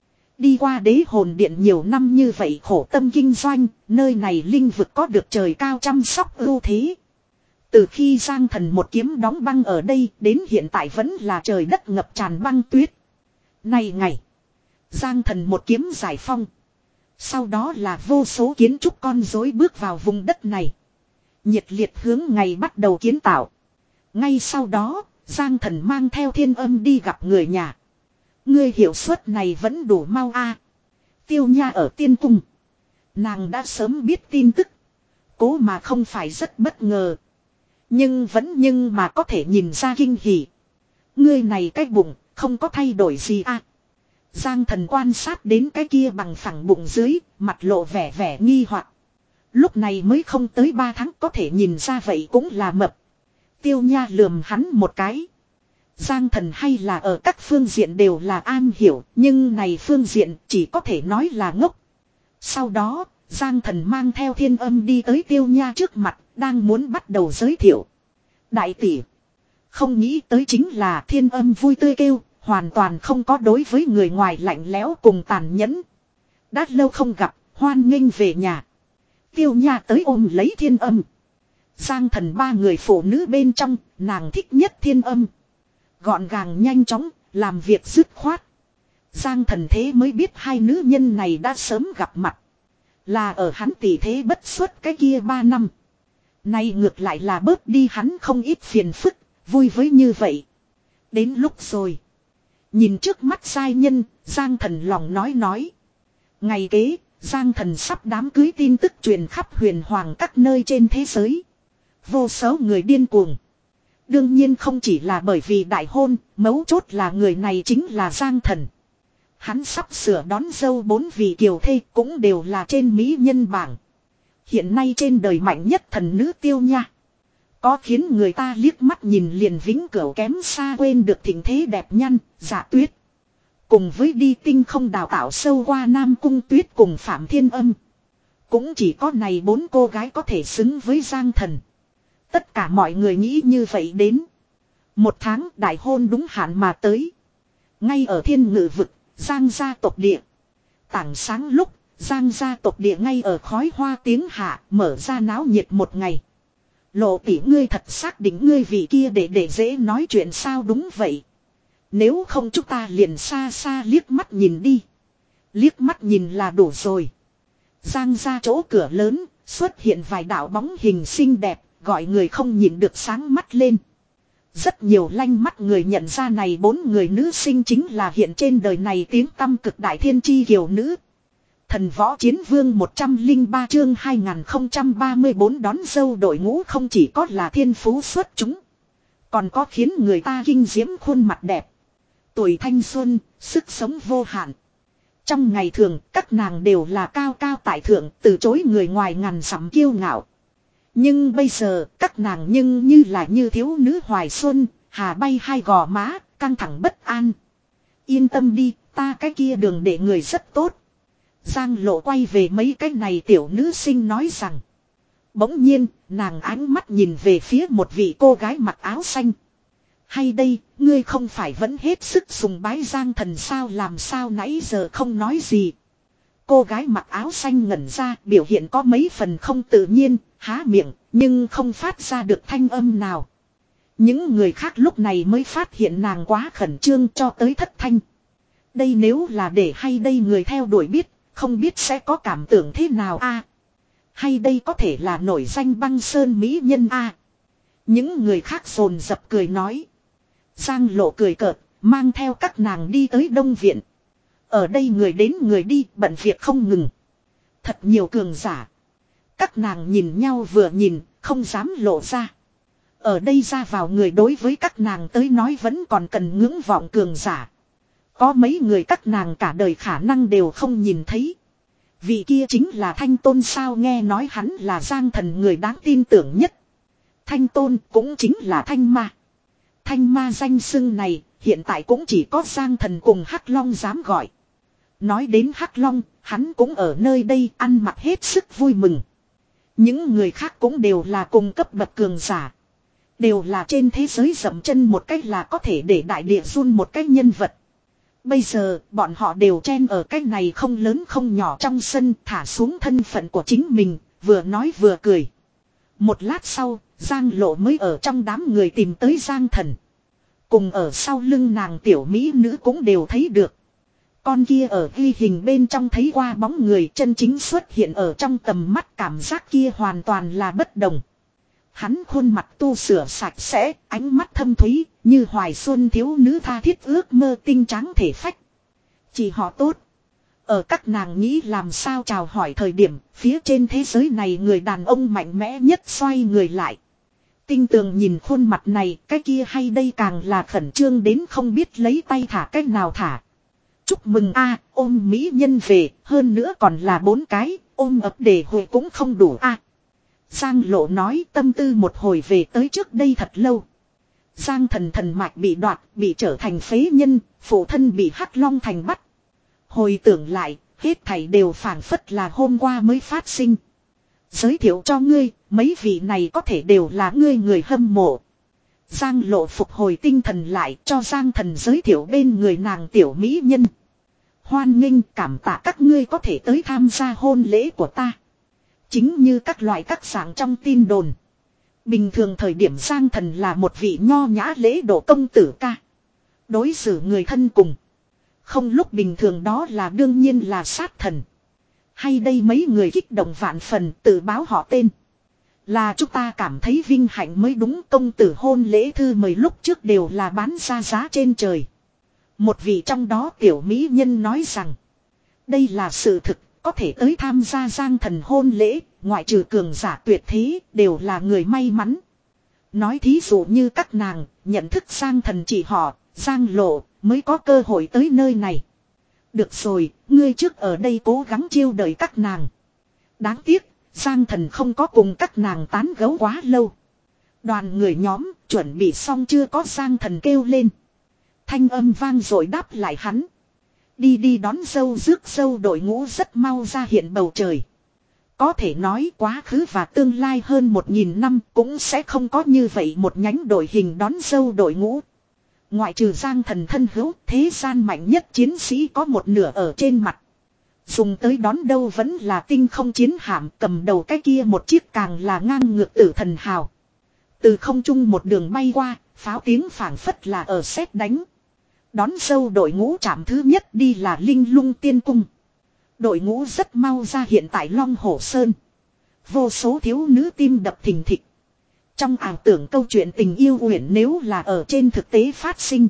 A: Đi qua đế hồn điện nhiều năm như vậy khổ tâm kinh doanh, nơi này linh vực có được trời cao chăm sóc ưu thế. Từ khi Giang Thần một kiếm đóng băng ở đây đến hiện tại vẫn là trời đất ngập tràn băng tuyết. Này ngày, Giang Thần một kiếm giải phong. Sau đó là vô số kiến trúc con rối bước vào vùng đất này. Nhiệt liệt hướng ngày bắt đầu kiến tạo. Ngay sau đó, Giang Thần mang theo Thiên Âm đi gặp người nhà. Ngươi hiệu suất này vẫn đủ mau a. Tiêu Nha ở tiên cung. Nàng đã sớm biết tin tức. Cố mà không phải rất bất ngờ. Nhưng vẫn nhưng mà có thể nhìn ra kinh hỉ. Ngươi này cái bụng, không có thay đổi gì a. Giang Thần quan sát đến cái kia bằng phẳng bụng dưới, mặt lộ vẻ vẻ nghi hoặc. Lúc này mới không tới ba tháng có thể nhìn ra vậy cũng là mập. Tiêu Nha lườm hắn một cái. Giang Thần hay là ở các phương diện đều là an hiểu, nhưng này phương diện chỉ có thể nói là ngốc. Sau đó, Giang Thần mang theo Thiên Âm đi tới Tiêu Nha trước mặt, đang muốn bắt đầu giới thiệu. Đại tỷ, không nghĩ tới chính là Thiên Âm vui tươi kêu, hoàn toàn không có đối với người ngoài lạnh lẽo cùng tàn nhẫn. Đã lâu không gặp, hoan nghênh về nhà. Tiêu Nha tới ôm lấy Thiên Âm. Giang Thần ba người phụ nữ bên trong, nàng thích nhất Thiên Âm. Gọn gàng nhanh chóng, làm việc dứt khoát. Giang Thần thế mới biết hai nữ nhân này đã sớm gặp mặt. Là ở hắn tỷ thế bất xuất cái kia ba năm. Nay ngược lại là bớt đi hắn không ít phiền phức, vui với như vậy. Đến lúc rồi. Nhìn trước mắt giai nhân, Giang Thần lòng nói nói. Ngày kế, Giang Thần sắp đám cưới tin tức truyền khắp huyền hoàng các nơi trên thế giới. Vô số người điên cuồng. Đương nhiên không chỉ là bởi vì đại hôn, mấu chốt là người này chính là Giang Thần. Hắn sắp sửa đón dâu bốn vị kiều thê cũng đều là trên mỹ nhân bảng. Hiện nay trên đời mạnh nhất thần nữ Tiêu Nha. Có khiến người ta liếc mắt nhìn liền vĩnh cửu kém xa quên được thịnh thế đẹp nhăn, Dạ Tuyết. Cùng với đi tinh không đào tạo sâu qua Nam Cung Tuyết cùng Phạm Thiên Âm. Cũng chỉ có này bốn cô gái có thể xứng với Giang Thần. Tất cả mọi người nghĩ như vậy đến. Một tháng đại hôn đúng hạn mà tới. Ngay ở thiên ngự vực, Giang gia tộc địa. Tảng sáng lúc, Giang gia tộc địa ngay ở khói hoa tiếng hạ, mở ra náo nhiệt một ngày. Lộ tỷ ngươi thật xác định ngươi vị kia để để dễ nói chuyện sao đúng vậy. Nếu không chúng ta liền xa xa liếc mắt nhìn đi. Liếc mắt nhìn là đủ rồi. Giang ra chỗ cửa lớn, xuất hiện vài đạo bóng hình xinh đẹp, gọi người không nhìn được sáng mắt lên. Rất nhiều lanh mắt người nhận ra này bốn người nữ sinh chính là hiện trên đời này tiếng tăm cực đại thiên chi kiều nữ. Thần võ chiến vương một trăm lẻ ba chương hai nghìn không trăm ba mươi bốn đón dâu đội ngũ không chỉ có là thiên phú xuất chúng. Còn có khiến người ta kinh diễm khuôn mặt đẹp. Tuổi thanh xuân, sức sống vô hạn. Trong ngày thường, các nàng đều là cao cao tại thượng, từ chối người ngoài ngàn dặm kiêu ngạo. Nhưng bây giờ, các nàng nhưng như là như thiếu nữ hoài xuân, hà bay hai gò má, căng thẳng bất an. Yên tâm đi, ta cái kia đường để người rất tốt. Giang Lộ quay về mấy cái này tiểu nữ sinh nói rằng. Bỗng nhiên, nàng ánh mắt nhìn về phía một vị cô gái mặc áo xanh. Hay đây, ngươi không phải vẫn hết sức sùng bái Giang Thần sao làm sao nãy giờ không nói gì. Cô gái mặc áo xanh ngẩn ra, biểu hiện có mấy phần không tự nhiên, há miệng, nhưng không phát ra được thanh âm nào. Những người khác lúc này mới phát hiện nàng quá khẩn trương cho tới thất thanh. Đây nếu là để hay đây người theo đuổi biết, không biết sẽ có cảm tưởng thế nào a? Hay đây có thể là nổi danh băng sơn mỹ nhân a? Những người khác rồn rập cười nói. Giang Lộ cười cợt, mang theo các nàng đi tới Đông Viện. Ở đây người đến người đi, bận việc không ngừng. Thật nhiều cường giả. Các nàng nhìn nhau vừa nhìn, không dám lộ ra. Ở đây ra vào người đối với các nàng tới nói vẫn còn cần ngưỡng vọng cường giả. Có mấy người các nàng cả đời khả năng đều không nhìn thấy. Vị kia chính là Thanh Tôn sao nghe nói hắn là Giang Thần người đáng tin tưởng nhất. Thanh Tôn cũng chính là Thanh Ma. Thanh ma danh xưng này, hiện tại cũng chỉ có Giang Thần cùng Hắc Long dám gọi. Nói đến Hắc Long, hắn cũng ở nơi đây ăn mặc hết sức vui mừng. Những người khác cũng đều là cùng cấp bậc cường giả. Đều là trên thế giới dậm chân một cách là có thể để đại địa run một cách nhân vật. Bây giờ, bọn họ đều chen ở cái này không lớn không nhỏ trong sân, thả xuống thân phận của chính mình, vừa nói vừa cười. Một lát sau, Giang Lộ mới ở trong đám người tìm tới Giang Thần. Cùng ở sau lưng nàng tiểu mỹ nữ cũng đều thấy được. Con kia ở ghi hình bên trong thấy qua bóng người chân chính xuất hiện ở trong tầm mắt, cảm giác kia hoàn toàn là bất đồng. Hắn khuôn mặt tu sửa sạch sẽ, ánh mắt thâm thúy, như hoài xuân thiếu nữ tha thiết ước mơ tinh trắng thể phách. Chỉ họ tốt. Ở các nàng nghĩ làm sao chào hỏi thời điểm, phía trên thế giới này người đàn ông mạnh mẽ nhất xoay người lại. Tinh tường nhìn khuôn mặt này, cái kia hay đây càng là khẩn trương đến không biết lấy tay thả cách nào thả. Chúc mừng a, ôm mỹ nhân về, hơn nữa còn là bốn cái, ôm ấp để hồi cũng không đủ a. Giang Lộ nói tâm tư một hồi về tới trước đây thật lâu. Giang Thần thần mạch bị đoạt, bị trở thành phế nhân, phụ thân bị Hắc Long Thành bắt. Hồi tưởng lại, hết thảy đều phảng phất là hôm qua mới phát sinh. Giới thiệu cho ngươi, mấy vị này có thể đều là ngươi người hâm mộ. Giang Lộ phục hồi tinh thần lại cho Giang Thần giới thiệu bên người nàng tiểu mỹ nhân. Hoan nghênh, cảm tạ các ngươi có thể tới tham gia hôn lễ của ta. Chính như các loại các dạng trong tin đồn. Bình thường thời điểm Giang Thần là một vị nho nhã lễ độ công tử ca. Đối xử người thân cùng. Không lúc bình thường đó là đương nhiên là sát thần. Hay đây mấy người kích động vạn phần tự báo họ tên. Là chúng ta cảm thấy vinh hạnh mới đúng, công tử hôn lễ thư mời lúc trước đều là bán ra giá trên trời. Một vị trong đó tiểu mỹ nhân nói rằng. Đây là sự thực, có thể tới tham gia Giang Thần hôn lễ, ngoại trừ cường giả tuyệt thế, đều là người may mắn. Nói thí dụ như các nàng, nhận thức Giang Thần chỉ họ, Giang Lộ, mới có cơ hội tới nơi này. Được rồi, ngươi trước ở đây cố gắng chiêu đợi các nàng. Đáng tiếc, Giang Thần không có cùng các nàng tán gẫu quá lâu. Đoàn người nhóm, chuẩn bị xong chưa có Giang Thần kêu lên. Thanh âm vang rồi đáp lại hắn. Đi đi đón dâu rước dâu đội ngũ rất mau ra hiện bầu trời. Có thể nói quá khứ và tương lai hơn một nghìn năm cũng sẽ không có như vậy một nhánh đội hình đón dâu đội ngũ. Ngoại trừ Giang Thần thân hữu, thế gian mạnh nhất chiến sĩ có một nửa ở trên mặt. Dùng tới đón đâu vẫn là tinh không chiến hạm, cầm đầu cái kia một chiếc càng là ngang ngược tử thần hào. Từ không trung một đường bay qua, pháo tiếng phảng phất là ở sét đánh. Đón dâu đội ngũ chạm thứ nhất đi là Linh Lung Tiên Cung. Đội ngũ rất mau ra hiện tại Long Hổ Sơn. Vô số thiếu nữ tim đập thình thịch. Trong ảo tưởng câu chuyện tình yêu uyển nếu là ở trên thực tế phát sinh.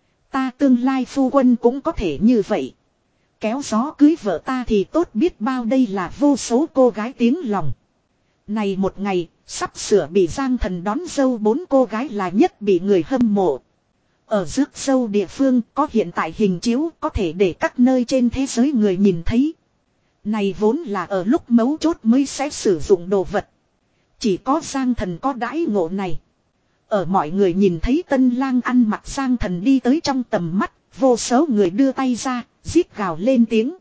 A: Ta tương lai phu quân cũng có thể như vậy. Kéo gió cưới vợ ta thì tốt biết bao, đây là vô số cô gái tiếng lòng. Này một ngày, sắp sửa bị Giang Thần đón dâu bốn cô gái là nhất bị người hâm mộ. Ở rước dâu địa phương có hiện tại hình chiếu có thể để các nơi trên thế giới người nhìn thấy. Này vốn là ở lúc mấu chốt mới sẽ sử dụng đồ vật. Chỉ có Giang Thần có đãi ngộ này. Ở mọi người nhìn thấy tân lang ăn mặc Giang Thần đi tới trong tầm mắt, vô số người đưa tay ra, rít gào lên tiếng.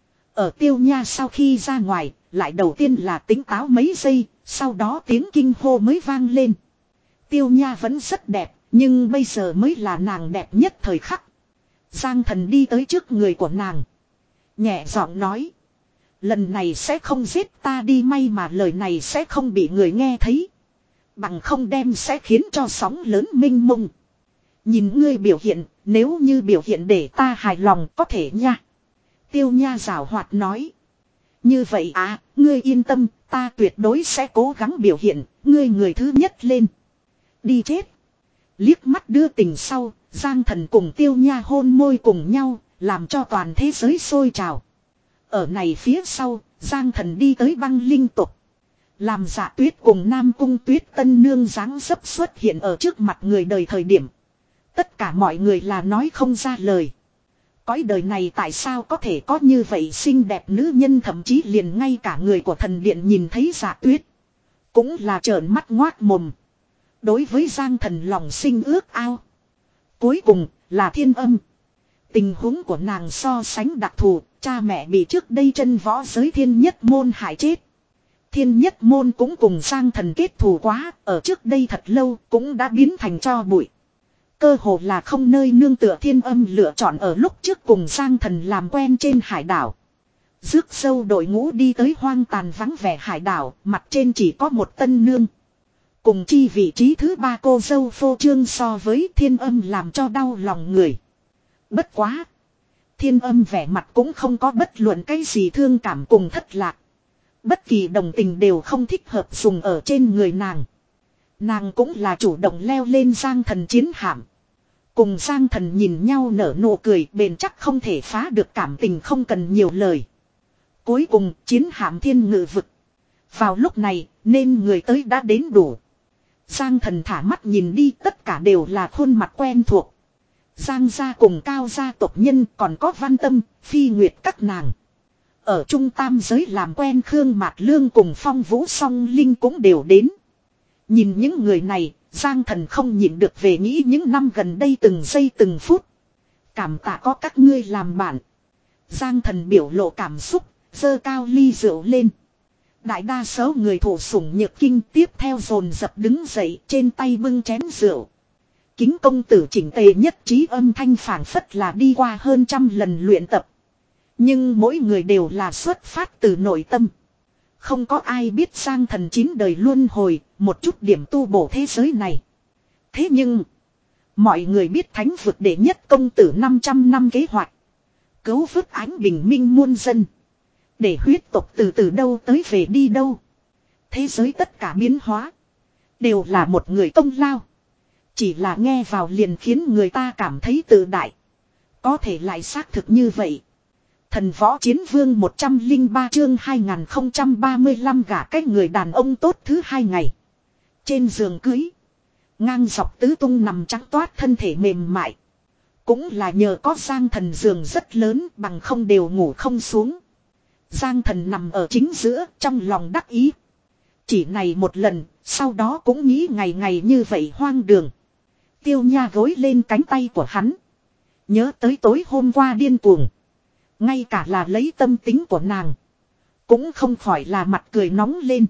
A: Ở Tiêu Nha sau khi ra ngoài, lại đầu tiên là tính táo mấy giây, sau đó tiếng kinh hô mới vang lên. Tiêu Nha vẫn rất đẹp, nhưng bây giờ mới là nàng đẹp nhất thời khắc. Giang Thần đi tới trước người của nàng. Nhẹ giọng nói. Lần này sẽ không giết ta đi, may mà lời này sẽ không bị người nghe thấy. Bằng không đem sẽ khiến cho sóng lớn minh mông. Nhìn ngươi biểu hiện, nếu như biểu hiện để ta hài lòng có thể nha. Tiêu Nha giảo hoạt nói. Như vậy à, ngươi yên tâm, ta tuyệt đối sẽ cố gắng biểu hiện, ngươi người thứ nhất lên. Đi chết. Liếc mắt đưa tình sau, Giang Thần cùng Tiêu Nha hôn môi cùng nhau, làm cho toàn thế giới sôi trào. Ở này phía sau, Giang Thần đi tới băng linh tục. Làm Dạ Tuyết cùng Nam Cung Tuyết tân nương dáng dấp xuất hiện ở trước mặt người đời thời điểm. Tất cả mọi người là nói không ra lời. Cõi đời này tại sao có thể có như vậy xinh đẹp nữ nhân, thậm chí liền ngay cả người của thần điện nhìn thấy Dạ Tuyết. Cũng là trợn mắt ngoác mồm. Đối với Giang Thần lòng sinh ước ao. Cuối cùng là Thiên Âm. Tình huống của nàng so sánh đặc thù, cha mẹ bị trước đây chân võ giới Thiên Nhất Môn hại chết. Thiên Nhất Môn cũng cùng Giang Thần kết thù quá, ở trước đây thật lâu cũng đã biến thành tro bụi. Cơ hồ là không nơi nương tựa. Thiên Âm lựa chọn ở lúc trước cùng Giang Thần làm quen trên hải đảo. Rước sâu đội ngũ đi tới hoang tàn vắng vẻ hải đảo, mặt trên chỉ có một tân nương. Cùng chi vị trí thứ ba cô dâu phô trương so với Thiên Âm làm cho đau lòng người. Bất quá. Thiên Âm vẻ mặt cũng không có bất luận cái gì thương cảm cùng thất lạc. Bất kỳ đồng tình đều không thích hợp dùng ở trên người nàng. Nàng cũng là chủ động leo lên Giang Thần chiến hạm. Cùng Giang Thần nhìn nhau nở nụ cười, bền chắc không thể phá được cảm tình không cần nhiều lời. Cuối cùng chiến hạm thiên ngự vực. Vào lúc này nên người tới đã đến đủ. Giang Thần thả mắt nhìn đi, tất cả đều là khuôn mặt quen thuộc. Giang gia cùng Cao gia tộc nhân, còn có Văn Tâm, Phi Nguyệt các nàng. Ở trung tam giới làm quen Khương Mạt Lương cùng Phong Vũ Song Linh cũng đều đến. Nhìn những người này, Giang Thần không nhịn được về nghĩ những năm gần đây từng giây từng phút. Cảm tạ có các ngươi làm bạn. Giang Thần biểu lộ cảm xúc, giơ cao ly rượu lên. Đại đa số người thụ sủng nhược kinh tiếp theo dồn dập đứng dậy, trên tay bưng chén rượu. Kính công tử chỉnh tề nhất trí âm thanh phảng phất là đi qua hơn trăm lần luyện tập. Nhưng mỗi người đều là xuất phát từ nội tâm. Không có ai biết Giang Thần chín đời luân hồi, một chút điểm tu bổ thế giới này. Thế nhưng, mọi người biết thánh vực đệ nhất công tử năm trăm năm kế hoạch. Cứu vớt ánh bình minh muôn dân. Để huyết tộc từ từ đâu tới về đi đâu. Thế giới tất cả biến hóa. Đều là một người công lao. Chỉ là nghe vào liền khiến người ta cảm thấy tự đại. Có thể lại xác thực như vậy. Thần võ chiến vương một trăm lẻ ba chương hai nghìn không trăm ba mươi lăm gả cái người đàn ông tốt thứ hai ngày. Trên giường cưới. Ngang dọc tứ tung nằm trắng toát thân thể mềm mại. Cũng là nhờ có Giang Thần giường rất lớn, bằng không đều ngủ không xuống. Giang Thần nằm ở chính giữa, trong lòng đắc ý. Chỉ này một lần, sau đó cũng nghĩ ngày ngày như vậy hoang đường. Tiêu Nha gối lên cánh tay của hắn. Nhớ tới tối hôm qua điên cuồng. Ngay cả là lấy tâm tính của nàng. Cũng không khỏi là mặt cười nóng lên.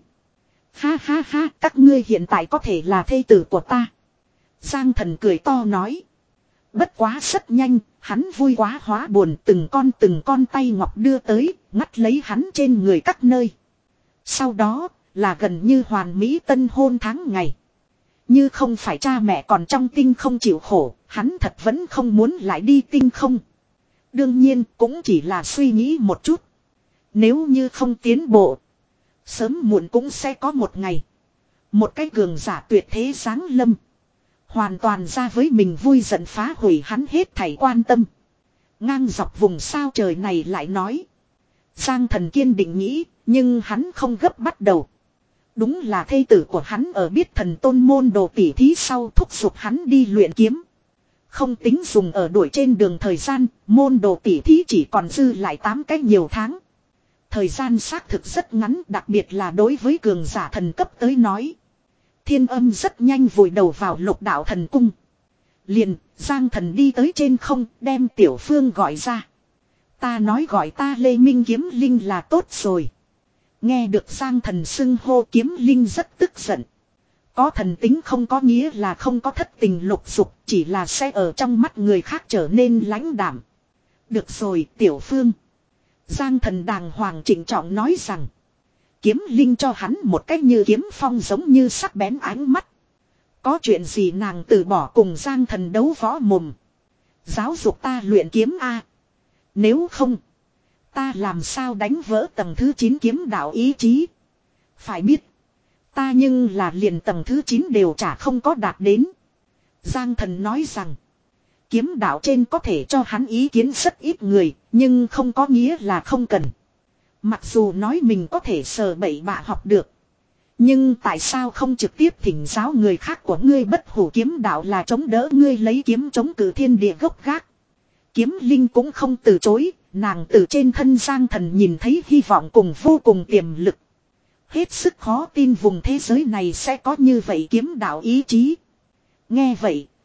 A: Ha ha ha, các ngươi hiện tại có thể là thê tử của ta. Giang Thần cười to nói. Bất quá rất nhanh, hắn vui quá hóa buồn, từng con từng con tay ngọc đưa tới, ngắt lấy hắn trên người các nơi. Sau đó, là gần như hoàn mỹ tân hôn tháng ngày. Như không phải cha mẹ còn trong tinh không chịu khổ, hắn thật vẫn không muốn lại đi tinh không. Đương nhiên cũng chỉ là suy nghĩ một chút. Nếu như không tiến bộ, sớm muộn cũng sẽ có một ngày. Một cái cường giả tuyệt thế giáng lâm. Hoàn toàn ra với mình vui giận phá hủy hắn hết thảy quan tâm. Ngang dọc vùng sao trời này lại nói. Giang Thần kiên định nghĩ, nhưng hắn không gấp bắt đầu. Đúng là thê tử của hắn ở biết thần tôn môn đồ tỉ thí sau thúc giục hắn đi luyện kiếm. Không tính dùng ở đuổi trên đường thời gian, môn đồ tỉ thí chỉ còn dư lại tám cách nhiều tháng. Thời gian xác thực rất ngắn, đặc biệt là đối với cường giả thần cấp tới nói. Thiên Âm rất nhanh vùi đầu vào Lục Đạo Thần Cung. Liền, Giang Thần đi tới trên không, đem Tiểu Phương gọi ra. Ta nói gọi ta Lê Minh Kiếm Linh là tốt rồi. Nghe được Giang Thần xưng hô Kiếm Linh rất tức giận. Có thần tính không có nghĩa là không có thất tình lục dục, chỉ là sẽ ở trong mắt người khác trở nên lãnh đạm. Được rồi, Tiểu Phương. Giang Thần đàng hoàng trịnh trọng nói rằng. Kiếm Linh cho hắn một cách như kiếm phong giống như sắc bén ánh mắt. Có chuyện gì nàng từ bỏ cùng Giang Thần đấu võ mồm. Giáo dục ta luyện kiếm a. Nếu không, ta làm sao đánh vỡ tầng thứ chín kiếm đạo ý chí. Phải biết, ta nhưng là liền tầng thứ chín đều chả không có đạt đến. Giang Thần nói rằng, kiếm đạo trên có thể cho hắn ý kiến rất ít người, nhưng không có nghĩa là không cần. Mặc dù nói mình có thể sờ bậy bạ học được. Nhưng tại sao không trực tiếp thỉnh giáo người khác của ngươi? Bất hủ kiếm đạo là chống đỡ ngươi lấy kiếm chống cử thiên địa gốc gác. Kiếm Linh cũng không từ chối, nàng từ trên thân Giang Thần nhìn thấy hy vọng cùng vô cùng tiềm lực. Hết sức khó tin vùng thế giới này sẽ có như vậy kiếm đạo ý chí. Nghe vậy,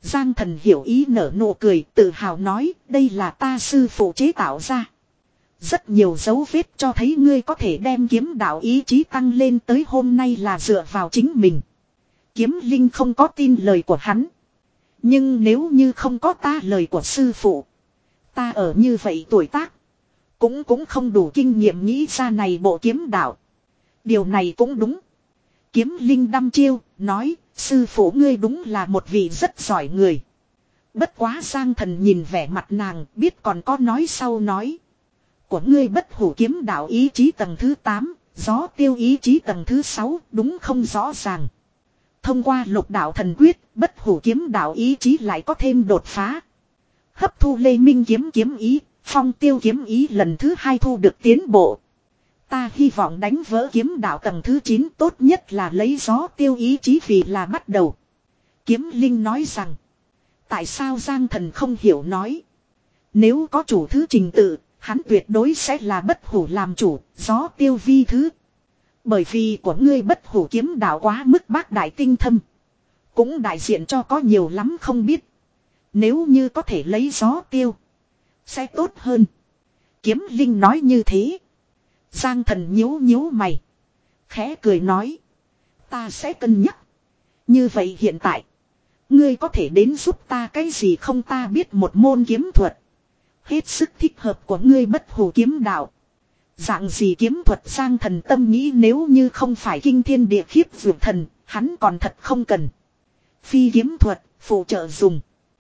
A: Giang Thần hiểu ý nở nụ cười, tự hào nói, đây là ta sư phụ chế tạo ra. Rất nhiều dấu vết cho thấy ngươi có thể đem kiếm đạo ý chí tăng lên tới hôm nay là dựa vào chính mình. Kiếm Linh không có tin lời của hắn. Nhưng nếu như không có ta lời của sư phụ, ta ở như vậy tuổi tác, cũng cũng không đủ kinh nghiệm nghĩ ra này bộ kiếm đạo. Điều này cũng đúng. Kiếm Linh đăm chiêu, nói, sư phụ ngươi đúng là một vị rất giỏi người. Bất quá Giang Thần nhìn vẻ mặt nàng, biết còn có nói sau nói. Của ngươi bất hủ kiếm đạo ý chí tầng thứ tám, gió tiêu ý chí tầng thứ sáu, đúng không rõ ràng. Thông qua lục đạo thần quyết, bất hủ kiếm đạo ý chí lại có thêm đột phá. Hấp thu Lê Minh kiếm kiếm ý, phong tiêu kiếm ý lần thứ hai thu được tiến bộ. Ta hy vọng đánh vỡ kiếm đạo tầng thứ chín, tốt nhất là lấy gió tiêu ý chí vì là bắt đầu. Kiếm Linh nói rằng, tại sao Giang Thần không hiểu nói. Nếu có chủ thứ trình tự, hắn tuyệt đối sẽ là bất hủ làm chủ, gió tiêu vi thứ. Bởi vì của ngươi bất hủ kiếm đạo quá mức bác đại tinh thâm. Cũng đại diện cho có nhiều lắm không biết. Nếu như có thể lấy gió tiêu, sẽ tốt hơn. Kiếm Linh nói như thế. Giang Thần nhíu nhíu mày, khẽ cười nói, ta sẽ cân nhắc. Như vậy hiện tại, ngươi có thể đến giúp ta cái gì không? Ta biết một môn kiếm thuật, hết sức thích hợp của ngươi bất hủ kiếm đạo. Dạng gì kiếm thuật? Giang Thần tâm nghĩ nếu như không phải kinh thiên địa khiếp vượt thần, hắn còn thật không cần. Phi kiếm thuật, phụ trợ dùng.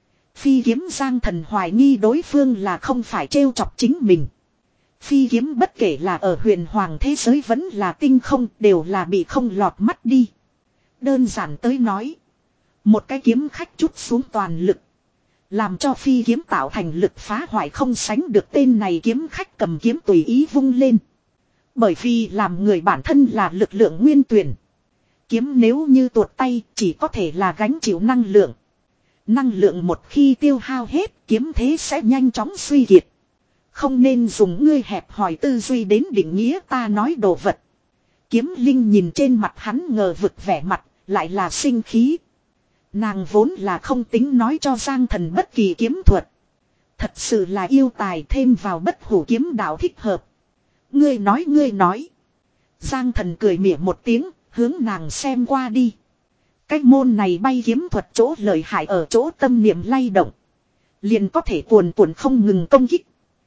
A: Phi kiếm. Giang Thần hoài nghi đối phương là không phải trêu chọc chính mình. Phi kiếm bất kể là ở huyền hoàng thế giới vẫn là tinh không đều là bị không lọt mắt đi. Đơn giản tới nói, một cái kiếm khách chút xuống toàn lực, làm cho phi kiếm tạo thành lực phá hoại không sánh được. Tên này kiếm khách cầm kiếm tùy ý vung lên. Bởi vì làm người bản thân là lực lượng nguyên tuyển. Kiếm nếu như tuột tay chỉ có thể là gánh chịu năng lượng. Năng lượng một khi tiêu hao hết, kiếm thế sẽ nhanh chóng suy kiệt. Không nên dùng ngươi hẹp hòi tư duy đến định nghĩa ta nói đồ vật. Kiếm Linh nhìn trên mặt hắn ngờ vực vẻ mặt, lại là sinh khí. Nàng vốn là không tính nói cho Giang Thần bất kỳ kiếm thuật. Thật sự là yêu tài, thêm vào bất hủ kiếm đạo thích hợp. Ngươi nói ngươi nói. Giang Thần cười mỉa một tiếng, hướng nàng xem qua đi. Cái môn này bay kiếm thuật chỗ lợi hại ở chỗ tâm niệm lay động, liền có thể cuồn cuộn không ngừng công kích.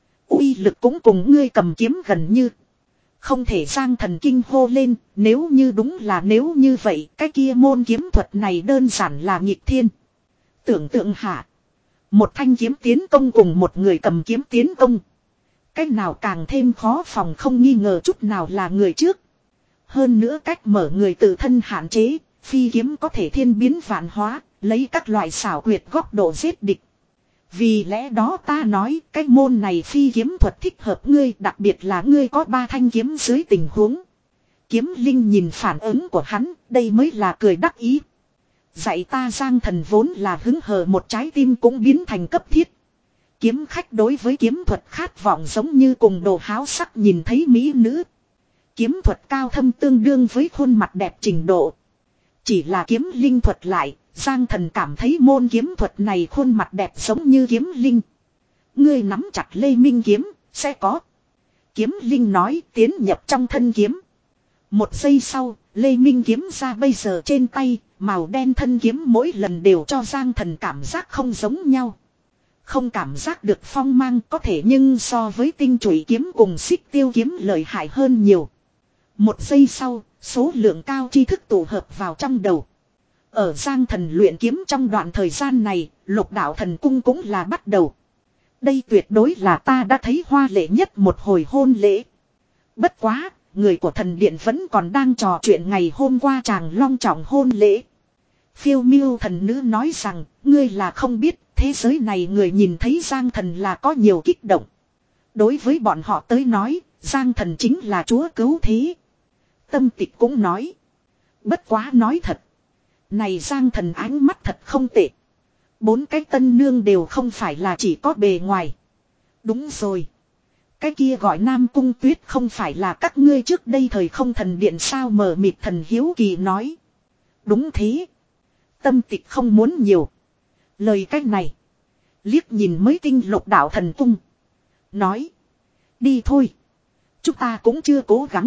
A: Uy lực cũng cùng ngươi cầm kiếm gần như. Không thể. Giang Thần kinh hô lên, nếu như đúng là nếu như vậy, cái kia môn kiếm thuật này đơn giản là nghịch thiên. Tưởng tượng hạ, một thanh kiếm tiến công cùng một người cầm kiếm tiến công, cách nào càng thêm khó phòng, không nghi ngờ chút nào là người trước. Hơn nữa cách mở người tự thân hạn chế, phi kiếm có thể thiên biến vạn hóa, lấy các loại xảo quyệt góc độ giết địch. Vì lẽ đó ta nói cái môn này phi kiếm thuật thích hợp ngươi, đặc biệt là ngươi có ba thanh kiếm dưới tình huống. Kiếm Linh nhìn phản ứng của hắn, đây mới là cười đắc ý. Dạy ta. Giang Thần vốn là hứng hờ một trái tim cũng biến thành cấp thiết. Kiếm khách đối với kiếm thuật khát vọng giống như cùng đồ háo sắc nhìn thấy mỹ nữ. Kiếm thuật cao thâm tương đương với khuôn mặt đẹp trình độ. Chỉ là kiếm linh thuật lại, Giang Thần cảm thấy môn kiếm thuật này khuôn mặt đẹp giống như kiếm linh. Ngươi nắm chặt Lê Minh kiếm, sẽ có. Kiếm linh nói, tiến nhập trong thân kiếm. Một giây sau, Lê Minh kiếm ra bây giờ trên tay, màu đen thân kiếm mỗi lần đều cho Giang Thần cảm giác không giống nhau. Không cảm giác được phong mang có thể, nhưng so với tinh chủy kiếm cùng xích tiêu kiếm lợi hại hơn nhiều. Một giây sau, số lượng cao tri thức tụ hợp vào trong đầu. Ở Giang Thần luyện kiếm trong đoạn thời gian này, Lục Đạo Thần Cung cũng là bắt đầu. Đây tuyệt đối là ta đã thấy hoa lệ nhất một hồi hôn lễ. Bất quá, người của thần điện vẫn còn đang trò chuyện ngày hôm qua chàng long trọng hôn lễ. Phiêu Miêu thần nữ nói rằng, ngươi là không biết, thế giới này người nhìn thấy Giang Thần là có nhiều kích động. Đối với bọn họ tới nói, Giang Thần chính là chúa cứu thế. Tâm Tịch cũng nói. Bất quá nói thật, này Giang Thần ánh mắt thật không tệ. Bốn cái tân nương đều không phải là chỉ có bề ngoài. Đúng rồi. Cái kia gọi Nam Cung Tuyết không phải là các ngươi trước đây thời không thần điện sao? Mờ mịt thần hiếu kỳ nói. Đúng thế. Tâm Tịch không muốn nhiều. Lời cách này. Liếc nhìn mới tinh lục đạo thần cung. Nói. Đi thôi. Chúng ta cũng chưa cố gắng.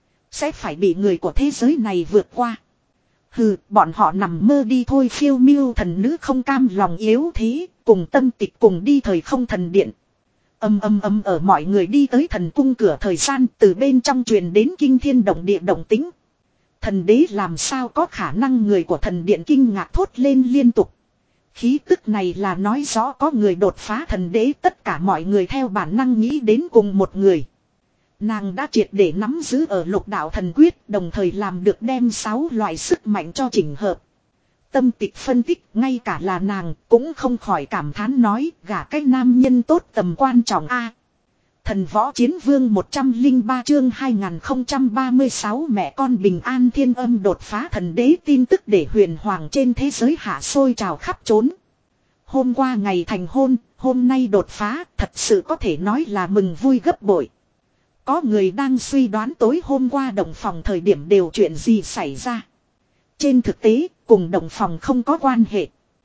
A: Sẽ phải bị người của thế giới này vượt qua. Hừ, bọn họ nằm mơ đi thôi. Phiêu miêu thần nữ không cam lòng yếu thế. Cùng tâm tịch cùng đi thời không thần điện. Âm âm âm ở mọi người đi tới thần cung cửa thời gian. Từ bên trong truyền đến kinh thiên động địa động tính. Thần đế làm sao có khả năng người của thần điện kinh ngạc thốt lên liên tục. Khí tức này là nói rõ có người đột phá thần đế, tất cả mọi người theo bản năng nghĩ đến cùng một người. Nàng đã triệt để nắm giữ ở lục đạo thần quyết, đồng thời làm được đem sáu loại sức mạnh cho chỉnh hợp. Tâm tịch phân tích, ngay cả là nàng cũng không khỏi cảm thán nói, gả cái nam nhân tốt tầm quan trọng a. Thần võ chiến vương một trăm lẻ ba chương hai nghìn không trăm ba mươi sáu mẹ con bình an thiên âm đột phá thần đế tin tức để huyền hoàng trên thế giới hạ sôi trào khắp trốn. Hôm qua ngày thành hôn, hôm nay đột phá, thật sự có thể nói là mừng vui gấp bội. Có người đang suy đoán tối hôm qua động phòng thời điểm đều chuyện gì xảy ra. Trên thực tế, cùng động phòng không có quan hệ.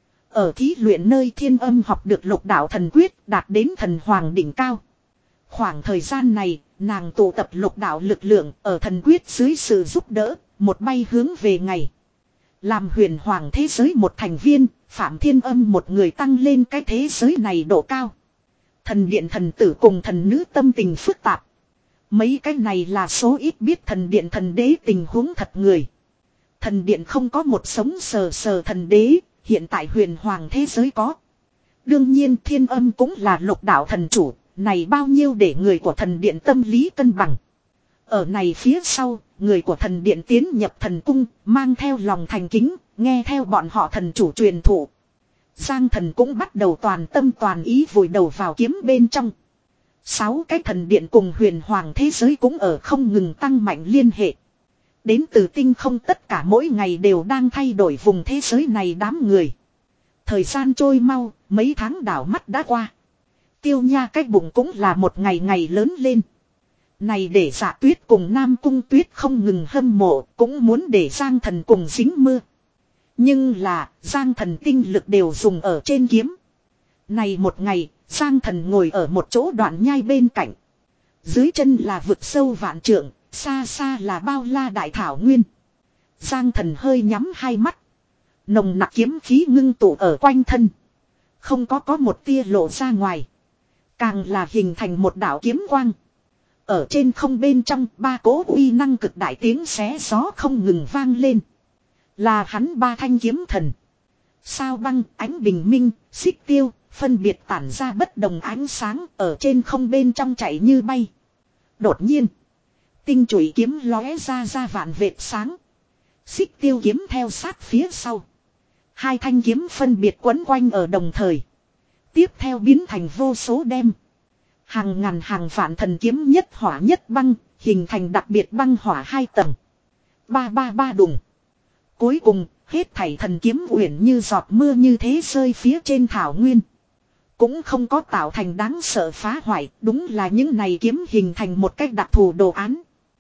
A: Ở thí luyện nơi thiên âm học được lục đạo thần quyết đạt đến thần hoàng đỉnh cao. Khoảng thời gian này, nàng tụ tập lục đạo lực lượng ở thần quyết dưới sự giúp đỡ, một bay hướng về ngày. Làm huyền hoàng thế giới một thành viên, Phạm Thiên Âm một người tăng lên cái thế giới này độ cao. Thần điện thần tử cùng thần nữ tâm tình phức tạp. Mấy cái này là số ít biết thần điện thần đế tình huống thật người. Thần điện không có một sống sờ sờ thần đế, hiện tại huyền hoàng thế giới có. Đương nhiên Thiên Âm cũng là lục đạo thần chủ. Này bao nhiêu để người của thần điện tâm lý cân bằng. Ở này phía sau, người của thần điện tiến nhập thần cung, mang theo lòng thành kính, nghe theo bọn họ thần chủ truyền thụ. Giang thần cũng bắt đầu toàn tâm toàn ý vùi đầu vào kiếm bên trong. Sáu cái thần điện cùng huyền hoàng thế giới cũng ở không ngừng tăng mạnh liên hệ. Đến từ tinh không tất cả mỗi ngày đều đang thay đổi vùng thế giới này đám người. Thời gian trôi mau, mấy tháng đảo mắt đã qua. Tiêu nha cái bụng cũng là một ngày ngày lớn lên. Này để Dạ Tuyết cùng Nam Cung Tuyết không ngừng hâm mộ, cũng muốn để Giang thần cùng dính mưa. Nhưng là, Giang thần tinh lực đều dùng ở trên kiếm. Này một ngày, Giang thần ngồi ở một chỗ đoạn nhai bên cạnh. Dưới chân là vực sâu vạn trượng, xa xa là bao la đại thảo nguyên. Giang thần hơi nhắm hai mắt. Nồng nặc kiếm khí ngưng tụ ở quanh thân. Không có có một tia lộ ra ngoài. Càng là hình thành một đạo kiếm quang. Ở trên không bên trong ba cỗ uy năng cực đại tiếng xé gió không ngừng vang lên. Là hắn ba thanh kiếm thần. Sao băng, ánh bình minh, xích tiêu, phân biệt tản ra bất đồng ánh sáng ở trên không bên trong chạy như bay. Đột nhiên, tinh chùy kiếm lóe ra ra vạn vệt sáng. Xích tiêu kiếm theo sát phía sau. Hai thanh kiếm phân biệt quấn quanh ở đồng thời. Tiếp theo biến thành vô số đem. Hàng ngàn hàng vạn thần kiếm nhất hỏa nhất băng, hình thành đặc biệt băng hỏa hai tầng. Ba ba ba đùng. Cuối cùng, hết thảy thần kiếm uyển như giọt mưa như thế rơi phía trên thảo nguyên. Cũng không có tạo thành đáng sợ phá hoại, đúng là những này kiếm hình thành một cách đặc thù đồ án.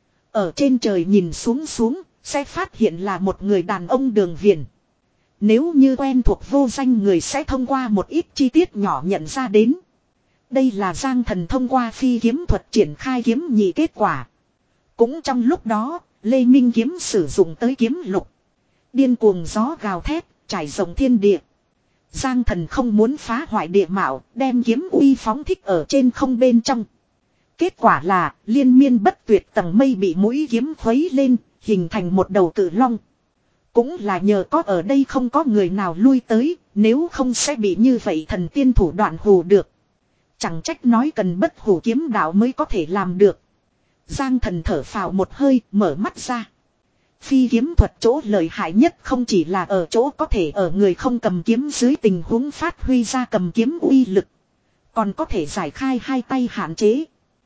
A: Ở trên trời nhìn xuống xuống, sẽ phát hiện là một người đàn ông đường viền. Nếu như quen thuộc vô danh người sẽ thông qua một ít chi tiết nhỏ nhận ra đến. Đây là Giang thần thông qua phi kiếm thuật triển khai kiếm nhị kết quả. Cũng trong lúc đó, Lê Minh kiếm sử dụng tới kiếm lục. Điên cuồng gió gào thét, trải rộng thiên địa. Giang thần không muốn phá hoại địa mạo, đem kiếm uy phóng thích ở trên không bên trong. Kết quả là, liên miên bất tuyệt tầng mây bị mũi kiếm khuấy lên, hình thành một đầu cự long. Cũng là nhờ có ở đây không có người nào lui tới, nếu không sẽ bị như vậy thần tiên thủ đoạn hù được. Chẳng trách nói cần bất hủ kiếm đạo mới có thể làm được. Giang thần thở phào một hơi, mở mắt ra. Phi kiếm thuật chỗ lợi hại nhất không chỉ là ở chỗ có thể ở người không cầm kiếm dưới tình huống phát huy ra cầm kiếm uy lực. Còn có thể giải khai hai tay hạn chế.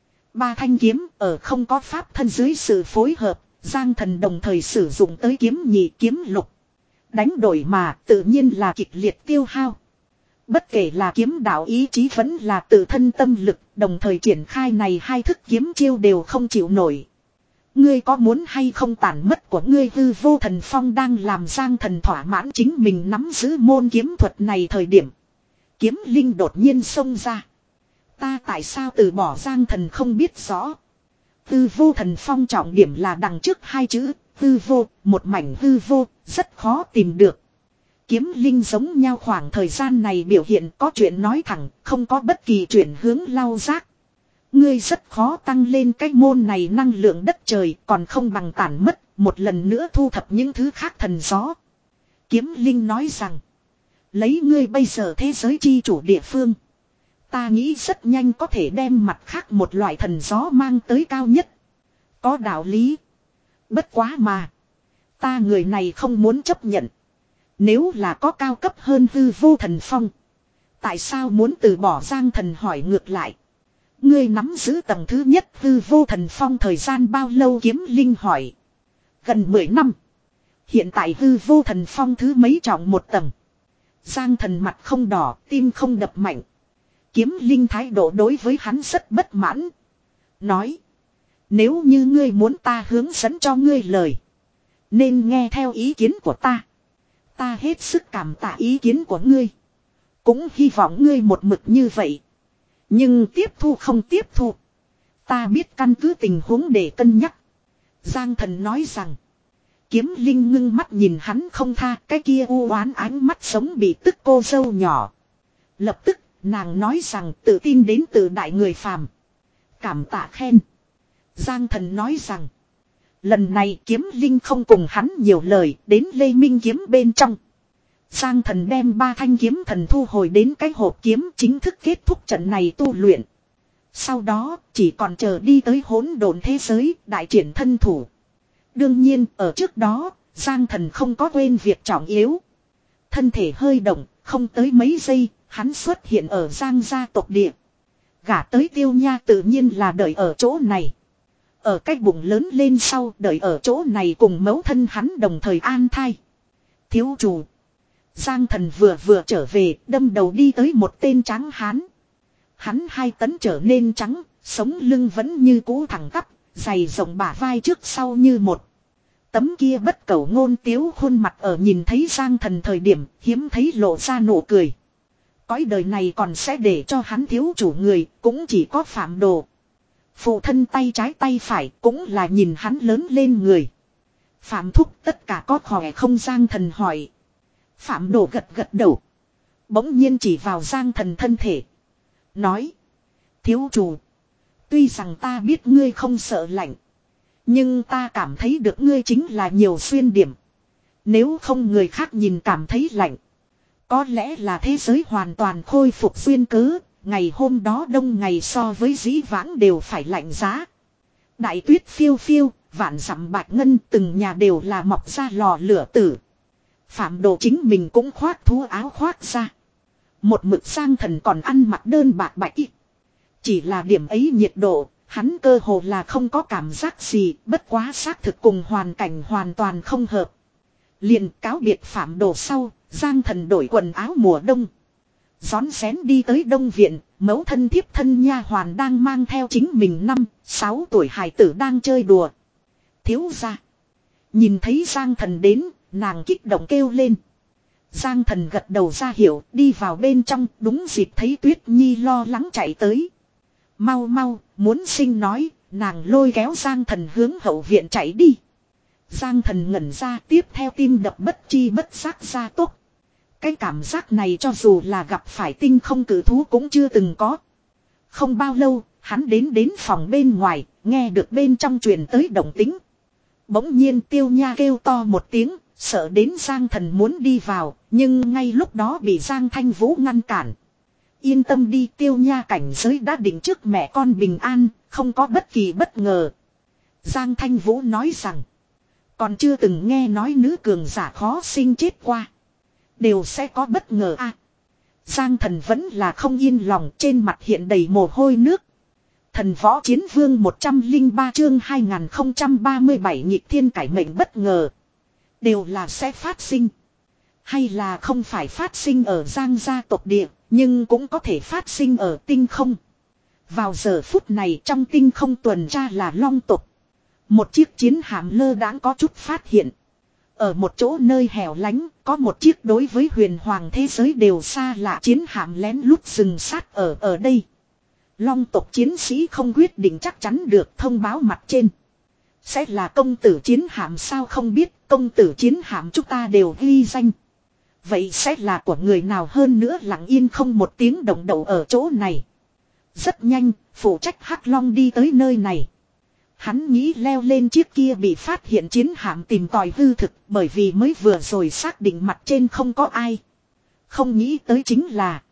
A: Ba thanh kiếm ở không có pháp thân dưới sự phối hợp, Giang thần đồng thời sử dụng tới kiếm nhị kiếm lục. Đánh đổi mà tự nhiên là kịch liệt tiêu hao. Bất kể là kiếm đạo ý chí vẫn là tự thân tâm lực, đồng thời triển khai này hai thức kiếm chiêu đều không chịu nổi. Ngươi có muốn hay không tàn mất của ngươi hư vô thần phong đang làm Giang Thần thỏa mãn chính mình nắm giữ môn kiếm thuật này thời điểm. Kiếm linh đột nhiên xông ra. Ta tại sao từ bỏ Giang Thần không biết rõ. Hư vô thần phong trọng điểm là đằng trước hai chữ hư vô, một mảnh hư vô, rất khó tìm được. Kiếm linh giống nhau khoảng thời gian này biểu hiện có chuyện nói thẳng, không có bất kỳ chuyển hướng lau rác. Ngươi rất khó tăng lên cái môn này năng lượng đất trời còn không bằng tản mất, một lần nữa thu thập những thứ khác thần gió. Kiếm linh nói rằng, lấy ngươi bây giờ thế giới chi chủ địa phương. Ta nghĩ rất nhanh có thể đem mặt khác một loại thần gió mang tới cao nhất. Có đạo lý. Bất quá mà. Ta người này không muốn chấp nhận. Nếu là có cao cấp hơn hư vô thần phong. Tại sao muốn từ bỏ Giang Thần hỏi ngược lại. Ngươi nắm giữ tầng thứ nhất hư vô thần phong thời gian bao lâu kiếm linh hỏi. Gần mười năm. Hiện tại hư vô thần phong thứ mấy trọng một tầng. Giang Thần mặt không đỏ, tim không đập mạnh. Kiếm linh thái độ đối với hắn rất bất mãn. Nói. Nếu như ngươi muốn ta hướng dẫn cho ngươi lời. Nên nghe theo ý kiến của ta. Ta hết sức cảm tạ ý kiến của ngươi. Cũng hy vọng ngươi một mực như vậy. Nhưng tiếp thu không tiếp thu. Ta biết căn cứ tình huống để cân nhắc. Giang Thần nói rằng. Kiếm linh ngưng mắt nhìn hắn không tha. Cái kia u oán ánh mắt sống bị tức cô dâu nhỏ. Lập tức nàng nói rằng tự tin đến từ đại người phàm. Cảm tạ khen. Giang Thần nói rằng. Lần này kiếm linh không cùng hắn nhiều lời đến Lê Minh kiếm bên trong. Giang Thần đem ba thanh kiếm thần thu hồi đến cái hộp kiếm chính thức kết thúc trận này tu luyện. Sau đó chỉ còn chờ đi tới hỗn độn thế giới đại triển thân thủ. Đương nhiên ở trước đó Giang Thần không có quên việc trọng yếu. Thân thể hơi động không tới mấy giây hắn xuất hiện ở Giang gia tộc địa. Gả tới Tiêu Nha tự nhiên là đợi ở chỗ này. Ở cái bụng lớn lên sau đợi ở chỗ này cùng mẫu thân hắn đồng thời an thai. Thiếu chủ. Giang Thần vừa vừa trở về đâm đầu đi tới một tên trắng hán. Hắn hai tấn trở nên trắng, sống lưng vẫn như cũ thẳng tắp, dày rộng bả vai trước sau như một. Tấm kia bất cẩu ngôn tiếu khuôn mặt ở nhìn thấy Giang Thần thời điểm hiếm thấy lộ ra nụ cười. Cõi đời này còn sẽ để cho hắn thiếu chủ người cũng chỉ có Phạm Đồ. Phụ thân tay trái tay phải cũng là nhìn hắn lớn lên người. Phạm thúc tất cả có khỏe không Giang Thần hỏi. Phạm Đồ gật gật đầu. Bỗng nhiên chỉ vào Giang Thần thân thể. Nói. Thiếu chủ. Tuy rằng ta biết ngươi không sợ lạnh. Nhưng ta cảm thấy được ngươi chính là nhiều xuyên điểm. Nếu không người khác nhìn cảm thấy lạnh. Có lẽ là thế giới hoàn toàn khôi phục xuyên cớ. Ngày hôm đó đông ngày so với dĩ vãng đều phải lạnh giá. Đại tuyết phiêu phiêu, vạn dặm bạch ngân từng nhà đều là mọc ra lò lửa tử. Phạm Đồ chính mình cũng khoác thú áo khoác ra. Một mực Giang Thần còn ăn mặc đơn bạc bạch y. Chỉ là điểm ấy nhiệt độ, hắn cơ hồ là không có cảm giác gì, bất quá xác thực cùng hoàn cảnh hoàn toàn không hợp. Liền cáo biệt Phạm Đồ sau, Giang Thần đổi quần áo mùa đông. Rón rén đi tới Đông Viện, mẫu thân thiếp thân nha hoàn đang mang theo chính mình năm, sáu tuổi hài tử đang chơi đùa. Thiếu gia. Nhìn thấy Giang Thần đến, nàng kích động kêu lên. Giang Thần gật đầu ra hiểu, đi vào bên trong, đúng dịp thấy Tuyết Nhi lo lắng chạy tới. Mau mau, muốn sinh nói, nàng lôi kéo Giang Thần hướng hậu viện chạy đi. Giang Thần ngẩn ra tiếp theo tim đập bất chi bất giác ra tốc. Cái cảm giác này cho dù là gặp phải tinh không cử thú cũng chưa từng có. Không bao lâu, hắn đến đến phòng bên ngoài, nghe được bên trong truyền tới động tĩnh. Bỗng nhiên Tiêu Nha kêu to một tiếng, sợ đến Giang Thần muốn đi vào, nhưng ngay lúc đó bị Giang Thanh Vũ ngăn cản. Yên tâm đi, Tiêu Nha cảnh giới đã định trước mẹ con bình an, không có bất kỳ bất ngờ. Giang Thanh Vũ nói rằng, còn chưa từng nghe nói nữ cường giả khó sinh chết qua. Đều sẽ có bất ngờ a. À, Giang Thần vẫn là không yên lòng, trên mặt hiện đầy mồ hôi nước. Thần võ chiến vương một trăm lẻ ba chương hai nghìn không trăm ba mươi bảy nhịp thiên cải mệnh bất ngờ. Đều là sẽ phát sinh. Hay là không phải phát sinh ở Giang gia tộc địa, nhưng cũng có thể phát sinh ở tinh không. Vào giờ phút này trong tinh không tuần tra là long tộc. Một chiếc chiến hạm lơ đãng có chút phát hiện. Ở một chỗ nơi hẻo lánh, có một chiếc đối với huyền hoàng thế giới đều xa lạ chiến hạm lén lút dừng sát ở ở đây. Long tộc chiến sĩ không quyết định chắc chắn được thông báo mặt trên. Sẽ là công tử chiến hạm sao không biết, công tử chiến hạm chúng ta đều ghi danh. Vậy sẽ là của người nào hơn nữa, lặng yên không một tiếng động đậu ở chỗ này. Rất nhanh, phụ trách Hắc Long đi tới nơi này. Hắn nghĩ leo lên chiếc kia bị phát hiện chiến hạm tìm tòi hư thực, bởi vì mới vừa rồi xác định mặt trên không có ai. Không nghĩ tới chính là,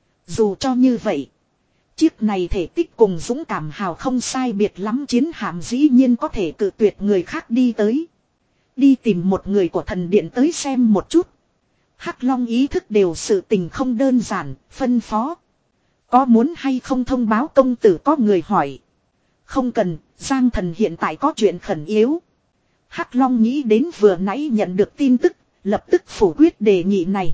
A: dù cho như vậy, chiếc này thể tích cùng dũng cảm hào không sai biệt lắm chiến hạm dĩ nhiên có thể cự tuyệt người khác đi tới. Đi tìm một người của thần điện tới xem một chút. Hắc Long ý thức đều sự tình không đơn giản, phân phó. Có muốn hay không thông báo công tử, có người hỏi. Không cần, Giang Thần hiện tại có chuyện khẩn yếu. Hắc Long nghĩ đến vừa nãy nhận được tin tức, lập tức phủ quyết đề nghị này.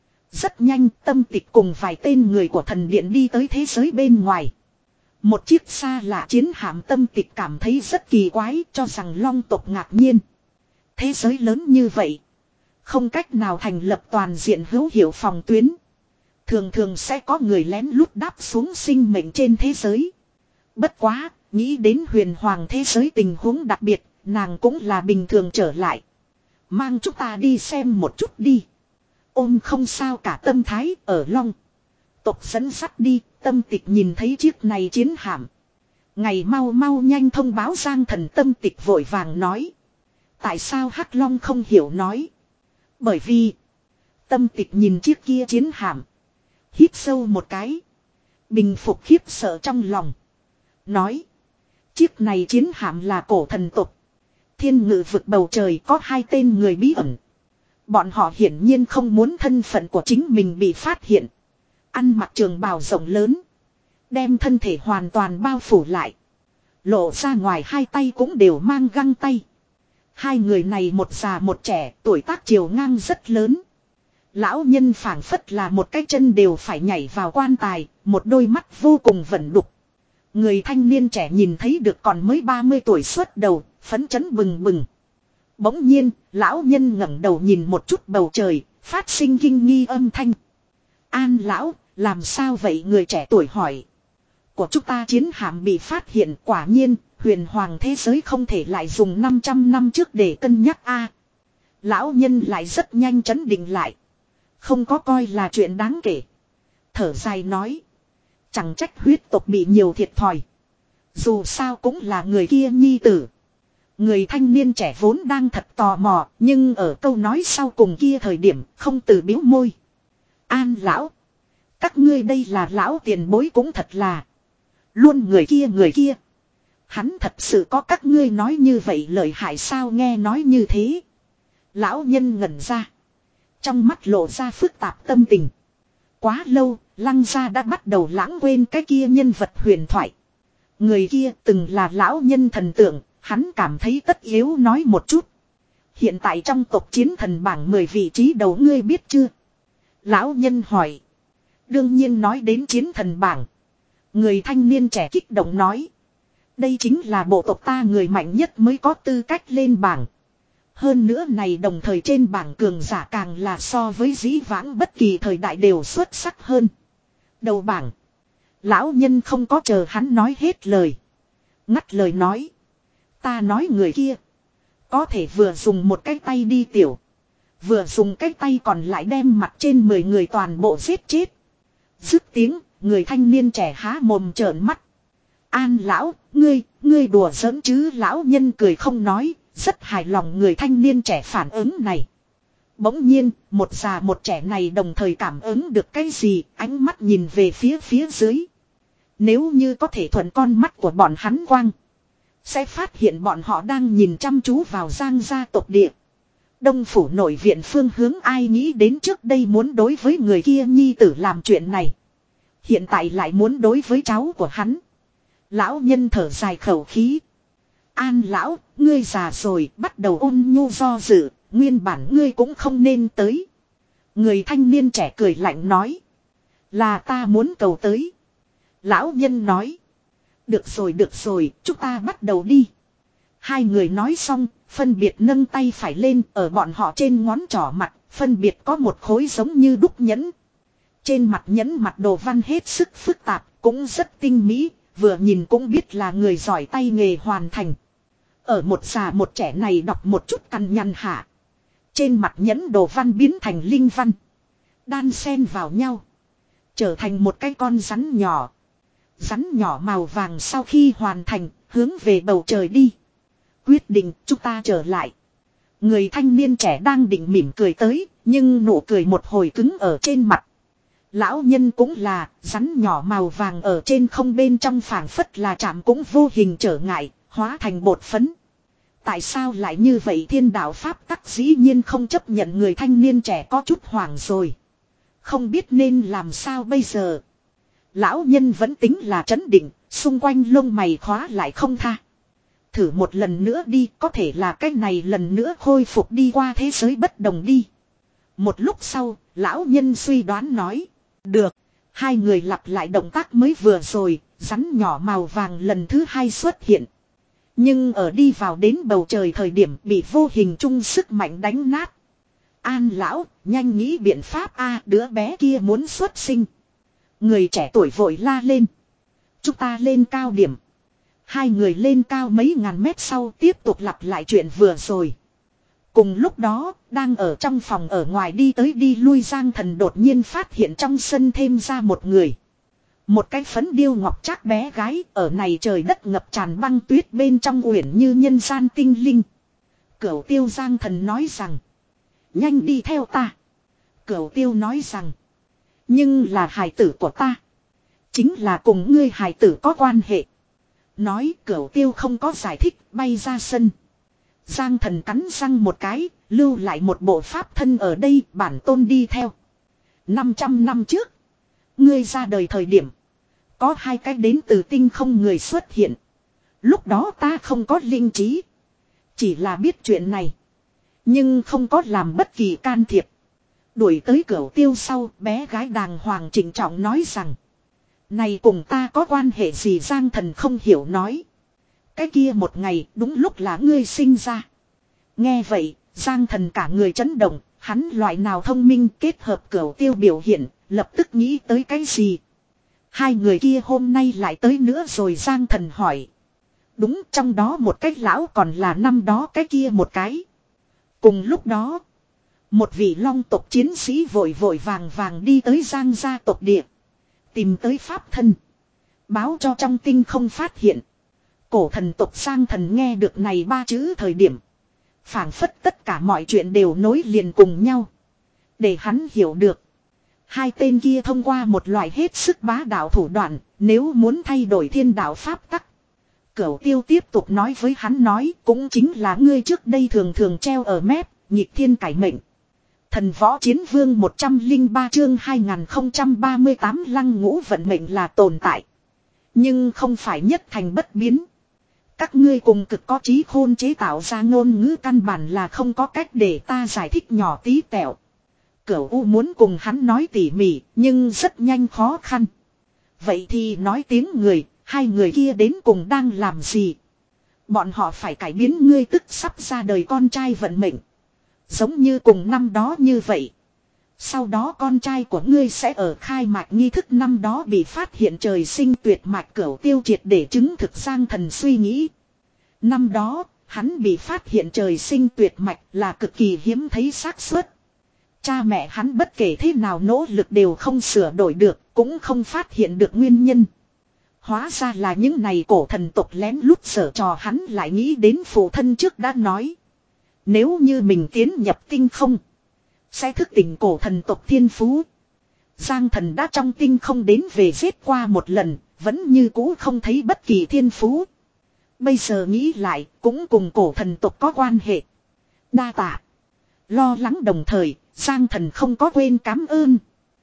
A: Rất nhanh, Tâm Tịch cùng vài tên người của thần điện đi tới thế giới bên ngoài. Một chiếc xa lạ chiến hạm, Tâm Tịch cảm thấy rất kỳ quái, cho rằng Long tộc ngạc nhiên. Thế giới lớn như vậy, không cách nào thành lập toàn diện hữu hiệu phòng tuyến. Thường thường sẽ có người lén lút đáp xuống sinh mệnh trên thế giới. Bất quá, nghĩ đến huyền hoàng thế giới tình huống đặc biệt, nàng cũng là bình thường trở lại. Mang chúng ta đi xem một chút đi. Ôm không sao cả tâm thái ở Long tộc dẫn sắt đi. Tâm Tịch nhìn thấy chiếc này chiến hạm. Ngày mau mau nhanh thông báo Giang Thần. Tâm Tịch vội vàng nói. Tại sao Hắc Long không hiểu nói. Bởi vì Tâm Tịch nhìn chiếc kia chiến hạm, hít sâu một cái, bình phục khiếp sợ trong lòng. Nói, chiếc này chiến hạm là cổ thần tộc. Thiên ngự vực bầu trời có hai tên người bí ẩn. Bọn họ hiển nhiên không muốn thân phận của chính mình bị phát hiện. Ăn mặc trường bào rộng lớn, đem thân thể hoàn toàn bao phủ lại. Lộ ra ngoài hai tay cũng đều mang găng tay. Hai người này một già một trẻ, tuổi tác chiều ngang rất lớn. Lão nhân phảng phất là một cái chân đều phải nhảy vào quan tài, một đôi mắt vô cùng vẩn đục. Người thanh niên trẻ nhìn thấy được còn mới ba mươi tuổi xuất đầu, phấn chấn bừng bừng. Bỗng nhiên, lão nhân ngẩng đầu nhìn một chút bầu trời, phát sinh kinh nghi âm thanh. An lão, làm sao vậy? Người trẻ tuổi hỏi. Của chúng ta chiến hạm bị phát hiện, quả nhiên, huyền hoàng thế giới không thể lại dùng năm trăm năm trước để cân nhắc a. Lão nhân lại rất nhanh chấn định lại. Không có coi là chuyện đáng kể. Thở dài nói. Chẳng trách huyết tộc bị nhiều thiệt thòi. Dù sao cũng là người kia nhi tử. Người thanh niên trẻ vốn đang thật tò mò, nhưng ở câu nói sau cùng kia thời điểm không từ biếu môi. An lão, các ngươi đây là lão tiền bối cũng thật là. Luôn người kia người kia. Hắn thật sự có các ngươi nói như vậy lợi hại sao? Nghe nói như thế, lão nhân ngẩn ra. Trong mắt lộ ra phức tạp tâm tình. Quá lâu, Lăng gia đã bắt đầu lãng quên cái kia nhân vật huyền thoại. Người kia từng là lão nhân thần tượng, hắn cảm thấy tất yếu nói một chút. Hiện tại trong tộc chiến thần bảng mười vị trí đầu ngươi biết chưa? Lão nhân hỏi. Đương nhiên nói đến chiến thần bảng. Người thanh niên trẻ kích động nói. Đây chính là bộ tộc ta người mạnh nhất mới có tư cách lên bảng. Hơn nữa này đồng thời trên bảng cường giả càng là so với dĩ vãng bất kỳ thời đại đều xuất sắc hơn. Đầu bảng. Lão nhân không có chờ hắn nói hết lời. Ngắt lời nói. Ta nói người kia. Có thể vừa dùng một cái tay đi tiểu. Vừa dùng cái tay còn lại đem mặt trên mười người toàn bộ giết chết. Dứt tiếng, người thanh niên trẻ há mồm trợn mắt. An lão, ngươi, ngươi đùa giỡn chứ? Lão nhân cười không nói. Rất hài lòng người thanh niên trẻ phản ứng này. Bỗng nhiên, một già một trẻ này đồng thời cảm ứng được cái gì, ánh mắt nhìn về phía phía dưới. Nếu như có thể thuận con mắt của bọn hắn quang, sẽ phát hiện bọn họ đang nhìn chăm chú vào Giang gia tộc địa. Đông phủ nội viện phương hướng, ai nghĩ đến trước đây muốn đối với người kia nhi tử làm chuyện này. Hiện tại lại muốn đối với cháu của hắn. Lão nhân thở dài khẩu khí. An lão, ngươi già rồi, bắt đầu ôn nhu do dự, nguyên bản ngươi cũng không nên tới. Người thanh niên trẻ cười lạnh nói. Là ta muốn cầu tới. Lão nhân nói. Được rồi được rồi, chúng ta bắt đầu đi. Hai người nói xong, phân biệt nâng tay phải lên, ở bọn họ trên ngón trỏ mặt, phân biệt có một khối giống như đúc nhẫn. Trên mặt nhẫn mặt đồ văn hết sức phức tạp, cũng rất tinh mỹ, vừa nhìn cũng biết là người giỏi tay nghề hoàn thành. Ở một già một trẻ này đọc một chút cằn nhằn hạ. Trên mặt nhẫn đồ văn biến thành linh văn. Đan xen vào nhau. Trở thành một cái con rắn nhỏ. Rắn nhỏ màu vàng sau khi hoàn thành, hướng về bầu trời đi. Quyết định chúng ta trở lại. Người thanh niên trẻ đang định mỉm cười tới, nhưng nụ cười một hồi cứng ở trên mặt. Lão nhân cũng là, rắn nhỏ màu vàng ở trên không bên trong phảng phất là chạm cũng vô hình trở ngại, hóa thành bột phấn. Tại sao lại như vậy thiên đạo pháp tắc dĩ nhiên không chấp nhận người thanh niên trẻ có chút hoảng rồi. Không biết nên làm sao bây giờ. Lão nhân vẫn tính là trấn định, xung quanh lông mày khóa lại không tha. Thử một lần nữa đi, có thể là cách này lần nữa khôi phục đi qua thế giới bất đồng đi. Một lúc sau, lão nhân suy đoán nói. Được, hai người lặp lại động tác mới vừa rồi, rắn nhỏ màu vàng lần thứ hai xuất hiện. Nhưng ở đi vào đến bầu trời thời điểm bị vô hình chung sức mạnh đánh nát. An lão, nhanh nghĩ biện pháp a, đứa bé kia muốn xuất sinh. Người trẻ tuổi vội la lên. Chúng ta lên cao điểm. Hai người lên cao mấy ngàn mét sau tiếp tục lặp lại chuyện vừa rồi. Cùng lúc đó, đang ở trong phòng ở ngoài đi tới đi lui Giang Thần đột nhiên phát hiện trong sân thêm ra một người. Một cái phấn điêu ngọc trác bé gái ở này trời đất ngập tràn băng tuyết bên trong uyển như nhân gian tinh linh. Cửu Tiêu Giang Thần nói rằng. Nhanh đi theo ta. Cửu Tiêu nói rằng. Nhưng là hài tử của ta. Chính là cùng ngươi hài tử có quan hệ. Nói Cửu Tiêu không có giải thích bay ra sân. Giang Thần cắn răng một cái, lưu lại một bộ pháp thân ở đây bản tôn đi theo. năm trăm năm trước. Ngươi ra đời thời điểm. Có hai cái đến từ tinh không người xuất hiện. Lúc đó ta không có linh trí. Chỉ là biết chuyện này. Nhưng không có làm bất kỳ can thiệp. Đuổi tới Cửu Tiêu sau, bé gái đàng hoàng trịnh trọng nói rằng. Này cùng ta có quan hệ gì Giang Thần không hiểu nói. Cái kia một ngày đúng lúc là ngươi sinh ra. Nghe vậy, Giang Thần cả người chấn động, hắn loại nào thông minh kết hợp Cửu Tiêu biểu hiện, lập tức nghĩ tới cái gì. Hai người kia hôm nay lại tới nữa rồi Giang Thần hỏi. Đúng trong đó một cái lão còn là năm đó cái kia một cái. Cùng lúc đó, một vị long tộc chiến sĩ vội vội vàng vàng đi tới Giang gia tộc địa. Tìm tới pháp thân. Báo cho trong tinh không phát hiện. Cổ thần tộc Giang Thần nghe được này ba chữ thời điểm. Phảng phất tất cả mọi chuyện đều nối liền cùng nhau. Để hắn hiểu được. Hai tên kia thông qua một loại hết sức bá đạo thủ đoạn. Nếu muốn thay đổi thiên đạo pháp tắc. Cửu Tiêu tiếp tục nói với hắn nói. Cũng chính là ngươi trước đây thường thường treo ở mép. Nhịp thiên cải mệnh. Thần võ chiến vương một trăm lẻ ba chương hai nghìn không trăm ba mươi tám lăng ngũ vận mệnh là tồn tại. Nhưng không phải nhất thành bất biến. Các ngươi cùng cực có trí khôn chế tạo ra ngôn ngữ căn bản là không có cách để ta giải thích nhỏ tí tẹo. Cửu U muốn cùng hắn nói tỉ mỉ, nhưng rất nhanh khó khăn. Vậy thì nói tiếng người, hai người kia đến cùng đang làm gì? Bọn họ phải cải biến ngươi tức sắp ra đời con trai vận mệnh. Giống như cùng năm đó như vậy. Sau đó con trai của ngươi sẽ ở khai mạc nghi thức năm đó bị phát hiện trời sinh tuyệt mạch Cửu Tiêu triệt để chứng thực Giang Thần suy nghĩ. Năm đó, hắn bị phát hiện trời sinh tuyệt mạch là cực kỳ hiếm thấy xác suất. Cha mẹ hắn bất kể thế nào nỗ lực đều không sửa đổi được, cũng không phát hiện được nguyên nhân. Hóa ra là những này cổ thần tộc lén lút sở trò hắn lại nghĩ đến phụ thân trước đã nói. Nếu như mình tiến nhập tinh không, sẽ thức tỉnh cổ thần tộc thiên phú. Giang Thần đã trong tinh không đến về giết qua một lần, vẫn như cũ không thấy bất kỳ thiên phú. Bây giờ nghĩ lại, cũng cùng cổ thần tộc có quan hệ. Đa tạ. Lo lắng đồng thời, Giang Thần không có quên cảm ơn.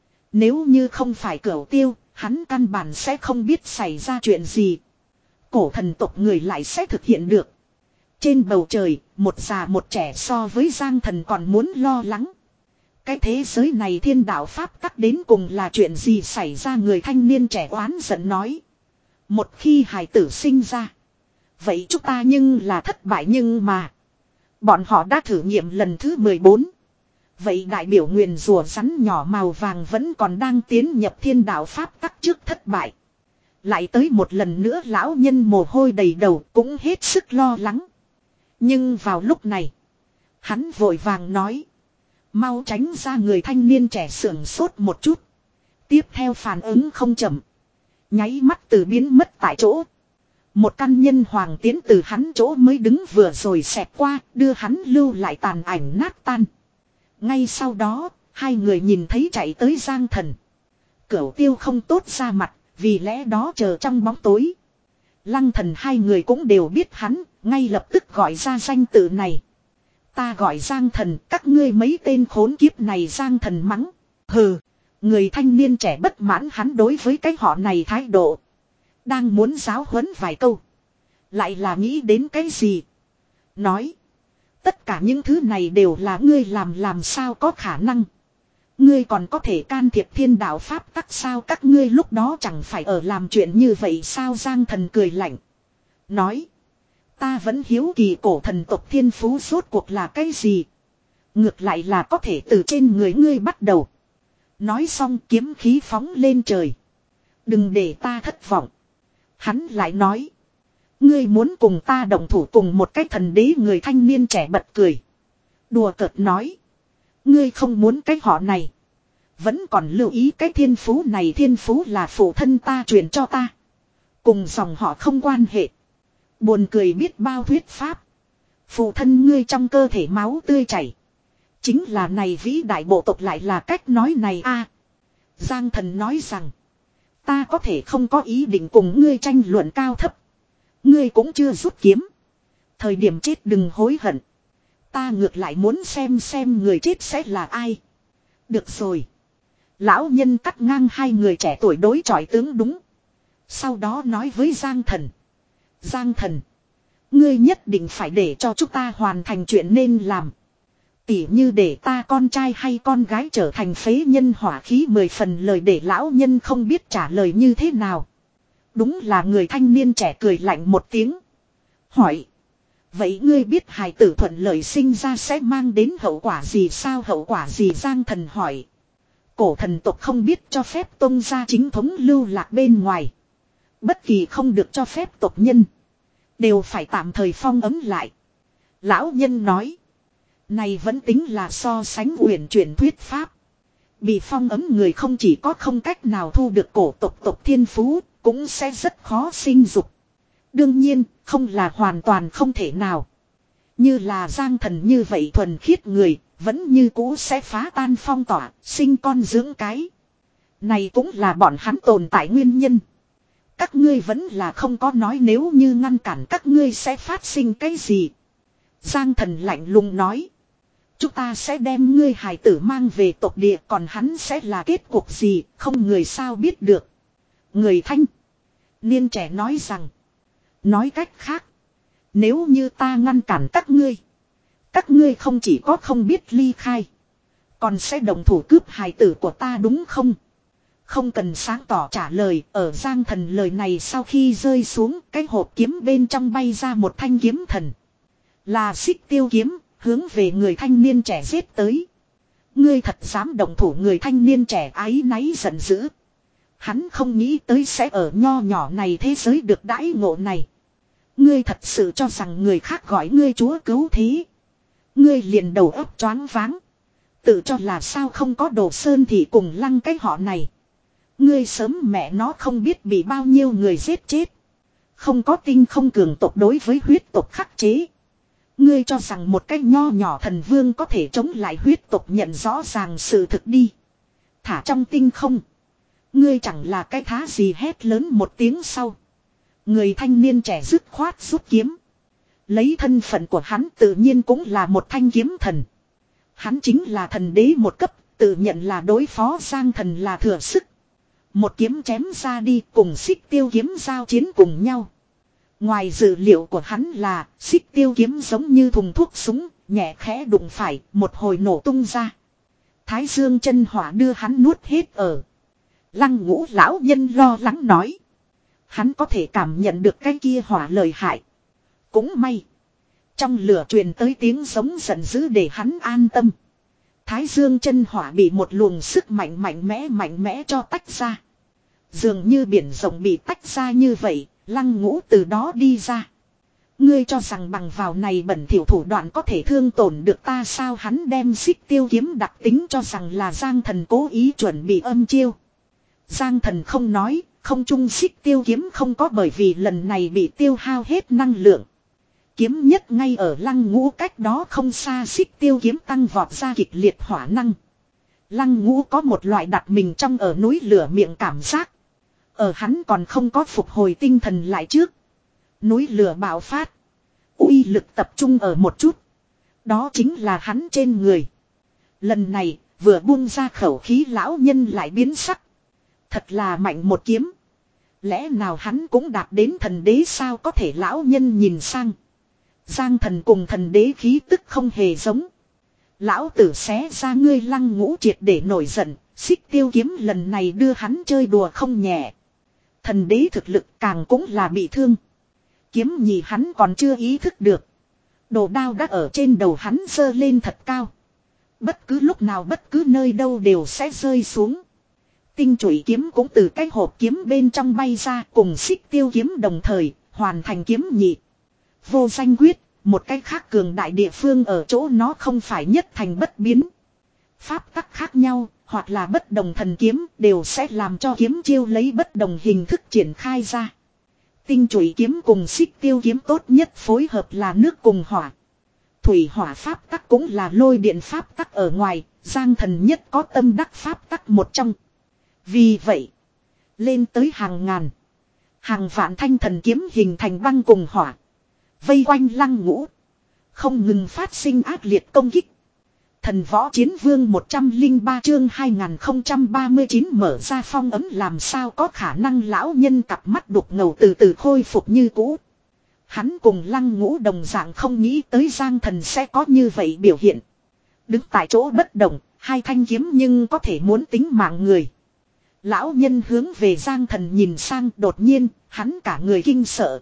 A: Nếu như không phải Cửu Tiêu, hắn căn bản sẽ không biết xảy ra chuyện gì. Cổ thần tộc người lại sẽ thực hiện được. Trên bầu trời, một già một trẻ so với Giang Thần còn muốn lo lắng. Cái thế giới này thiên đạo pháp tắc đến cùng là chuyện gì xảy ra người thanh niên trẻ oán giận nói. Một khi hài tử sinh ra, Vậy chúng ta nhưng là thất bại nhưng mà. Bọn họ đã thử nghiệm lần thứ mười bốn. Vậy đại biểu nguyền rùa rắn nhỏ màu vàng vẫn còn đang tiến nhập thiên đạo pháp tắc trước thất bại. Lại tới một lần nữa lão nhân mồ hôi đầy đầu cũng hết sức lo lắng. Nhưng vào lúc này. Hắn vội vàng nói. Mau tránh ra, người thanh niên trẻ sưởng sốt một chút. Tiếp theo phản ứng không chậm. Nháy mắt từ biến mất tại chỗ. Một căn nhân hoàng tiến từ hắn chỗ mới đứng vừa rồi xẹt qua, đưa hắn lưu lại tàn ảnh nát tan. Ngay sau đó, hai người nhìn thấy chạy tới Giang Thần. Cửu Tiêu không tốt ra mặt, vì lẽ đó chờ trong bóng tối. Lăng Thần hai người cũng đều biết hắn, ngay lập tức gọi ra danh tự này. Ta gọi Giang Thần, các ngươi mấy tên khốn kiếp này. Giang Thần mắng. Hừ, người thanh niên trẻ bất mãn hắn đối với cái họ này thái độ. Đang muốn giáo huấn vài câu. Lại là nghĩ đến cái gì? Nói. Tất cả những thứ này đều là ngươi làm, làm sao có khả năng. Ngươi còn có thể can thiệp thiên đạo pháp tắc sao, các ngươi lúc đó chẳng phải ở làm chuyện như vậy sao? Giang Thần cười lạnh. Nói. Ta vẫn hiếu kỳ cổ thần tộc thiên phú rốt cuộc là cái gì. Ngược lại là có thể từ trên người ngươi bắt đầu. Nói xong kiếm khí phóng lên trời. Đừng để ta thất vọng. Hắn lại nói. Ngươi muốn cùng ta đồng thủ cùng một cái thần đế. Người thanh niên trẻ bật cười. Đùa cợt nói. Ngươi không muốn cái họ này. Vẫn còn lưu ý cái thiên phú này. Thiên phú là phụ thân ta truyền cho ta. Cùng dòng họ không quan hệ. Buồn cười biết bao thuyết pháp. Phụ thân ngươi trong cơ thể máu tươi chảy. Chính là này vĩ đại bộ tộc lại là cách nói này a. Giang Thần nói rằng. Ta có thể không có ý định cùng ngươi tranh luận cao thấp. Ngươi cũng chưa rút kiếm. Thời điểm chết đừng hối hận. Ta ngược lại muốn xem xem người chết sẽ là ai. Được rồi. Lão nhân cắt ngang hai người trẻ tuổi đối chọi tướng đúng. Sau đó nói với Giang Thần. Giang Thần. Ngươi nhất định phải để cho chúng ta hoàn thành chuyện nên làm. Tỉ như để ta con trai hay con gái trở thành phế nhân. Hỏa khí mười phần lời để lão nhân không biết trả lời như thế nào. Đúng là người thanh niên trẻ cười lạnh một tiếng. Hỏi. Vậy ngươi biết hài tử thuận lợi sinh ra sẽ mang đến hậu quả gì sao? Hậu quả gì? Giang Thần hỏi. Cổ thần tộc không biết cho phép tông gia chính thống lưu lạc bên ngoài. Bất kỳ không được cho phép tộc nhân. Đều phải tạm thời phong ấm lại. Lão nhân nói. Này vẫn tính là so sánh uyển chuyển thuyết pháp. Bị phong ấm người không chỉ có không cách nào thu được cổ tộc tộc thiên phú. Cũng sẽ rất khó sinh dục. Đương nhiên không là hoàn toàn không thể nào. Như là Giang Thần như vậy thuần khiết người. Vẫn như cũ sẽ phá tan phong tỏa. Sinh con dưỡng cái. Này cũng là bọn hắn tồn tại nguyên nhân. Các ngươi vẫn là không có nói nếu như ngăn cản các ngươi sẽ phát sinh cái gì. Giang Thần lạnh lùng nói. Chúng ta sẽ đem ngươi hài tử mang về tộc địa, còn hắn sẽ là kết cục gì không người sao biết được. Người thanh niên trẻ nói rằng. Nói cách khác. Nếu như ta ngăn cản các ngươi. Các ngươi không chỉ có không biết ly khai. Còn sẽ đồng thủ cướp hài tử của ta đúng không? Không cần sáng tỏ trả lời. Ở Giang Thần lời này sau khi rơi xuống. Cái hộp kiếm bên trong bay ra một thanh kiếm thần. Là Xích Tiêu kiếm. Hướng về người thanh niên trẻ giết tới. Ngươi thật dám động thủ. Người thanh niên trẻ áy náy giận dữ. Hắn không nghĩ tới sẽ ở nho nhỏ này thế giới được đãi ngộ này. Ngươi thật sự cho rằng người khác gọi ngươi chúa cứu thế. Ngươi liền đầu óc choáng váng. Tự cho là sao không có Đồ Sơn thì cùng Lăng cái họ này. Ngươi sớm mẹ nó không biết bị bao nhiêu người giết chết. Không có tinh không cường tộc đối với huyết tộc khắc chế. Ngươi cho rằng một cái nho nhỏ thần vương có thể chống lại huyết tộc, nhận rõ ràng sự thực đi. Thả trong tinh không. Ngươi chẳng là cái thá gì. Hét lớn một tiếng sau. Người thanh niên trẻ dứt khoát rút kiếm. Lấy thân phận của hắn tự nhiên cũng là một thanh kiếm thần. Hắn chính là thần đế một cấp, tự nhận là đối phó Giang Thần là thừa sức. Một kiếm chém ra đi cùng Xích Tiêu kiếm giao chiến cùng nhau. Ngoài dự liệu của hắn là Xích Tiêu kiếm giống như thùng thuốc súng, nhẹ khẽ đụng phải, một hồi nổ tung ra. Thái Dương chân hỏa đưa hắn nuốt hết ở. Lăng Ngũ lão nhân lo lắng nói. Hắn có thể cảm nhận được cái kia hỏa lợi hại. cũng may. Trong lửa truyền tới tiếng giống giận dữ để hắn an tâm. Thái dương chân hỏa bị một luồng sức mạnh mạnh mẽ mạnh mẽ cho tách ra. Dường như biển rộng bị tách ra như vậy, Lăng Ngũ từ đó đi ra. Ngươi cho rằng bằng vào này bẩn thỉu thủ đoạn có thể thương tổn được ta sao? Hắn đem xích tiêu kiếm đặc tính cho rằng là Giang Thần cố ý chuẩn bị âm chiêu. Giang Thần không nói, không trung xích tiêu kiếm không có bởi vì lần này bị tiêu hao hết năng lượng. Kiếm nhất ngay ở Lăng Ngũ cách đó không xa xích tiêu kiếm tăng vọt ra kịch liệt hỏa năng. Lăng Ngũ có một loại đặt mình trong ở núi lửa miệng cảm giác. Ở hắn còn không có phục hồi tinh thần lại trước. Núi lửa bạo phát. Uy lực tập trung ở một chút. Đó chính là hắn trên người. Lần này vừa buông ra khẩu khí lão nhân lại biến sắc. Thật là mạnh một kiếm. Lẽ nào hắn cũng đạt đến thần đế sao? Có thể lão nhân nhìn sang. Giang Thần cùng thần đế khí tức không hề giống. Lão tử xé ra ngươi. Lăng Ngũ triệt để nổi giận. Xích tiêu kiếm lần này đưa hắn chơi đùa không nhẹ. Thần đế thực lực càng cũng là bị thương. Kiếm nhì hắn còn chưa ý thức được. Đồ đao đã ở trên đầu hắn giơ lên thật cao. Bất cứ lúc nào bất cứ nơi đâu đều sẽ rơi xuống. Tinh chủy kiếm cũng từ cái hộp kiếm bên trong bay ra cùng xích tiêu kiếm đồng thời hoàn thành kiếm nhị. Vô danh quyết, một cách khác cường đại địa phương ở chỗ nó không phải nhất thành bất biến. Pháp tắc khác nhau, hoặc là bất đồng thần kiếm đều sẽ làm cho kiếm chiêu lấy bất đồng hình thức triển khai ra. Tinh chủy kiếm cùng xích tiêu kiếm tốt nhất phối hợp là nước cùng hỏa. Thủy hỏa pháp tắc cũng là lôi điện pháp tắc ở ngoài, Giang Thần nhất có tâm đắc pháp tắc một trong. Vì vậy, lên tới hàng ngàn, hàng vạn thanh thần kiếm hình thành băng cùng hỏa. Vây quanh Lăng Ngũ, không ngừng phát sinh ác liệt công kích. Thần võ chiến vương một trăm lẻ ba chương hai nghìn không trăm ba mươi chín mở ra phong ấm làm sao có khả năng? Lão nhân cặp mắt đục ngầu từ từ khôi phục như cũ. Hắn cùng Lăng Ngũ đồng dạng không nghĩ tới Giang Thần sẽ có như vậy biểu hiện. Đứng tại chỗ bất động, hai thanh kiếm nhưng có thể muốn tính mạng người. Lão nhân hướng về Giang Thần nhìn sang, đột nhiên, hắn cả người kinh sợ.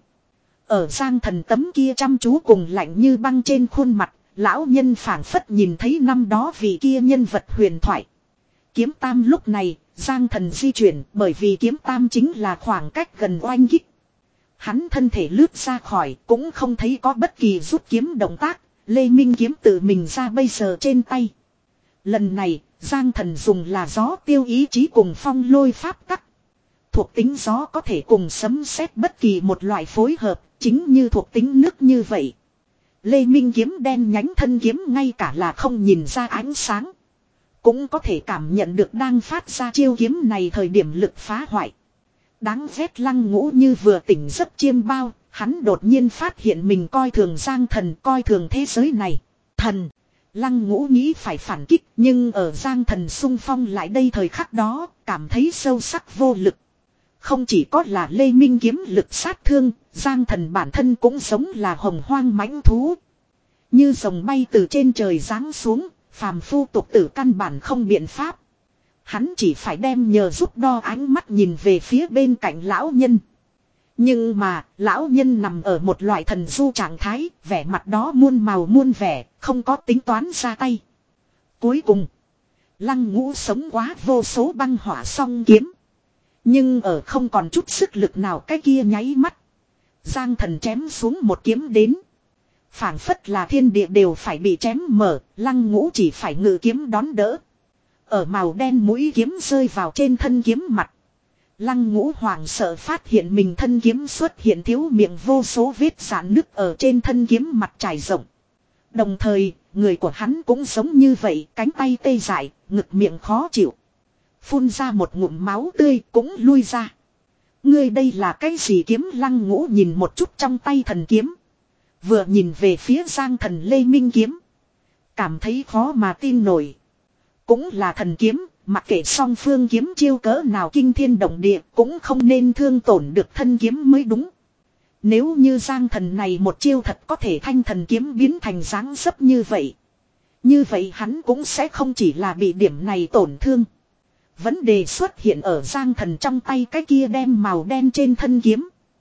A: Ở Giang Thần tấm kia chăm chú cùng lạnh như băng trên khuôn mặt, lão nhân phảng phất nhìn thấy năm đó vị kia nhân vật huyền thoại. Kiếm tam lúc này, Giang Thần di chuyển bởi vì kiếm tam chính là khoảng cách gần oanh kích. Hắn thân thể lướt ra khỏi cũng không thấy có bất kỳ rút kiếm động tác, Lê Minh kiếm tự mình ra bây giờ trên tay. Lần này, Giang Thần dùng là gió tiêu ý chí cùng phong lôi pháp tắc. Thuộc tính gió có thể cùng sấm sét bất kỳ một loại phối hợp, chính như thuộc tính nước như vậy. Lê Minh kiếm đen nhánh thân kiếm ngay cả là không nhìn ra ánh sáng. Cũng có thể cảm nhận được đang phát ra chiêu kiếm này thời điểm lực phá hoại. Đáng ghét Lăng Ngũ như vừa tỉnh giấc chiêm bao, hắn đột nhiên phát hiện mình coi thường Giang Thần, coi thường thế giới này. Thần! Lăng Ngũ nghĩ phải phản kích, nhưng ở Giang Thần xung phong lại đây thời khắc đó, cảm thấy sâu sắc vô lực. Không chỉ có là Lê Minh kiếm lực sát thương, Giang Thần bản thân cũng giống là hồng hoang mãnh thú. Như rồng bay từ trên trời giáng xuống, phàm phu tục tử căn bản không biện pháp. Hắn chỉ phải đem nhờ giúp đo ánh mắt nhìn về phía bên cạnh lão nhân. Nhưng mà, lão nhân nằm ở một loại thần du trạng thái, vẻ mặt đó muôn màu muôn vẻ, không có tính toán ra tay. Cuối cùng, Lăng Ngũ sống quá vô số băng hỏa song kiếm. Nhưng ở không còn chút sức lực nào cái kia nháy mắt. Giang Thần chém xuống một kiếm đến. Phảng phất là thiên địa đều phải bị chém mở, Lăng Ngũ chỉ phải ngự kiếm đón đỡ. Ở màu đen mũi kiếm rơi vào trên thân kiếm mặt. Lăng Ngũ hoảng sợ phát hiện mình thân kiếm xuất hiện thiếu miệng vô số vết rạn nứt ở trên thân kiếm mặt trải rộng. Đồng thời, người của hắn cũng giống như vậy, cánh tay tê dại, ngực miệng khó chịu. Phun ra một ngụm máu tươi cũng lui ra. Ngươi đây là cái gì kiếm? Lăng Ngũ nhìn một chút trong tay thần kiếm. Vừa nhìn về phía Giang Thần Lê Minh kiếm. Cảm thấy khó mà tin nổi. Cũng là thần kiếm, mặc kệ song phương kiếm chiêu cỡ nào kinh thiên động địa cũng không nên thương tổn được thân kiếm mới đúng. Nếu như Giang Thần này một chiêu thật có thể thanh thần kiếm biến thành dáng dấp như vậy. Như vậy hắn cũng sẽ không chỉ là bị điểm này tổn thương. Vấn đề xuất hiện ở Giang Thần trong tay cái kia đem màu đen trên thân kiếm.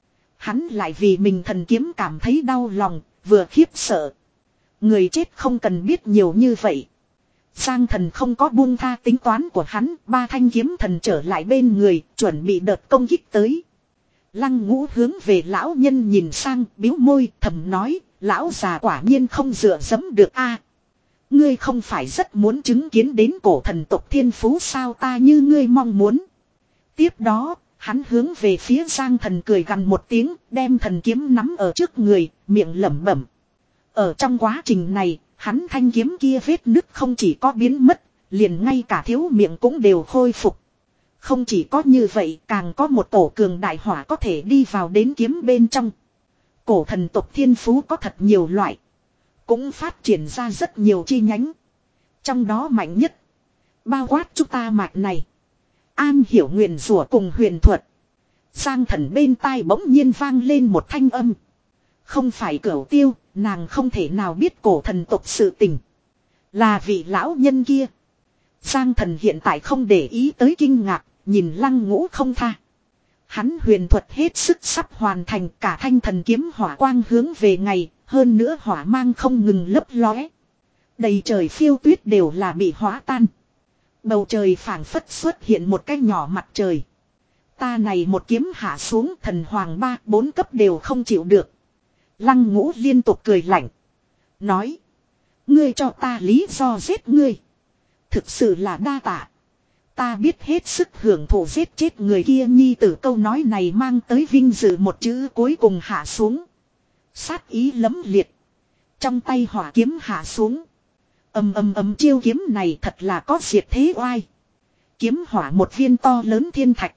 A: Hắn lại vì mình thần kiếm cảm thấy đau lòng, vừa khiếp sợ. Người chết không cần biết nhiều như vậy. Giang thần không có buông tha tính toán của hắn, ba thanh kiếm thần trở lại bên người, chuẩn bị đợt công kích tới. Lăng Ngũ hướng về lão nhân nhìn sang, biếu môi, thầm nói, lão già quả nhiên không dựa dẫm được a. Ngươi không phải rất muốn chứng kiến đến cổ thần tộc thiên phú sao ta như ngươi mong muốn. Tiếp đó, hắn hướng về phía Giang thần cười gằn một tiếng, đem thần kiếm nắm ở trước người, miệng lẩm bẩm. Ở trong quá trình này, hắn thanh kiếm kia vết nứt không chỉ có biến mất, liền ngay cả thiếu miệng cũng đều khôi phục. Không chỉ có như vậy, càng có một tổ cường đại hỏa có thể đi vào đến kiếm bên trong. Cổ thần tộc thiên phú có thật nhiều loại. Cũng phát triển ra rất nhiều chi nhánh. Trong đó mạnh nhất, bao quát chúng ta mạch này. An hiểu nguyền rủa cùng huyền thuật. Giang thần bên tai bỗng nhiên vang lên một thanh âm. Không phải Cửu Tiêu, nàng không thể nào biết cổ thần tộc sự tình. Là vị lão nhân kia. Giang thần hiện tại không để ý tới kinh ngạc, nhìn Lăng Ngũ không tha. Hắn huyền thuật hết sức sắp hoàn thành, cả thanh thần kiếm hỏa quang hướng về ngày, hơn nữa hỏa mang không ngừng lấp lóe. Đầy trời phiêu tuyết đều là bị hóa tan. Bầu trời phảng phất xuất hiện một cái nhỏ mặt trời. Ta này một kiếm hạ xuống, thần hoàng ba bốn cấp đều không chịu được. Lăng Ngũ liên tục cười lạnh. Nói. Ngươi cho ta lý do giết ngươi. Thực sự là đa tạ. Ta biết hết sức hưởng thụ giết chết người kia nhi tử, câu nói này mang tới vinh dự một chữ cuối cùng hạ xuống. Sát ý lấm liệt. Trong tay hỏa kiếm hạ xuống. Ầm ầm ầm, chiêu kiếm này thật là có diệt thế oai. Kiếm hỏa một viên to lớn thiên thạch.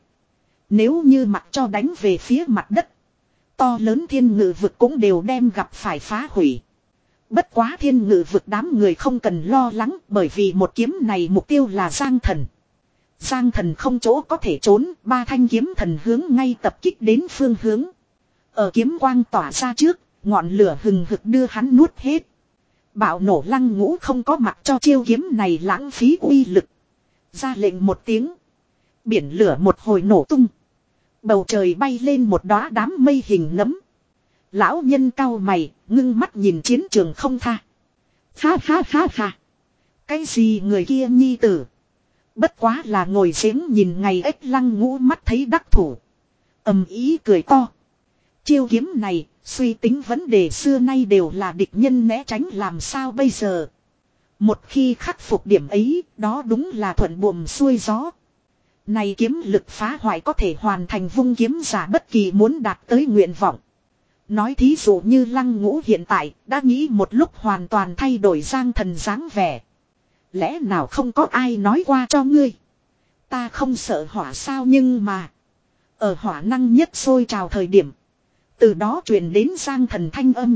A: Nếu như mặc cho đánh về phía mặt đất, to lớn thiên ngự vực cũng đều đem gặp phải phá hủy. Bất quá thiên ngự vực đám người không cần lo lắng, bởi vì một kiếm này mục tiêu là Giang thần. Giang thần không chỗ có thể trốn, ba thanh kiếm thần hướng ngay tập kích đến phương hướng. Ở kiếm quang tỏa ra trước, ngọn lửa hừng hực đưa hắn nuốt hết. Bạo nổ Lăng Ngũ không có mặc cho chiêu kiếm này lãng phí uy lực. Ra lệnh một tiếng. Biển lửa một hồi nổ tung. Bầu trời bay lên một đóa đám mây hình nấm. Lão nhân cau mày, ngưng mắt nhìn chiến trường không tha. Ha ha ha ha. Cái gì người kia nhi tử? Bất quá là ngồi giếng nhìn ngày ếch. Lăng Ngũ mắt thấy đắc thủ. Ầm ý cười to. Chiêu kiếm này, suy tính vấn đề xưa nay đều là địch nhân né tránh, làm sao bây giờ? Một khi khắc phục điểm ấy, đó đúng là thuận buồm xuôi gió. Này kiếm lực phá hoại có thể hoàn thành vung kiếm giả bất kỳ muốn đạt tới nguyện vọng. Nói thí dụ như Lăng Ngũ hiện tại đã nghĩ một lúc hoàn toàn thay đổi Giang thần dáng vẻ. Lẽ nào không có ai nói qua cho ngươi? Ta không sợ hỏa sao? Nhưng mà ở hỏa năng nhất sôi trào thời điểm, từ đó truyền đến Giang thần thanh âm.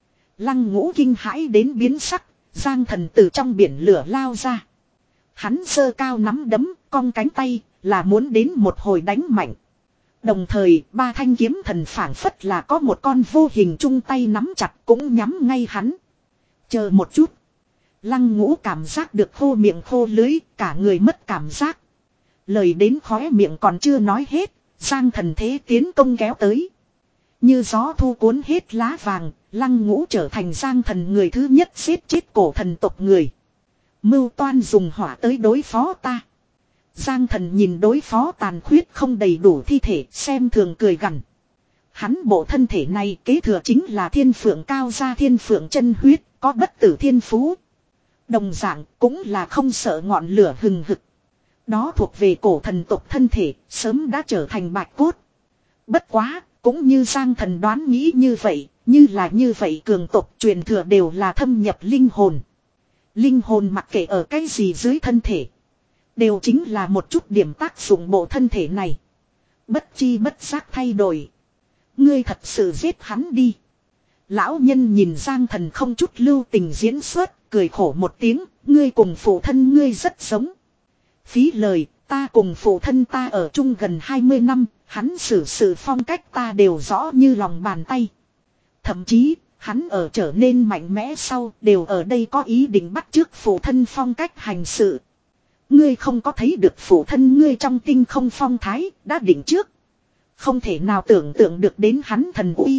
A: Lăng Ngũ kinh hãi đến biến sắc. Giang thần từ trong biển lửa lao ra. Hắn giơ cao nắm đấm, cong cánh tay, là muốn đến một hồi đánh mạnh. Đồng thời, ba thanh kiếm thần phảng phất là có một con vô hình chung tay nắm chặt, cũng nhắm ngay hắn. Chờ một chút. Lăng Ngũ cảm giác được khô miệng khô lưới, cả người mất cảm giác. Lời đến khóe miệng còn chưa nói hết, Giang thần thế tiến công kéo tới. Như gió thu cuốn hết lá vàng, Lăng Ngũ trở thành Giang thần người thứ nhất giết chết cổ thần tộc người. Mưu toan dùng hỏa tới đối phó ta. Giang thần nhìn đối phó tàn khuyết không đầy đủ thi thể, xem thường cười gằn. Hắn bộ thân thể này kế thừa chính là thiên phượng cao gia thiên phượng chân huyết, có bất tử thiên phú. Đồng dạng cũng là không sợ ngọn lửa hừng hực. Đó thuộc về cổ thần tộc thân thể, sớm đã trở thành bạch cốt. Bất quá, cũng như Giang thần đoán nghĩ như vậy, như là như vậy cường tộc truyền thừa đều là thâm nhập linh hồn. Linh hồn mặc kệ ở cái gì dưới thân thể, đều chính là một chút điểm tác dụng bộ thân thể này. Bất chi bất giác thay đổi. Ngươi thật sự giết hắn đi. Lão nhân nhìn Giang thần không chút lưu tình diễn xuất, cười khổ một tiếng. Ngươi cùng phụ thân ngươi rất giống. Phí lời, ta cùng phụ thân ta ở chung gần hai mươi năm. Hắn xử sự phong cách ta đều rõ như lòng bàn tay. Thậm chí, hắn ở trở nên mạnh mẽ sau đều ở đây có ý định bắt chước phụ thân phong cách hành sự. Ngươi không có thấy được phụ thân ngươi trong tinh không phong thái đã định trước. Không thể nào tưởng tượng được đến hắn thần uy.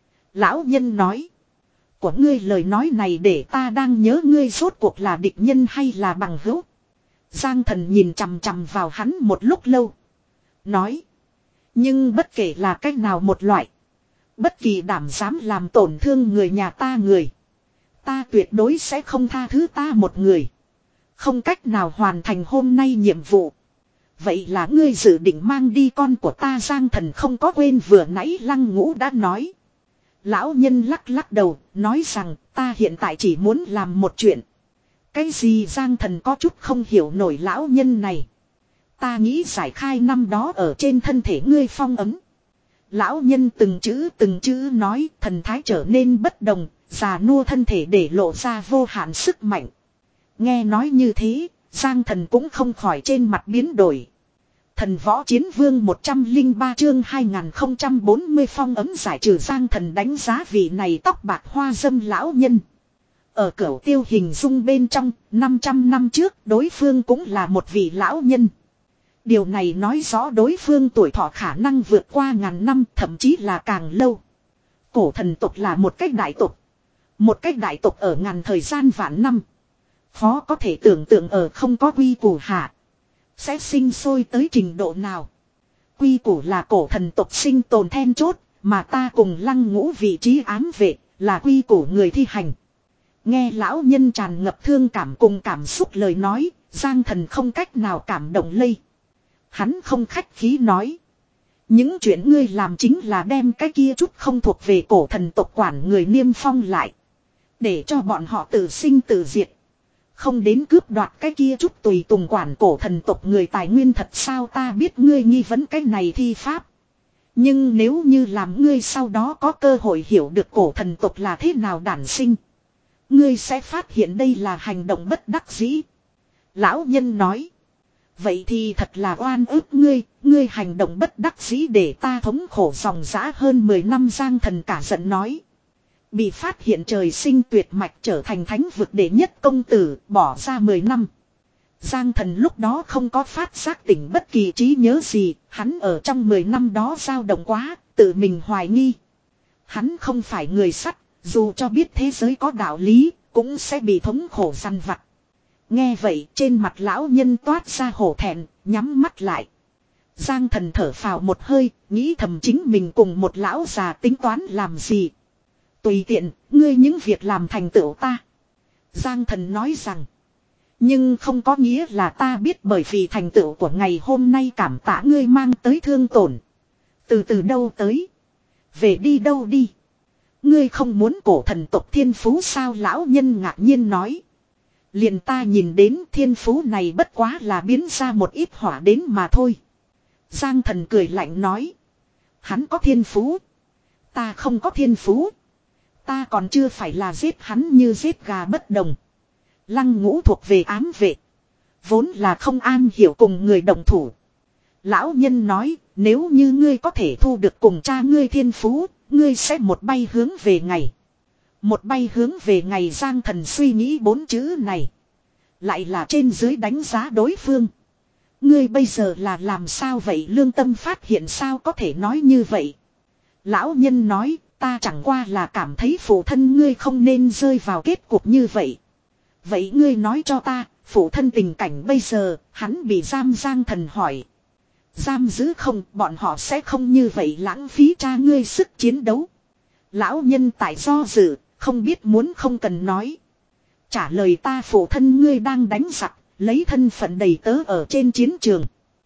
A: Lão nhân nói. Của ngươi lời nói này để ta đang nhớ ngươi rốt cuộc là địch nhân hay là bằng hữu. Giang thần nhìn chằm chằm vào hắn một lúc lâu. Nói. Nhưng bất kể là cách nào một loại. Bất kỳ đảm dám làm tổn thương người nhà ta người. Ta tuyệt đối sẽ không tha thứ ta một người. Không cách nào hoàn thành hôm nay nhiệm vụ. Vậy là ngươi dự định mang đi con của ta. Giang thần không có quên vừa nãy Lăng Ngũ đã nói. Lão nhân lắc lắc đầu, nói rằng ta hiện tại chỉ muốn làm một chuyện. Cái gì? Giang thần có chút không hiểu nổi lão nhân này. Ta nghĩ giải khai năm đó ở trên thân thể ngươi phong ấm. Lão nhân từng chữ từng chữ nói, thần thái trở nên bất đồng, già nua thân thể để lộ ra vô hạn sức mạnh. Nghe nói như thế, Giang thần cũng không khỏi trên mặt biến đổi. Thần võ chiến vương một trăm lẻ ba chương hai nghìn không trăm bốn mươi phong ấm giải trừ. Giang thần đánh giá vị này tóc bạc hoa dâm lão nhân. Ở cửu tiêu hình dung bên trong, năm trăm năm trước đối phương cũng là một vị lão nhân. Điều này nói rõ đối phương tuổi thọ khả năng vượt qua ngàn năm, thậm chí là càng lâu. Cổ thần tộc là một cách đại tộc. Một cách đại tộc ở ngàn thời gian vạn năm. Khó có thể tưởng tượng ở không có quy củ hạ sẽ sinh sôi tới trình độ nào. Quy củ là cổ thần tộc sinh tồn then chốt, mà ta cùng Lăng Ngũ vị trí ám vệ là quy củ người thi hành. Nghe lão nhân tràn ngập thương cảm cùng cảm xúc lời nói, Giang thần không cách nào cảm động lây. Hắn không khách khí nói. Những chuyện ngươi làm chính là đem cái kia chút không thuộc về cổ thần tộc quản người niêm phong lại. Để cho bọn họ tự sinh tự diệt. Không đến cướp đoạt cái kia chút tùy tùng quản cổ thần tộc người tài nguyên. Thật sao? Ta biết ngươi nghi vấn cái này thi pháp. Nhưng nếu như làm ngươi sau đó có cơ hội hiểu được cổ thần tộc là thế nào đản sinh, ngươi sẽ phát hiện đây là hành động bất đắc dĩ. Lão nhân nói. Vậy thì thật là oan ức ngươi. Ngươi hành động bất đắc dĩ để ta thống khổ dòng dã hơn mười năm. Giang thần cả giận nói. Bị phát hiện trời sinh tuyệt mạch trở thành thánh vực đệ nhất công tử, bỏ ra mười năm. Giang thần lúc đó không có phát giác tỉnh bất kỳ trí nhớ gì, hắn ở trong mười năm đó dao động quá, tự mình hoài nghi. Hắn không phải người sắt, dù cho biết thế giới có đạo lý, cũng sẽ bị thống khổ săn vặt. Nghe vậy trên mặt lão nhân toát ra hổ thẹn, nhắm mắt lại. Giang thần thở phào một hơi, nghĩ thầm chính mình cùng một lão già tính toán làm gì. Tùy tiện, ngươi những việc làm thành tựu ta. Giang thần nói rằng. Nhưng không có nghĩa là ta biết bởi vì thành tựu của ngày hôm nay cảm tạ ngươi mang tới thương tổn. Từ từ đâu tới. Về đi đâu đi. Ngươi không muốn cổ thần tộc thiên phú sao? Lão nhân ngạc nhiên nói. Liền ta nhìn đến thiên phú này bất quá là biến ra một ít hỏa đến mà thôi. Giang thần cười lạnh nói. Hắn có thiên phú. Ta không có thiên phú. Ta còn chưa phải là giết hắn như giết gà bất đồng. Lăng Ngũ thuộc về ám vệ. Vốn là không an hiểu cùng người đồng thủ. Lão nhân nói, nếu như ngươi có thể thu được cùng cha ngươi thiên phú, ngươi sẽ một bay hướng về ngày. Một bay hướng về ngày. Giang thần suy nghĩ bốn chữ này. Lại là trên dưới đánh giá đối phương. Ngươi bây giờ là làm sao vậy? Lương tâm phát hiện sao có thể nói như vậy? Lão nhân nói, ta chẳng qua là cảm thấy phụ thân ngươi không nên rơi vào kết cục như vậy. Vậy ngươi nói cho ta, phụ thân tình cảnh bây giờ, hắn bị giam. Giang thần hỏi. Giam giữ không? Bọn họ sẽ không như vậy lãng phí cha ngươi sức chiến đấu. Lão nhân tại do dự, không biết muốn không cần nói. Trả lời ta, phụ thân ngươi đang đánh giặc, lấy thân phận đầy tớ ở trên chiến trường.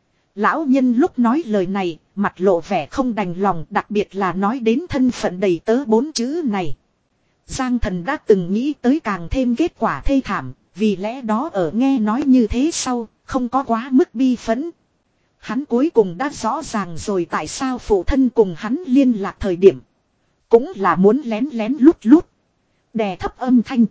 A: Lão nhân lúc nói lời này, mặt lộ vẻ không đành lòng, đặc biệt là nói đến thân phận đầy tớ bốn chữ này. Giang thần đã từng nghĩ tới càng thêm kết quả thê thảm, vì lẽ đó ở nghe nói như thế sau, không có quá mức bi phẫn. Hắn cuối cùng đã rõ ràng rồi tại sao phụ thân cùng hắn liên lạc thời điểm. Cũng là muốn lén lén lút lút. Đè thấp âm thanh.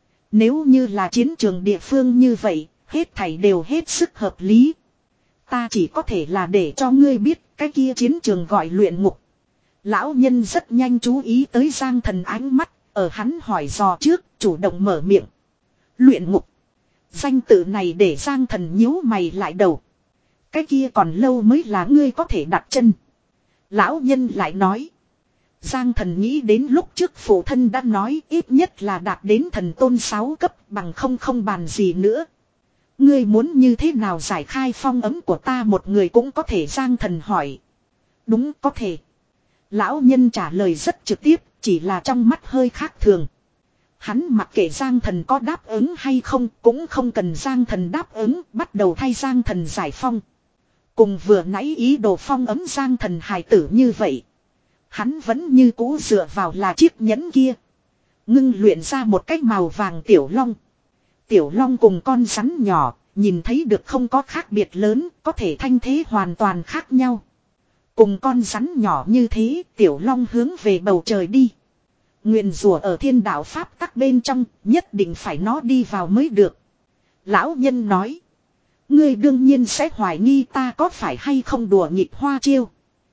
A: Nếu như là chiến trường địa phương như vậy, hết thảy đều hết sức hợp lý. Ta chỉ có thể là để cho ngươi biết cái kia chiến trường gọi luyện ngục. Lão nhân rất nhanh chú ý tới Giang thần ánh mắt, ở hắn hỏi dò trước, chủ động mở miệng. Luyện ngục. Danh tự này để Giang thần nhíu mày lại đầu. Cái kia còn lâu mới là ngươi có thể đặt chân. Lão nhân lại nói. Giang thần nghĩ đến lúc trước phụ thân đã nói ít nhất là đạt đến thần tôn sáu cấp bằng không không bàn gì nữa. Ngươi muốn như thế nào giải khai phong ấm của ta một người cũng có thể, Giang thần hỏi. Đúng, có thể. Lão nhân trả lời rất trực tiếp, chỉ là trong mắt hơi khác thường. Hắn mặc kệ Giang thần có đáp ứng hay không, cũng không cần Giang thần đáp ứng, bắt đầu thay Giang thần giải phong. Cùng vừa nãy ý đồ phong ấm Giang thần hài tử như vậy. Hắn vẫn như cũ dựa vào là chiếc nhẫn kia. Ngưng luyện ra một cái màu vàng tiểu long. Tiểu long cùng con rắn nhỏ, nhìn thấy được không có khác biệt lớn, có thể thanh thế hoàn toàn khác nhau. Cùng con rắn nhỏ như thế, tiểu long hướng về bầu trời đi. Nguyền rủa ở thiên đạo pháp tắc bên trong, nhất định phải nó đi vào mới được. Lão nhân nói. Ngươi đương nhiên sẽ hoài nghi ta có phải hay không đùa nghịch hoa chiêu.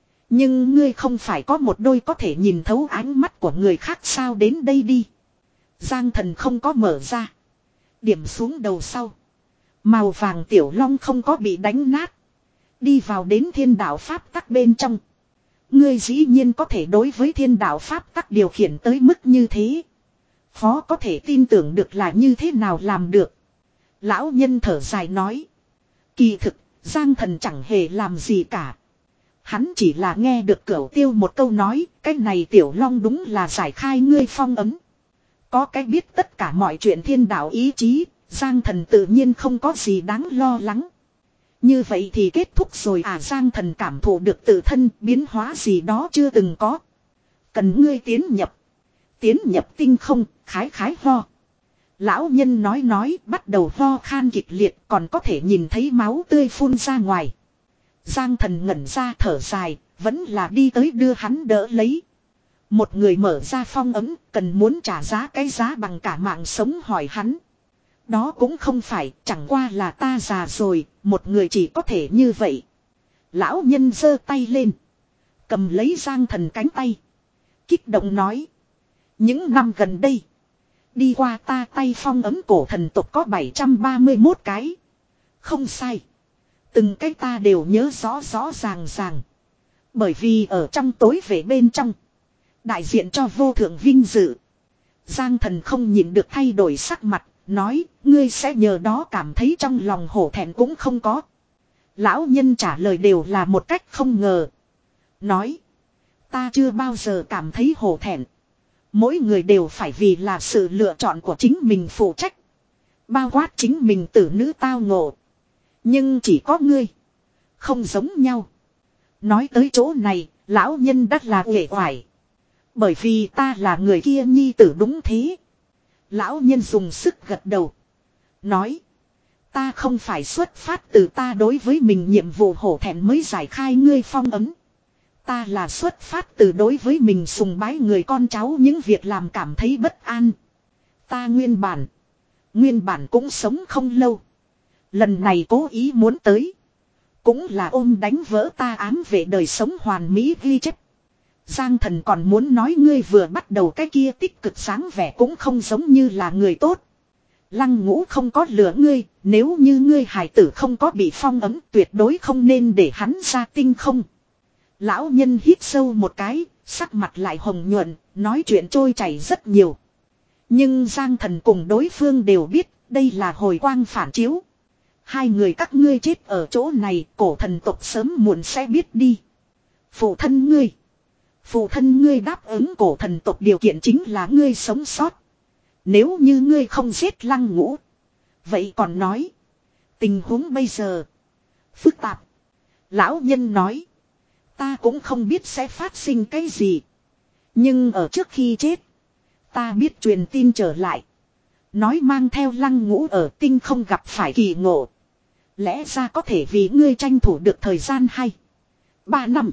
A: Nhưng ngươi không phải có một đôi có thể nhìn thấu ánh mắt của người khác sao, đến đây đi. Giang thần không có mở ra. Điểm xuống đầu sau. Màu vàng tiểu long không có bị đánh nát. Đi vào đến thiên đạo pháp tắc bên trong. Ngươi dĩ nhiên có thể đối với thiên đạo pháp tắc điều khiển tới mức như thế. Khó có thể tin tưởng được là như thế nào làm được. Lão nhân thở dài nói. Kỳ thực, Giang thần chẳng hề làm gì cả. Hắn chỉ là nghe được Cửu Tiêu một câu nói, cái này tiểu long đúng là giải khai ngươi phong ấm. Có cái biết tất cả mọi chuyện thiên đạo ý chí, Giang thần tự nhiên không có gì đáng lo lắng. Như vậy thì kết thúc rồi à, Giang thần cảm thụ được tự thân biến hóa gì đó chưa từng có. Cần ngươi tiến nhập. Tiến nhập tinh không, khái khái ho. Lão nhân nói nói bắt đầu ho khan kịch liệt, còn có thể nhìn thấy máu tươi phun ra ngoài. Giang thần ngẩn ra thở dài, vẫn là đi tới đưa hắn đỡ lấy. Một người mở ra phong ấm, cần muốn trả giá cái giá bằng cả mạng sống, hỏi hắn. Đó cũng không phải, chẳng qua là ta già rồi, một người chỉ có thể như vậy. Lão nhân giơ tay lên. Cầm lấy Giang thần cánh tay. Kích động nói. Những năm gần đây. Đi qua ta tay phong ấm cổ thần tộc có bảy trăm ba mươi mốt cái. Không sai. Từng cái ta đều nhớ rõ rõ ràng ràng. Bởi vì ở trong tối về bên trong. Đại diện cho vô thượng vinh dự. Giang thần không nhịn được thay đổi sắc mặt. Nói, ngươi sẽ nhờ đó cảm thấy trong lòng hổ thẹn cũng không có. Lão nhân trả lời đều là một cách không ngờ. Nói, ta chưa bao giờ cảm thấy hổ thẹn. Mỗi người đều phải vì là sự lựa chọn của chính mình phụ trách. Bao quát chính mình tử nữ tao ngộ. Nhưng chỉ có ngươi. Không giống nhau. Nói tới chỗ này, lão nhân đắt là uể oải. Bởi vì ta là người kia nhi tử, đúng thế. Lão nhân dùng sức gật đầu. Nói. Ta không phải xuất phát từ ta đối với mình nhiệm vụ hổ thẹn mới giải khai ngươi phong ấm. Ta là xuất phát từ đối với mình sùng bái người con cháu những việc làm cảm thấy bất an. Ta nguyên bản. Nguyên bản cũng sống không lâu. Lần này cố ý muốn tới. Cũng là ôm đánh vỡ ta ám về đời sống hoàn mỹ ghi chép. Giang thần còn muốn nói ngươi vừa bắt đầu cái kia tích cực sáng vẻ cũng không giống như là người tốt. Lăng Ngũ không có lừa ngươi, nếu như ngươi hài tử không có bị phong ấm tuyệt đối không nên để hắn ra tinh không. Lão nhân hít sâu một cái, sắc mặt lại hồng nhuận, nói chuyện trôi chảy rất nhiều. Nhưng Giang thần cùng đối phương đều biết, đây là hồi quang phản chiếu. Hai người các ngươi chết ở chỗ này, cổ thần tộc sớm muộn sẽ biết đi. Phụ thân ngươi. Phụ thân ngươi đáp ứng cổ thần tộc điều kiện chính là ngươi sống sót. Nếu như ngươi không giết Lăng Ngũ. Vậy còn nói. Tình huống bây giờ. Phức tạp. Lão nhân nói. Ta cũng không biết sẽ phát sinh cái gì. Nhưng ở trước khi chết. Ta biết truyền tin trở lại. Nói mang theo Lăng Ngũ ở tinh không gặp phải kỳ ngộ. Lẽ ra có thể vì ngươi tranh thủ được thời gian hay. Ba năm.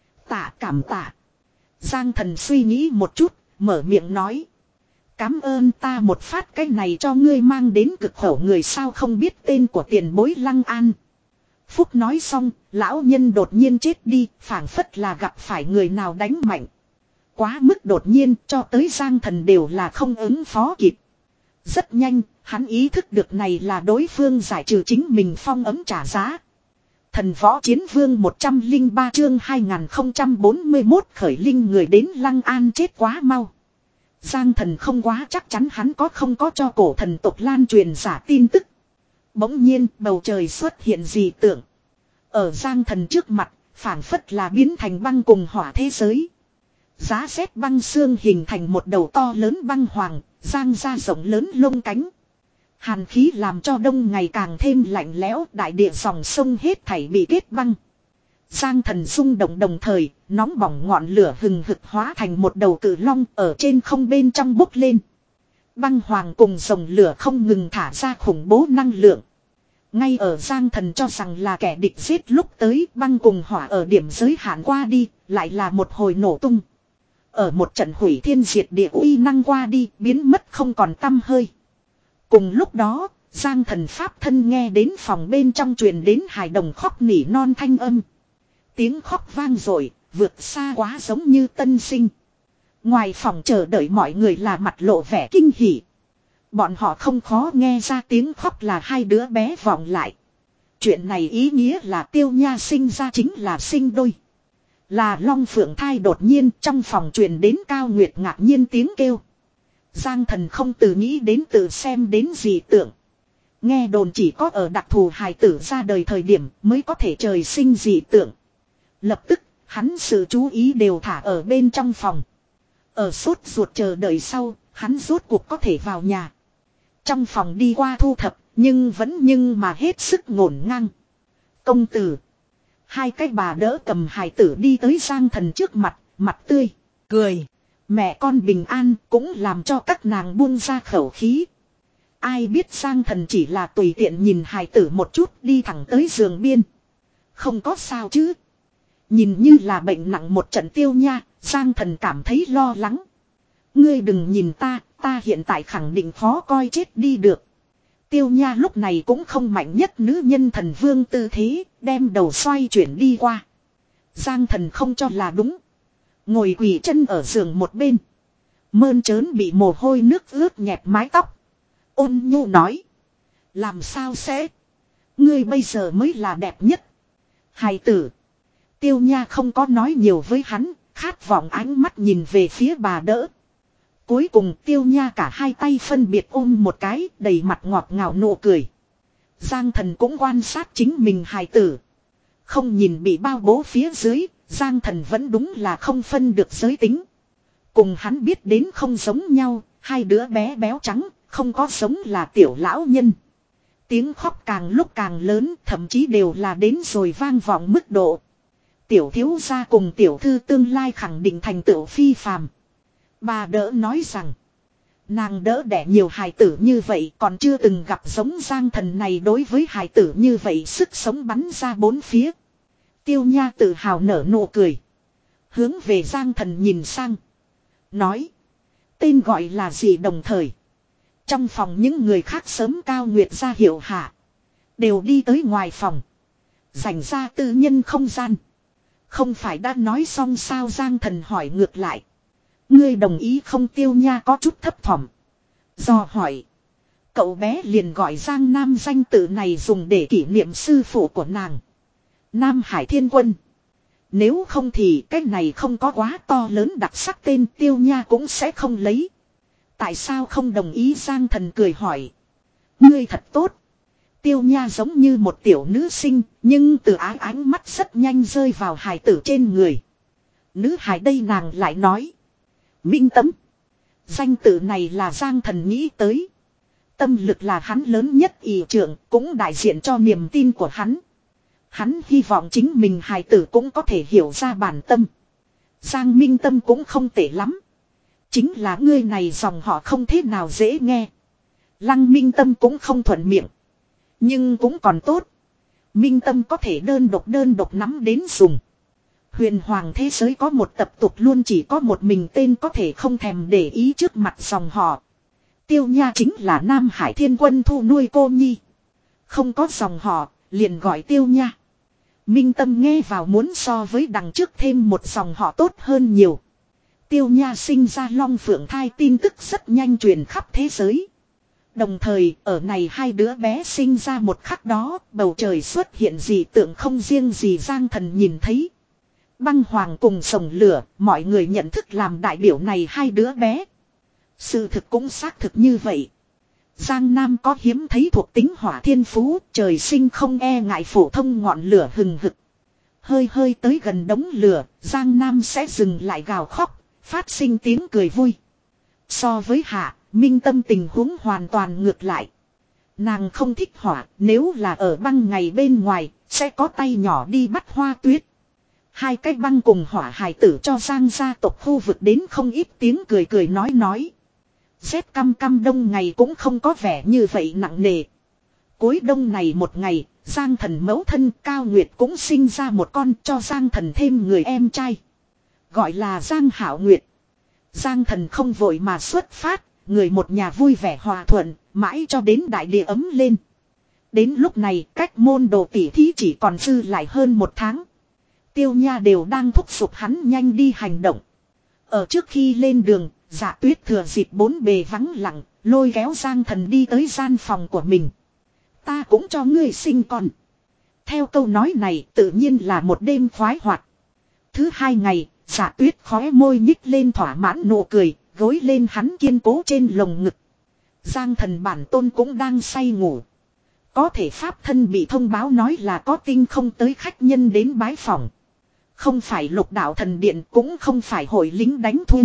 A: Tạ cảm tạ. Giang thần suy nghĩ một chút. Mở miệng nói. Cám ơn ta một phát cái này cho ngươi mang đến cực khổ người sao không biết tên của tiền bối Lăng An. Phúc nói xong, lão nhân đột nhiên chết đi, phảng phất là gặp phải người nào đánh mạnh. Quá mức đột nhiên cho tới Giang thần đều là không ứng phó kịp. Rất nhanh, hắn ý thức được này là đối phương giải trừ chính mình phong ấm trả giá. Thần võ chiến vương một trăm lẻ ba chương hai nghìn không trăm bốn mươi mốt khởi linh người đến Lăng An chết quá mau. Giang thần không quá chắc chắn hắn có không có cho cổ thần tộc lan truyền giả tin tức. Bỗng nhiên bầu trời xuất hiện dị tượng. Ở Giang thần trước mặt, phảng phất là biến thành băng cùng hỏa thế giới. Giá rét băng xương hình thành một đầu to lớn băng hoàng, giang ra rộng lớn lông cánh. Hàn khí làm cho đông ngày càng thêm lạnh lẽo, đại địa dòng sông hết thảy bị kết băng. Giang thần rung động đồng thời, nóng bỏng ngọn lửa hừng hực hóa thành một đầu cự long ở trên không bên trong bốc lên. Băng hoàng cùng dòng lửa không ngừng thả ra khủng bố năng lượng. Ngay ở Giang thần cho rằng là kẻ địch giết lúc tới, băng cùng hỏa ở điểm giới hạn qua đi, lại là một hồi nổ tung. Ở một trận hủy thiên diệt địa uy năng qua đi, biến mất không còn tăm hơi. Cùng lúc đó, Giang thần pháp thân nghe đến phòng bên trong truyền đến hài đồng khóc nỉ non thanh âm. Tiếng khóc vang dội, vượt xa quá giống như tân sinh. Ngoài phòng chờ đợi mọi người là mặt lộ vẻ kinh hỉ. Bọn họ không khó nghe ra tiếng khóc là hai đứa bé vọng lại. Chuyện này ý nghĩa là Tiêu Nha sinh ra chính là sinh đôi. Là Long Phượng thai đột nhiên trong phòng truyền đến Cao Nguyệt ngạc nhiên tiếng kêu. Giang thần không tự nghĩ đến tự xem đến dị tượng. Nghe đồn chỉ có ở đặc thù hài tử ra đời thời điểm mới có thể trời sinh dị tượng. Lập tức, hắn sự chú ý đều thả ở bên trong phòng. Ở sốt ruột chờ đợi sau, hắn rốt cuộc có thể vào nhà. Trong phòng đi qua thu thập, nhưng vẫn nhưng mà hết sức ngổn ngang. Công tử. Hai cái bà đỡ cầm hài tử đi tới Giang thần trước mặt, mặt tươi, cười. Mẹ con bình an cũng làm cho các nàng buông ra khẩu khí. Ai biết Giang thần chỉ là tùy tiện nhìn hài tử một chút đi thẳng tới giường biên. Không có sao chứ. Nhìn như là bệnh nặng một trận Tiêu Nha, Giang thần cảm thấy lo lắng. Ngươi đừng nhìn ta, ta hiện tại khẳng định khó coi chết đi được. Tiêu Nha lúc này cũng không mạnh nhất nữ nhân thần vương tư thế, đem đầu xoay chuyển đi qua. Giang thần không cho là đúng. Ngồi quỳ chân ở giường một bên. Mơn trớn bị mồ hôi nước ướt nhẹp mái tóc. Ôn nhu nói. Làm sao sẽ? Ngươi bây giờ mới là đẹp nhất. Hài tử. Tiêu Nha không có nói nhiều với hắn. Khát vọng ánh mắt nhìn về phía bà đỡ. Cuối cùng Tiêu Nha cả hai tay phân biệt ôm một cái, đầy mặt ngọt ngào nụ cười. Giang thần cũng quan sát chính mình hài tử. Không nhìn bị bao bố phía dưới, Giang thần vẫn đúng là không phân được giới tính. Cùng hắn biết đến không giống nhau, hai đứa bé béo trắng, không có giống là tiểu lão nhân. Tiếng khóc càng lúc càng lớn, thậm chí đều là đến rồi vang vọng mức độ. Tiểu thiếu gia cùng tiểu thư tương lai khẳng định thành tựu phi phàm. Bà đỡ nói rằng, nàng đỡ đẻ nhiều hài tử như vậy còn chưa từng gặp giống Giang thần này đối với hài tử như vậy sức sống bắn ra bốn phía. Tiêu Nha tự hào nở nụ cười. Hướng về Giang thần nhìn sang. Nói, tên gọi là gì đồng thời. Trong phòng những người khác sớm Cao Nguyệt ra hiệu hạ. Đều đi tới ngoài phòng. Dành ra tư nhân không gian. Không phải đã nói xong sao Giang thần hỏi ngược lại. Ngươi đồng ý không? Tiêu Nha có chút thấp thỏm. Do hỏi. Cậu bé liền gọi Giang Nam danh tự này dùng để kỷ niệm sư phụ của nàng. Nam Hải Thiên Quân. Nếu không thì cái này không có quá to lớn đặc sắc tên Tiêu Nha cũng sẽ không lấy. Tại sao không đồng ý? Giang thần cười hỏi. Ngươi thật tốt. Tiêu Nha giống như một tiểu nữ sinh, nhưng từ ái ánh mắt rất nhanh rơi vào hài tử trên người. Nữ hài đây nàng lại nói. Minh Tâm. Danh tự này là Giang thần nghĩ tới. Tâm lực là hắn lớn nhất ỷ trưởng, cũng đại diện cho niềm tin của hắn. Hắn hy vọng chính mình hài tử cũng có thể hiểu ra bản tâm. Giang Minh Tâm cũng không tệ lắm. Chính là ngươi này dòng họ không thế nào dễ nghe. Lăng Minh Tâm cũng không thuận miệng. Nhưng cũng còn tốt. Minh Tâm có thể đơn độc đơn độc nắm đến dùng. Huyền hoàng thế giới có một tập tục luôn chỉ có một mình tên có thể không thèm để ý trước mặt dòng họ. Tiêu Nha chính là Nam Hải Thiên Quân thu nuôi cô nhi. Không có dòng họ, liền gọi Tiêu Nha. Minh Tâm nghe vào muốn so với đằng trước thêm một dòng họ tốt hơn nhiều. Tiêu Nha sinh ra Long Phượng thai tin tức rất nhanh truyền khắp thế giới. Đồng thời ở này hai đứa bé sinh ra một khắc đó, bầu trời xuất hiện dị tượng không riêng gì Giang Thần nhìn thấy. Băng hoàng cùng sồng lửa, mọi người nhận thức làm đại biểu này hai đứa bé. Sự thực cũng xác thực như vậy. Giang Nam có hiếm thấy thuộc tính hỏa thiên phú, trời sinh không e ngại phổ thông ngọn lửa hừng hực. Hơi hơi tới gần đống lửa, Giang Nam sẽ dừng lại gào khóc, phát sinh tiếng cười vui. So với Hạ, Minh Tâm tình huống hoàn toàn ngược lại. Nàng không thích hỏa, nếu là ở băng ngày bên ngoài, sẽ có tay nhỏ đi bắt hoa tuyết. Hai cái băng cùng hỏa hài tử cho Giang gia tộc khu vực đến không ít tiếng cười cười nói nói. Rét căm căm đông ngày cũng không có vẻ như vậy nặng nề. Cuối đông này một ngày, Giang Thần mẫu thân Cao Nguyệt cũng sinh ra một con cho Giang Thần thêm người em trai. Gọi là Giang Hảo Nguyệt. Giang Thần không vội mà xuất phát, người một nhà vui vẻ hòa thuận, mãi cho đến đại địa ấm lên. Đến lúc này, cách môn đồ tỷ thí chỉ còn dư lại hơn một tháng. Tiêu Nha đều đang thúc giục hắn nhanh đi hành động. Ở trước khi lên đường, Dạ Tuyết thừa dịp bốn bề vắng lặng, lôi kéo Giang Thần đi tới gian phòng của mình. Ta cũng cho ngươi sinh con. Theo câu nói này tự nhiên là một đêm khoái hoạt. Thứ hai ngày, Dạ Tuyết khóe môi nhích lên thỏa mãn nụ cười, gối lên hắn kiên cố trên lồng ngực. Giang Thần bản tôn cũng đang say ngủ. Có thể pháp thân bị thông báo nói là có tinh không tới khách nhân đến bái phòng. Không phải Lục Đạo Thần Điện, cũng không phải hội lính đánh thuê.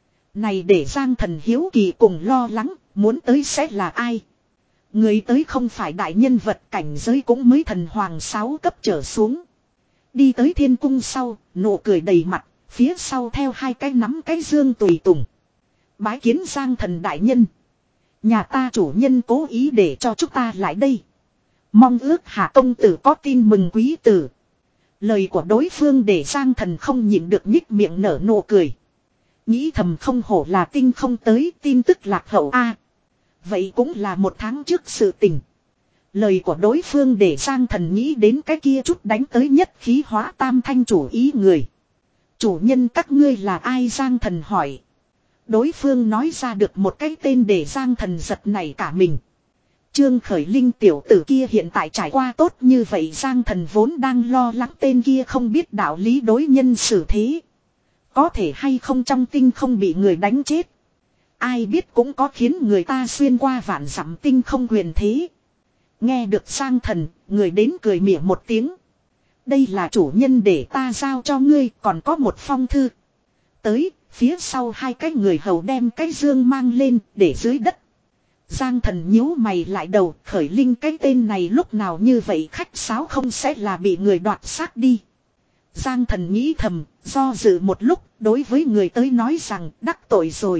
A: Này để Giang Thần hiếu kỳ cùng lo lắng, muốn tới sẽ là ai? Người tới không phải đại nhân vật, cảnh giới cũng mới thần hoàng sáu cấp trở xuống. Đi tới thiên cung sau, nụ cười đầy mặt, phía sau theo hai cái nắm cái dương tùy tùng. Bái kiến Giang Thần đại nhân. Nhà ta chủ nhân cố ý để cho chúng ta lại đây. Mong ước Hạ công tử có tin mừng quý tử. Lời của đối phương để Giang Thần không nhịn được nhích miệng nở nụ cười. Nghĩ thầm không hổ là tinh không tới, tin tức lạc hậu a. Vậy cũng là một tháng trước sự tình. Lời của đối phương để Giang Thần nghĩ đến cái kia chút đánh tới nhất khí hóa tam thanh chủ ý người. Chủ nhân các ngươi là ai? Giang Thần hỏi. Đối phương nói ra được một cái tên để Giang Thần giật nảy cả mình. Trương Khởi Linh tiểu tử kia hiện tại trải qua tốt như vậy, Giang Thần vốn đang lo lắng tên kia không biết đạo lý đối nhân xử thế. Có thể hay không trong tinh không bị người đánh chết. Ai biết cũng có khiến người ta xuyên qua vạn dặm tinh không quyền thế. Nghe được Giang Thần, người đến cười mỉa một tiếng. Đây là chủ nhân để ta giao cho ngươi, còn có một phong thư. Tới, phía sau hai cái người hầu đem cái dương mang lên, để dưới đất. Giang Thần nhíu mày lại đầu, Khởi Linh cái tên này lúc nào như vậy khách sáo không sẽ là bị người đoạt xác đi. Giang Thần nghĩ thầm, do dự một lúc, đối với người tới nói rằng đắc tội rồi.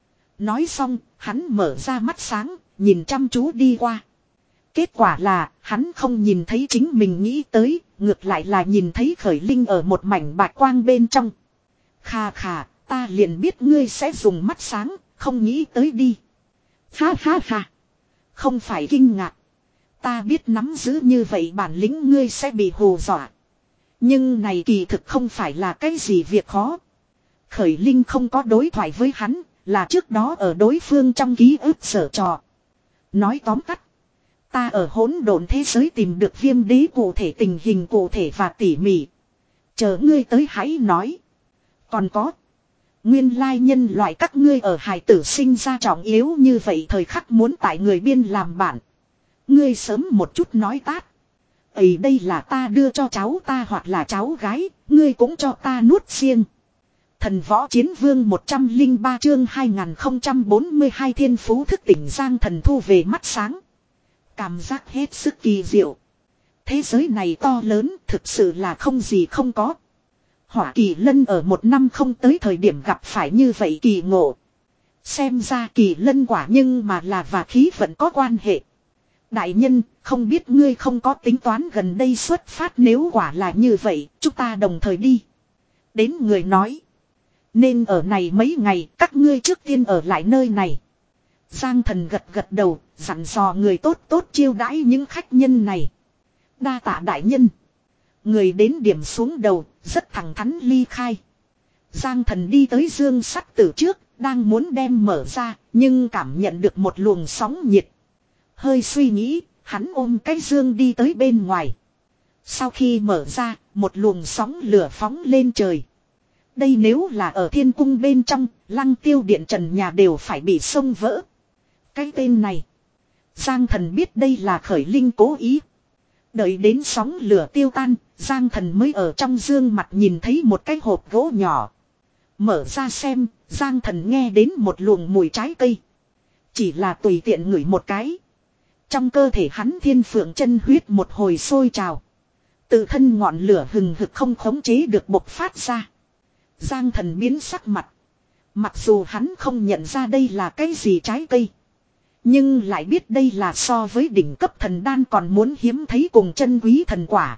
A: Nói xong, hắn mở ra mắt sáng, nhìn chăm chú đi qua. Kết quả là, hắn không nhìn thấy chính mình nghĩ tới, ngược lại là nhìn thấy Khởi Linh ở một mảnh bạch quang bên trong. Khà khà, ta liền biết ngươi sẽ dùng mắt sáng, không nghĩ tới đi. Ha ha ha. Không phải kinh ngạc. Ta biết nắm giữ như vậy bản lĩnh ngươi sẽ bị hù dọa. Nhưng này kỳ thực không phải là cái gì việc khó. Khởi Linh không có đối thoại với hắn, là trước đó ở đối phương trong ký ức sở trò. Nói tóm tắt. Ta ở hỗn độn thế giới tìm được Viêm Đế cụ thể tình hình cụ thể và tỉ mỉ. Chờ ngươi tới hãy nói. Còn có. Nguyên lai nhân loại các ngươi ở hài tử sinh ra trọng yếu như vậy thời khắc muốn tại người biên làm bạn. Ngươi sớm một chút nói tát. Ấy đây là ta đưa cho cháu ta hoặc là cháu gái, ngươi cũng cho ta nuốt riêng. Thần võ chiến vương một trăm lẻ ba chương hai nghìn không trăm bốn mươi hai thiên phú thức tỉnh. Giang Thần thu về mắt sáng. Cảm giác hết sức kỳ diệu. Thế giới này to lớn, thực sự là không gì không có. Hỏa Kỳ Lân ở một năm không tới thời điểm gặp phải như vậy kỳ ngộ. Xem ra Kỳ Lân quả nhưng mà là và khí vận có quan hệ. Đại nhân, không biết ngươi không có tính toán gần đây xuất phát, nếu quả là như vậy, chúng ta đồng thời đi. Đến người nói. Nên ở này mấy ngày, các ngươi trước tiên ở lại nơi này. Giang Thần gật gật đầu, dặn dò người tốt tốt chiêu đãi những khách nhân này. Đa tạ đại nhân. Người đến điểm xuống đầu, rất thẳng thắn ly khai. Giang Thần đi tới dương sắt tử trước, đang muốn đem mở ra, nhưng cảm nhận được một luồng sóng nhiệt. Hơi suy nghĩ, hắn ôm cái dương đi tới bên ngoài. Sau khi mở ra, một luồng sóng lửa phóng lên trời. Đây nếu là ở thiên cung bên trong, Lăng Tiêu điện trần nhà đều phải bị xông vỡ. Cái tên này, Giang Thần biết đây là Khởi Linh cố ý. Đợi đến sóng lửa tiêu tan, Giang Thần mới ở trong dương mặt nhìn thấy một cái hộp gỗ nhỏ. Mở ra xem, Giang Thần nghe đến một luồng mùi trái cây. Chỉ là tùy tiện ngửi một cái. Trong cơ thể hắn thiên phượng chân huyết một hồi sôi trào. Tự thân ngọn lửa hừng hực không khống chế được bộc phát ra. Giang Thần biến sắc mặt. Mặc dù hắn không nhận ra đây là cái gì trái cây. Nhưng lại biết đây là so với đỉnh cấp thần đan còn muốn hiếm thấy cùng chân quý thần quả.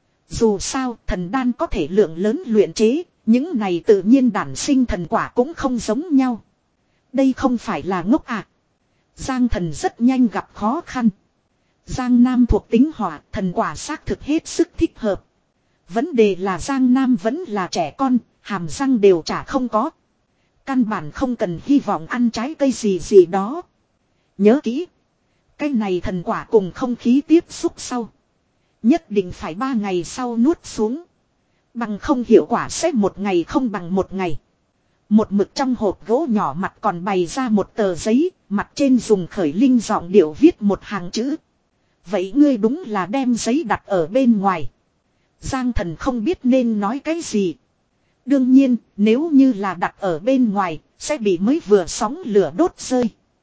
A: Dù sao thần đan có thể lượng lớn luyện chế. Những này tự nhiên đản sinh thần quả cũng không giống nhau. Đây không phải là ngốc à. Giang Thần rất nhanh gặp khó khăn. Giang Nam thuộc tính hỏa, thần quả xác thực hết sức thích hợp. Vấn đề là Giang Nam vẫn là trẻ con, hàm răng đều chả không có. Căn bản không cần hy vọng ăn trái cây gì gì đó. Nhớ kỹ. Cái này thần quả cùng không khí tiếp xúc sau. Nhất định phải ba ngày sau nuốt xuống. Bằng không hiệu quả sẽ một ngày không bằng một ngày. Một mực trong hộp gỗ nhỏ mặt còn bày ra một tờ giấy, mặt trên dùng Khởi Linh giọng điệu viết một hàng chữ. Vậy ngươi đúng là đem giấy đặt ở bên ngoài. Giang Thần không biết nên nói cái gì. Đương nhiên, nếu như là đặt ở bên ngoài, sẽ bị mới vừa sóng lửa đốt rơi.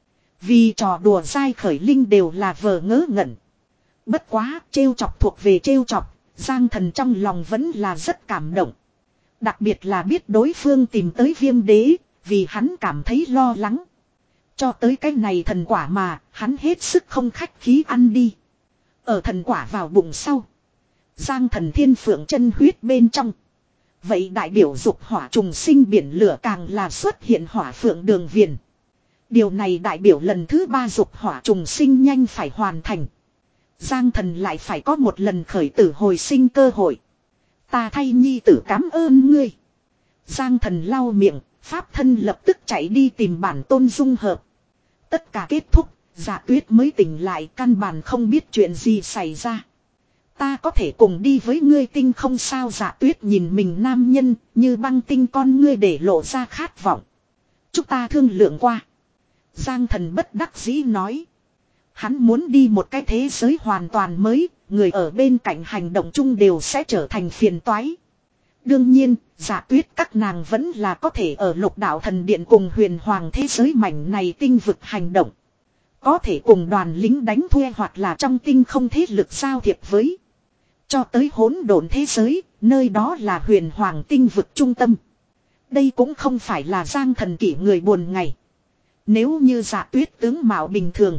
A: Vì trò đùa dai Khởi Linh đều là vờ ngớ ngẩn. Bất quá, trêu chọc thuộc về trêu chọc, Giang Thần trong lòng vẫn là rất cảm động. Đặc biệt là biết đối phương tìm tới Viêm Đế, vì hắn cảm thấy lo lắng. Cho tới cái này thần quả mà, hắn hết sức không khách khí ăn đi. Ở thần quả vào bụng sau. Giang Thần thiên phượng chân huyết bên trong. Vậy đại biểu dục hỏa trùng sinh biển lửa càng là xuất hiện hỏa phượng đường viền. Điều này đại biểu lần thứ ba dục hỏa trùng sinh nhanh phải hoàn thành. Giang Thần lại phải có một lần khởi tử hồi sinh cơ hội. Ta thay nhi tử cảm ơn ngươi. Giang Thần lau miệng, pháp thân lập tức chạy đi tìm bản tôn dung hợp. Tất cả kết thúc, Dạ Tuyết mới tỉnh lại, căn bản không biết chuyện gì xảy ra. Ta có thể cùng đi với ngươi tinh không sao? Dạ Tuyết nhìn mình nam nhân, như băng tinh con ngươi để lộ ra khát vọng. Chúng ta thương lượng qua. Giang Thần bất đắc dĩ nói. Hắn muốn đi một cái thế giới hoàn toàn mới, người ở bên cạnh hành động chung đều sẽ trở thành phiền toái. Đương nhiên, Dạ Tuyết các nàng vẫn là có thể ở Lục Đạo Thần Điện cùng huyền hoàng thế giới mảnh này tinh vực hành động. Có thể cùng đoàn lính đánh thuê hoặc là trong tinh không thế lực giao thiệp với. Cho tới hỗn độn thế giới, nơi đó là huyền hoàng tinh vực trung tâm. Đây cũng không phải là Giang Thần kỷ người buồn ngày. Nếu như Dạ Tuyết tướng mạo bình thường,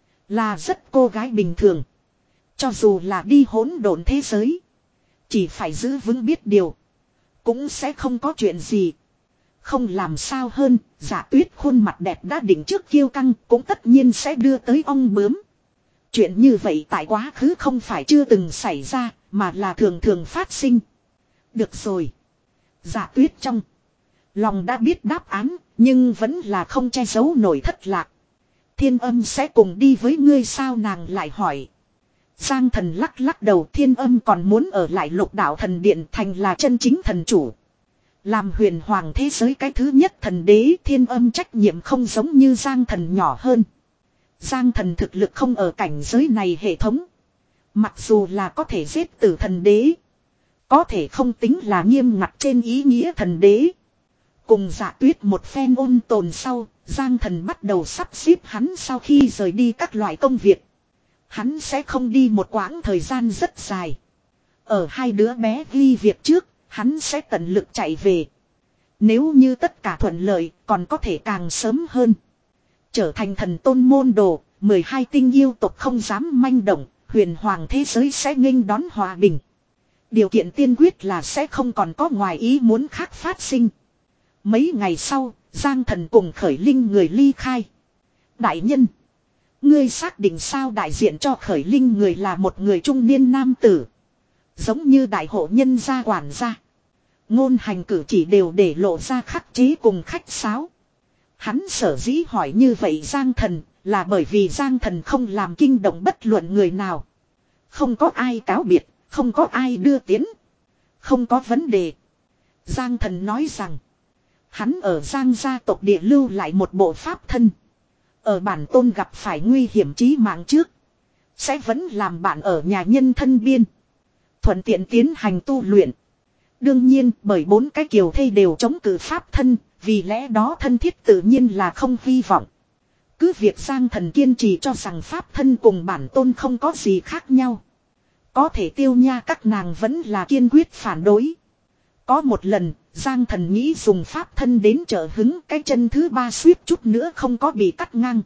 A: là rất cô gái bình thường. Cho dù là đi hỗn độn thế giới, chỉ phải giữ vững biết điều, cũng sẽ không có chuyện gì. Không làm sao hơn, Dạ Tuyết khuôn mặt đẹp đã định trước kiêu căng, cũng tất nhiên sẽ đưa tới ong bướm. Chuyện như vậy tại quá khứ không phải chưa từng xảy ra, mà là thường thường phát sinh. Được rồi. Dạ Tuyết trong lòng đã biết đáp án, nhưng vẫn là không che giấu nổi thất lạc. Thiên Âm sẽ cùng đi với ngươi sao? Nàng lại hỏi. Giang Thần lắc lắc đầu, Thiên Âm còn muốn ở lại Lục Đạo Thần Điện thành là chân chính thần chủ. Làm huyền hoàng thế giới cái thứ nhất thần đế, Thiên Âm trách nhiệm không giống như Giang Thần nhỏ hơn. Giang Thần thực lực không ở cảnh giới này hệ thống. Mặc dù là có thể giết tử thần đế, có thể không tính là nghiêm ngặt trên ý nghĩa thần đế. Cùng Dạ Tuyết một phen ôn tồn sau, Giang Thần bắt đầu sắp xếp hắn sau khi rời đi các loại công việc. Hắn sẽ không đi một quãng thời gian rất dài. Ở hai đứa bé ghi việc trước, hắn sẽ tận lực chạy về. Nếu như tất cả thuận lợi, còn có thể càng sớm hơn. Trở thành thần tôn môn đồ, mười hai tinh yêu tộc không dám manh động, huyền hoàng thế giới sẽ nghênh đón hòa bình. Điều kiện tiên quyết là sẽ không còn có ngoài ý muốn khác phát sinh. Mấy ngày sau, Giang Thần cùng Khởi Linh người ly khai. Đại nhân, ngươi xác định sao? Đại diện cho Khởi Linh người là một người trung niên nam tử. Giống như đại hộ nhân gia quản gia. Ngôn hành cử chỉ đều để lộ ra khắc chế cùng khách sáo. Hắn sở dĩ hỏi như vậy Giang Thần là bởi vì Giang Thần không làm kinh động bất luận người nào. Không có ai cáo biệt, không có ai đưa tiến. Không có vấn đề. Giang Thần nói rằng hắn ở Giang gia tộc địa lưu lại một bộ pháp thân. Ở bản tôn gặp phải nguy hiểm chí mạng trước. Sẽ vẫn làm bạn ở nhà nhân thân biên. Thuận tiện tiến hành tu luyện. Đương nhiên bởi bốn cái kiều thê đều chống cự pháp thân. Vì lẽ đó thân thiết tự nhiên là không hy vọng. Cứ việc Giang Thần kiên trì cho rằng pháp thân cùng bản tôn không có gì khác nhau. Có thể Tiêu Nha các nàng vẫn là kiên quyết phản đối. Có một lần, Giang Thần nghĩ dùng pháp thân đến trợ hứng, cái chân thứ ba suýt chút nữa không có bị cắt ngang.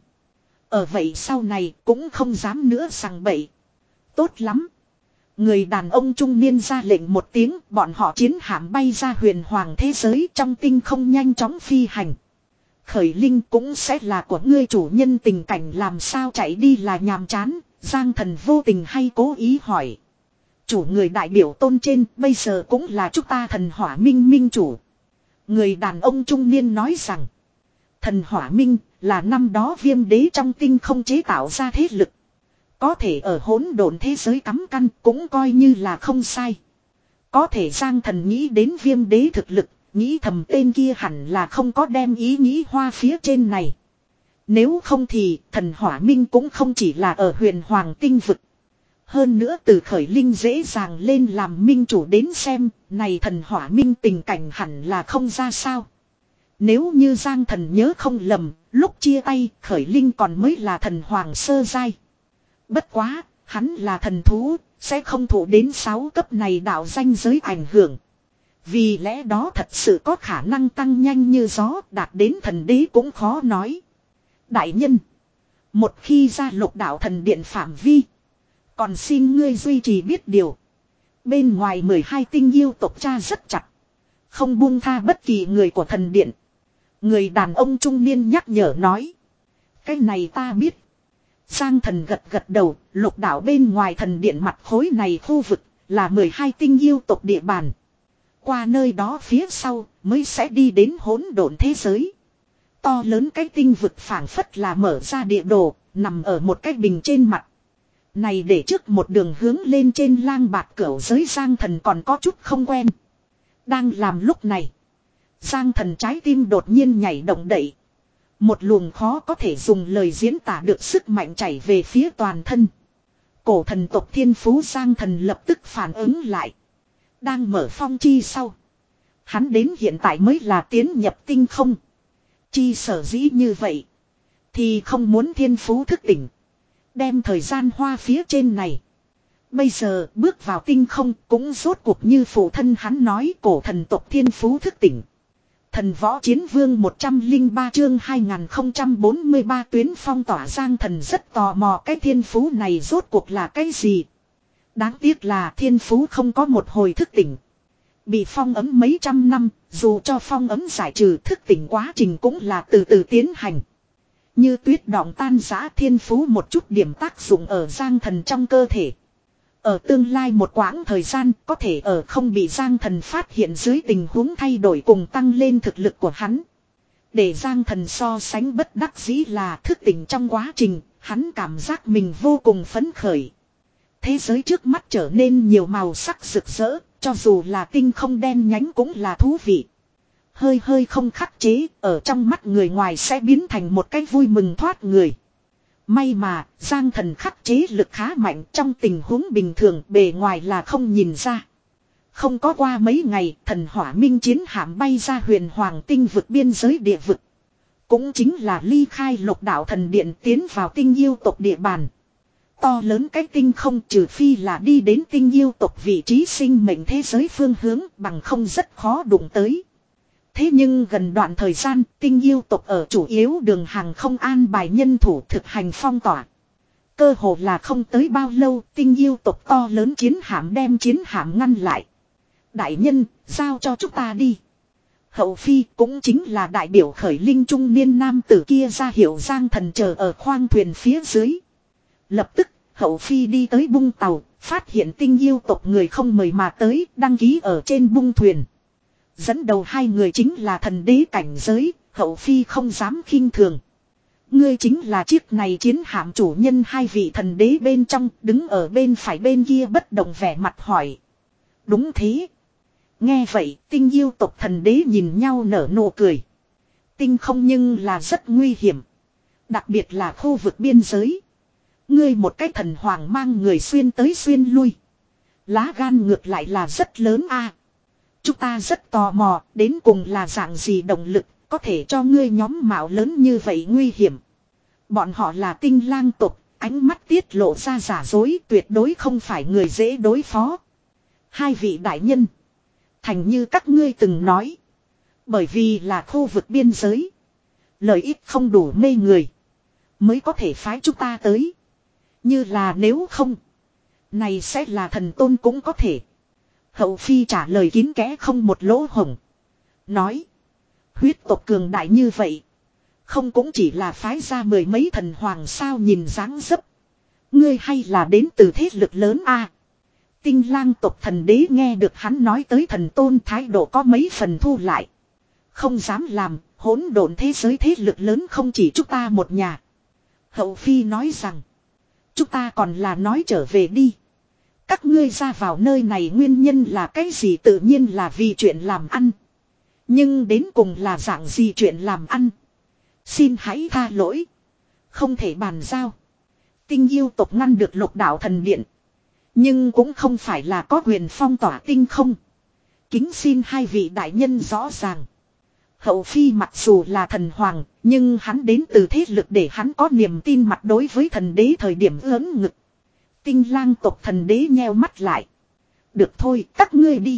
A: Ở vậy sau này cũng không dám nữa sằng bậy. Tốt lắm. Người đàn ông trung niên ra lệnh một tiếng, bọn họ chiến hạm bay ra huyền hoàng thế giới trong tinh không nhanh chóng phi hành. Khởi Linh cũng sẽ là của ngươi chủ nhân, tình cảnh làm sao chạy đi là nhàm chán, Giang Thần vô tình hay cố ý hỏi. Chủ người đại biểu tôn trên bây giờ cũng là chúng ta thần hỏa minh minh chủ. Người đàn ông trung niên nói rằng thần hỏa minh là năm đó Viêm đế trong tinh không chế tạo ra thế lực. Có thể ở hỗn độn thế giới cắm căn cũng coi như là không sai. Có thể Giang Thần nghĩ đến Viêm đế thực lực, nghĩ thầm tên kia hẳn là không có đem ý nghĩ hoa phía trên này. Nếu không thì thần hỏa minh cũng không chỉ là ở huyền hoàng tinh vực. Hơn nữa từ Khởi Linh dễ dàng lên làm minh chủ đến xem, này thần hỏa minh tình cảnh hẳn là không ra sao. Nếu như Giang Thần nhớ không lầm, lúc chia tay Khởi Linh còn mới là thần hoàng sơ giai. Bất quá, hắn là thần thú, sẽ không thụ đến sáu cấp này đạo danh giới ảnh hưởng. Vì lẽ đó thật sự có khả năng tăng nhanh như gió, đạt đến thần đế cũng khó nói. Đại nhân, một khi ra lục đạo thần điện phạm vi, còn xin ngươi duy trì biết điều. Bên ngoài mười hai tinh yêu tộc cha rất chặt, không buông tha bất kỳ người của thần điện. Người đàn ông trung niên nhắc nhở nói. Cái này ta biết. Giang Thần gật gật đầu, lục đạo bên ngoài thần điện mặt khối này khu vực là mười hai tinh yêu tộc địa bàn. Qua nơi đó phía sau mới sẽ đi đến hỗn độn thế giới. To lớn cái tinh vực phảng phất là mở ra địa đồ, nằm ở một cái bình trên mặt. Này để trước một đường hướng lên trên lang bạt cửu giới Giang Thần còn có chút không quen. Đang làm lúc này, Giang Thần trái tim đột nhiên nhảy động đậy. Một luồng khó có thể dùng lời diễn tả được sức mạnh chảy về phía toàn thân. Cổ thần tộc thiên phú Giang Thần lập tức phản ứng lại. Đang mở phong chi sau, hắn đến hiện tại mới là tiến nhập tinh không. Chi sở dĩ như vậy, thì không muốn thiên phú thức tỉnh, đem thời gian hoa phía trên này. Bây giờ bước vào tinh không cũng rốt cuộc như phụ thân hắn nói, cổ thần tộc thiên phú thức tỉnh. Thần võ chiến vương một trăm lẻ ba chương hai nghìn không trăm bốn mươi ba tuyến phong tỏa. Giang Thần rất tò mò cái thiên phú này rốt cuộc là cái gì. Đáng tiếc là thiên phú không có một hồi thức tỉnh. Bị phong ấm mấy trăm năm, dù cho phong ấm giải trừ, thức tỉnh quá trình cũng là từ từ tiến hành. Như tuyết đọng tan rã, thiên phú một chút điểm tác dụng ở Giang Thần trong cơ thể. Ở tương lai một quãng thời gian có thể ở không bị Giang Thần phát hiện dưới tình huống thay đổi cùng tăng lên thực lực của hắn. Để Giang Thần so sánh bất đắc dĩ là thức tỉnh trong quá trình, hắn cảm giác mình vô cùng phấn khởi. Thế giới trước mắt trở nên nhiều màu sắc rực rỡ, cho dù là tinh không đen nhánh cũng là thú vị. Hơi hơi không khắc chế, ở trong mắt người ngoài sẽ biến thành một cái vui mừng thoát người. May mà, Giang Thần khắc chế lực khá mạnh, trong tình huống bình thường bề ngoài là không nhìn ra. Không có qua mấy ngày, thần hỏa minh chiến hạm bay ra huyền hoàng tinh vực biên giới địa vực. Cũng chính là ly khai lục đạo thần điện tiến vào tinh yêu tộc địa bàn. To lớn cái tinh không, trừ phi là đi đến tinh yêu tộc vị trí sinh mệnh thế giới phương hướng, bằng không rất khó đụng tới. Thế nhưng gần đoạn thời gian, tinh yêu tộc ở chủ yếu đường hàng không an bài nhân thủ thực hành phong tỏa. Cơ hồ là không tới bao lâu, tinh yêu tộc to lớn chiến hạm đem chiến hạm ngăn lại. Đại nhân, giao cho chúng ta đi. Hậu phi cũng chính là đại biểu Khởi Linh trung niên nam tử kia ra hiệu Giang Thần chờ ở khoang thuyền phía dưới. Lập tức, hậu phi đi tới bung tàu, phát hiện tinh yêu tộc người không mời mà tới, đăng ký ở trên bung thuyền. Dẫn đầu hai người chính là thần đế cảnh giới, Hậu phi không dám khinh thường. Ngươi chính là chiếc này chiến hạm chủ nhân, hai vị thần đế bên trong đứng ở bên phải bên kia bất động vẻ mặt hỏi. Đúng thế. Nghe vậy tinh yêu tộc thần đế nhìn nhau nở nụ cười. Tinh không nhưng là rất nguy hiểm. Đặc biệt là khu vực biên giới. Ngươi một cái thần hoàng mang người xuyên tới xuyên lui. Lá gan ngược lại là rất lớn a. Chúng ta rất tò mò đến cùng là dạng gì động lực có thể cho ngươi nhóm mạo lớn như vậy nguy hiểm. Bọn họ là tinh lang tộc, ánh mắt tiết lộ ra giả dối, tuyệt đối không phải người dễ đối phó. Hai vị đại nhân. Thành như các ngươi từng nói. Bởi vì là khu vực biên giới. Lợi ích không đủ mê người. Mới có thể phái chúng ta tới. Như là nếu không. Này sẽ là thần tôn cũng có thể. Hậu phi trả lời kín kẽ không một lỗ hổng. Nói. Huyết tộc cường đại như vậy. Không cũng chỉ là phái ra mười mấy thần hoàng sao, nhìn dáng dấp. Ngươi hay là đến từ thế lực lớn a. Tinh lang tộc thần đế nghe được hắn nói tới thần tôn, thái độ có mấy phần thu lại. Không dám làm, hỗn độn thế giới thế lực lớn không chỉ chúng ta một nhà. Hậu phi nói rằng. Chúng ta còn là nói trở về đi. Các ngươi ra vào nơi này nguyên nhân là cái gì? Tự nhiên là vì chuyện làm ăn. Nhưng đến cùng là dạng gì chuyện làm ăn? Xin hãy tha lỗi. Không thể bàn giao. Tinh yêu tộc ngăn được Lục Đạo Thần Điện. Nhưng cũng không phải là có quyền phong tỏa tinh không. Kính xin hai vị đại nhân rõ ràng. Hậu phi mặc dù là thần hoàng, nhưng hắn đến từ thế lực để hắn có niềm tin mặt đối với thần đế thời điểm lớn ngực. Tinh lang tộc thần đế nheo mắt lại. Được thôi, các ngươi đi.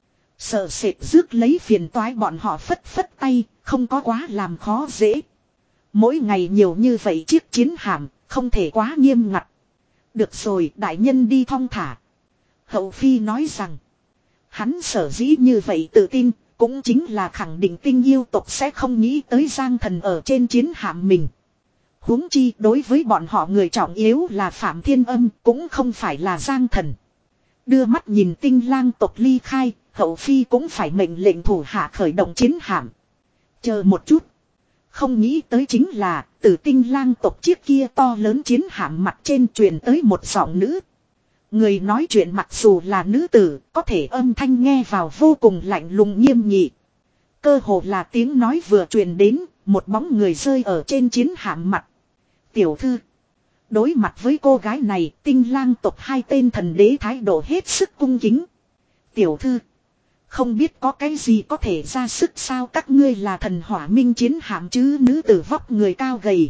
A: Sợ sệt rước lấy phiền toái bọn họ phất phất tay, không có quá làm khó dễ. Mỗi ngày nhiều như vậy chiếc chiến hạm, không thể quá nghiêm ngặt. Được rồi, đại nhân đi thong thả. Hậu phi nói rằng. Hắn sở dĩ như vậy tự tin, cũng chính là khẳng định tinh yêu tộc sẽ không nghĩ tới Giang Thần ở trên chiến hạm mình. Huống chi đối với bọn họ người trọng yếu là Phạm Thiên Âm, cũng không phải là Giang Thần. Đưa mắt nhìn tinh lang tộc ly khai, Hậu phi cũng phải mệnh lệnh thủ hạ khởi động chiến hạm. Chờ một chút. Không nghĩ tới chính là từ tinh lang tộc chiếc kia to lớn chiến hạm mặt trên truyền tới một giọng nữ. Người nói chuyện mặc dù là nữ tử, có thể âm thanh nghe vào vô cùng lạnh lùng nghiêm nghị. Cơ hồ là tiếng nói vừa truyền đến, một bóng người rơi ở trên chiến hạm mặt. Tiểu thư. Đối mặt với cô gái này, tinh lang tộc hai tên thần đế thái độ hết sức cung kính. Tiểu thư. Không biết có cái gì có thể ra sức sao, các ngươi là thần hỏa minh chiến hạm chứ? Nữ tử vóc người cao gầy.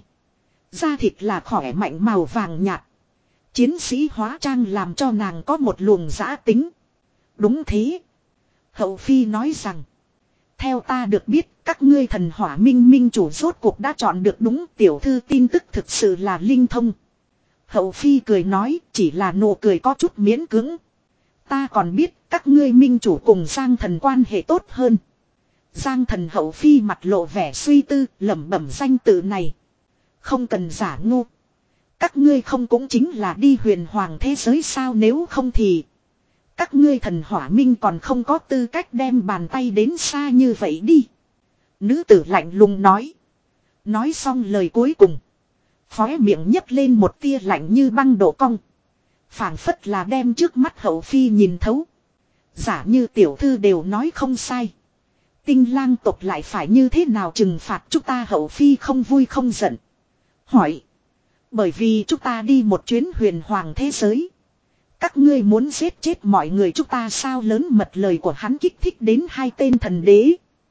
A: Da thịt là khỏe mạnh màu vàng nhạt. Chiến sĩ hóa trang làm cho nàng có một luồng dã tính. Đúng thế. Hậu phi nói rằng. Theo ta được biết, các ngươi thần hỏa minh minh chủ rốt cuộc đã chọn được đúng. Tiểu thư tin tức thực sự là linh thông. Hậu phi cười nói, chỉ là nụ cười có chút miễn cưỡng. Ta còn biết các ngươi minh chủ cùng Giang Thần quan hệ tốt hơn. Giang Thần. Hậu phi mặt lộ vẻ suy tư, lẩm bẩm danh tự này. Không cần giả ngu. Các ngươi không cũng chính là đi huyền hoàng thế giới sao? Nếu không thì các ngươi thần hỏa minh còn không có tư cách đem bàn tay đến xa như vậy đi. Nữ tử lạnh lùng nói. Nói xong lời cuối cùng, khóe miệng nhấc lên một tia lạnh như băng độ cong. Phảng phất là đem trước mắt Hậu phi nhìn thấu. Giả như tiểu thư đều nói không sai, tinh lang tộc lại phải như thế nào trừng phạt chúng ta? Hậu phi không vui không giận. Hỏi. Bởi vì chúng ta đi một chuyến huyền hoàng thế giới. Các ngươi muốn giết chết mọi người chúng ta sao? Lớn mật lời của hắn kích thích đến hai tên thần đế.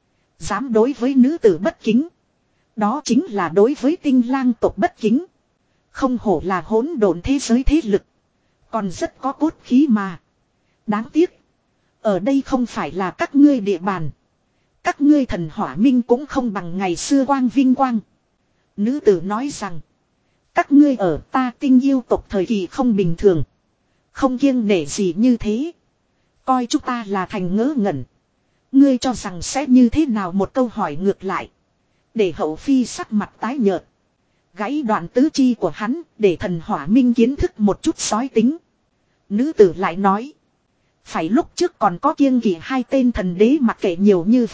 A: Dám đối với nữ tử bất kính. Đó chính là đối với tinh lang tộc bất kính. Không hổ là hỗn độn thế giới thế lực. Còn rất có cốt khí mà. Đáng tiếc. Ở đây không phải là các ngươi địa bàn. Các ngươi thần hỏa minh cũng không bằng ngày xưa quang vinh quang. Nữ tử nói rằng. Các ngươi ở ta tinh yêu tộc thời kỳ không bình thường. Không kiêng nể gì như thế. Coi chúng ta là thành ngớ ngẩn. Ngươi cho rằng sẽ như thế nào? Một câu hỏi ngược lại. Để Hậu phi sắc mặt tái nhợt. Gãy đoạn tứ chi của hắn để thần hỏa minh kiến thức một chút sói tính. Nữ tử lại nói. Phải lúc trước còn có kiêng kỵ hai tên thần đế mặc kệ nhiều như vậy.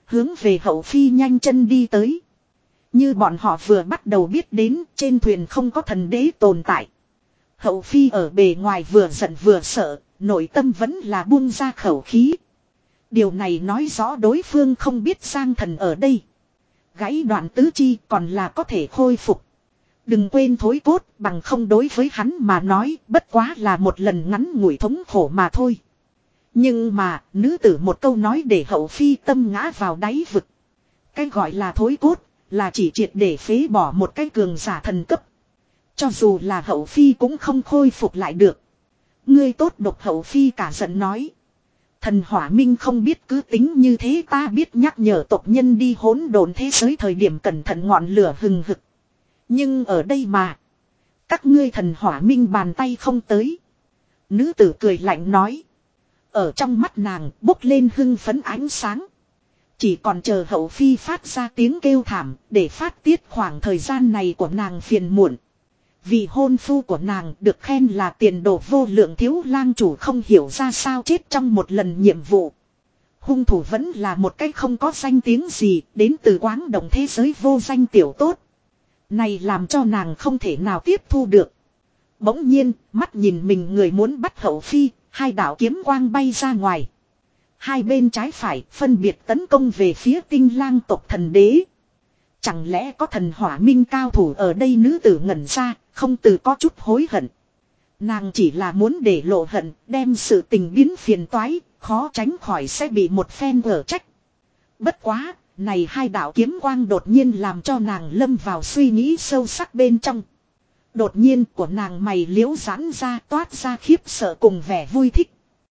A: hướng về hậu phi nhanh chân đi tới. Như bọn họ vừa bắt đầu biết đến trên thuyền không có thần đế tồn tại. Hậu phi ở bề ngoài vừa giận vừa sợ, nội tâm vẫn là buông ra khẩu khí. Điều này nói rõ đối phương không biết Giang Thần ở đây. Gãy đoạn tứ chi còn là có thể khôi phục. Đừng quên thối cốt bằng không đối với hắn mà nói bất quá là một lần ngắn ngủi thống khổ mà thôi. Nhưng mà nữ tử một câu nói để hậu phi tâm ngã vào đáy vực. Cái gọi là thối cốt là chỉ triệt để phế bỏ một cái cường giả thần cấp. Cho dù là hậu phi cũng không khôi phục lại được. Ngươi tốt độc hậu phi cả giận nói. Thần hỏa minh không biết cứ tính như thế ta biết nhắc nhở tộc nhân đi hỗn độn thế giới thời điểm cẩn thận ngọn lửa hừng hực. Nhưng ở đây mà. Các ngươi thần hỏa minh bàn tay không tới. Nữ tử cười lạnh nói. Ở trong mắt nàng bốc lên hưng phấn ánh sáng. Chỉ còn chờ hậu phi phát ra tiếng kêu thảm để phát tiết khoảng thời gian này của nàng phiền muộn. Vì hôn phu của nàng được khen là tiền đồ vô lượng thiếu lang chủ không hiểu ra sao chết trong một lần nhiệm vụ. Hung thủ vẫn là một cái không có danh tiếng gì đến từ quáng động thế giới vô danh tiểu tốt. Này làm cho nàng không thể nào tiếp thu được. Bỗng nhiên mắt nhìn mình người muốn bắt hậu phi, hai đạo kiếm quang bay ra ngoài. Hai bên trái phải phân biệt tấn công về phía tinh lang tộc thần đế. Chẳng lẽ có thần hỏa minh cao thủ ở đây nữ tử ngẩn ra, không từ có chút hối hận. Nàng chỉ là muốn để lộ hận, đem sự tình biến phiền toái, khó tránh khỏi sẽ bị một phen ở trách. Bất quá, này hai đạo kiếm quang đột nhiên làm cho nàng lâm vào suy nghĩ sâu sắc bên trong. Đột nhiên của nàng mày liễu giãn ra toát ra khiếp sợ cùng vẻ vui thích.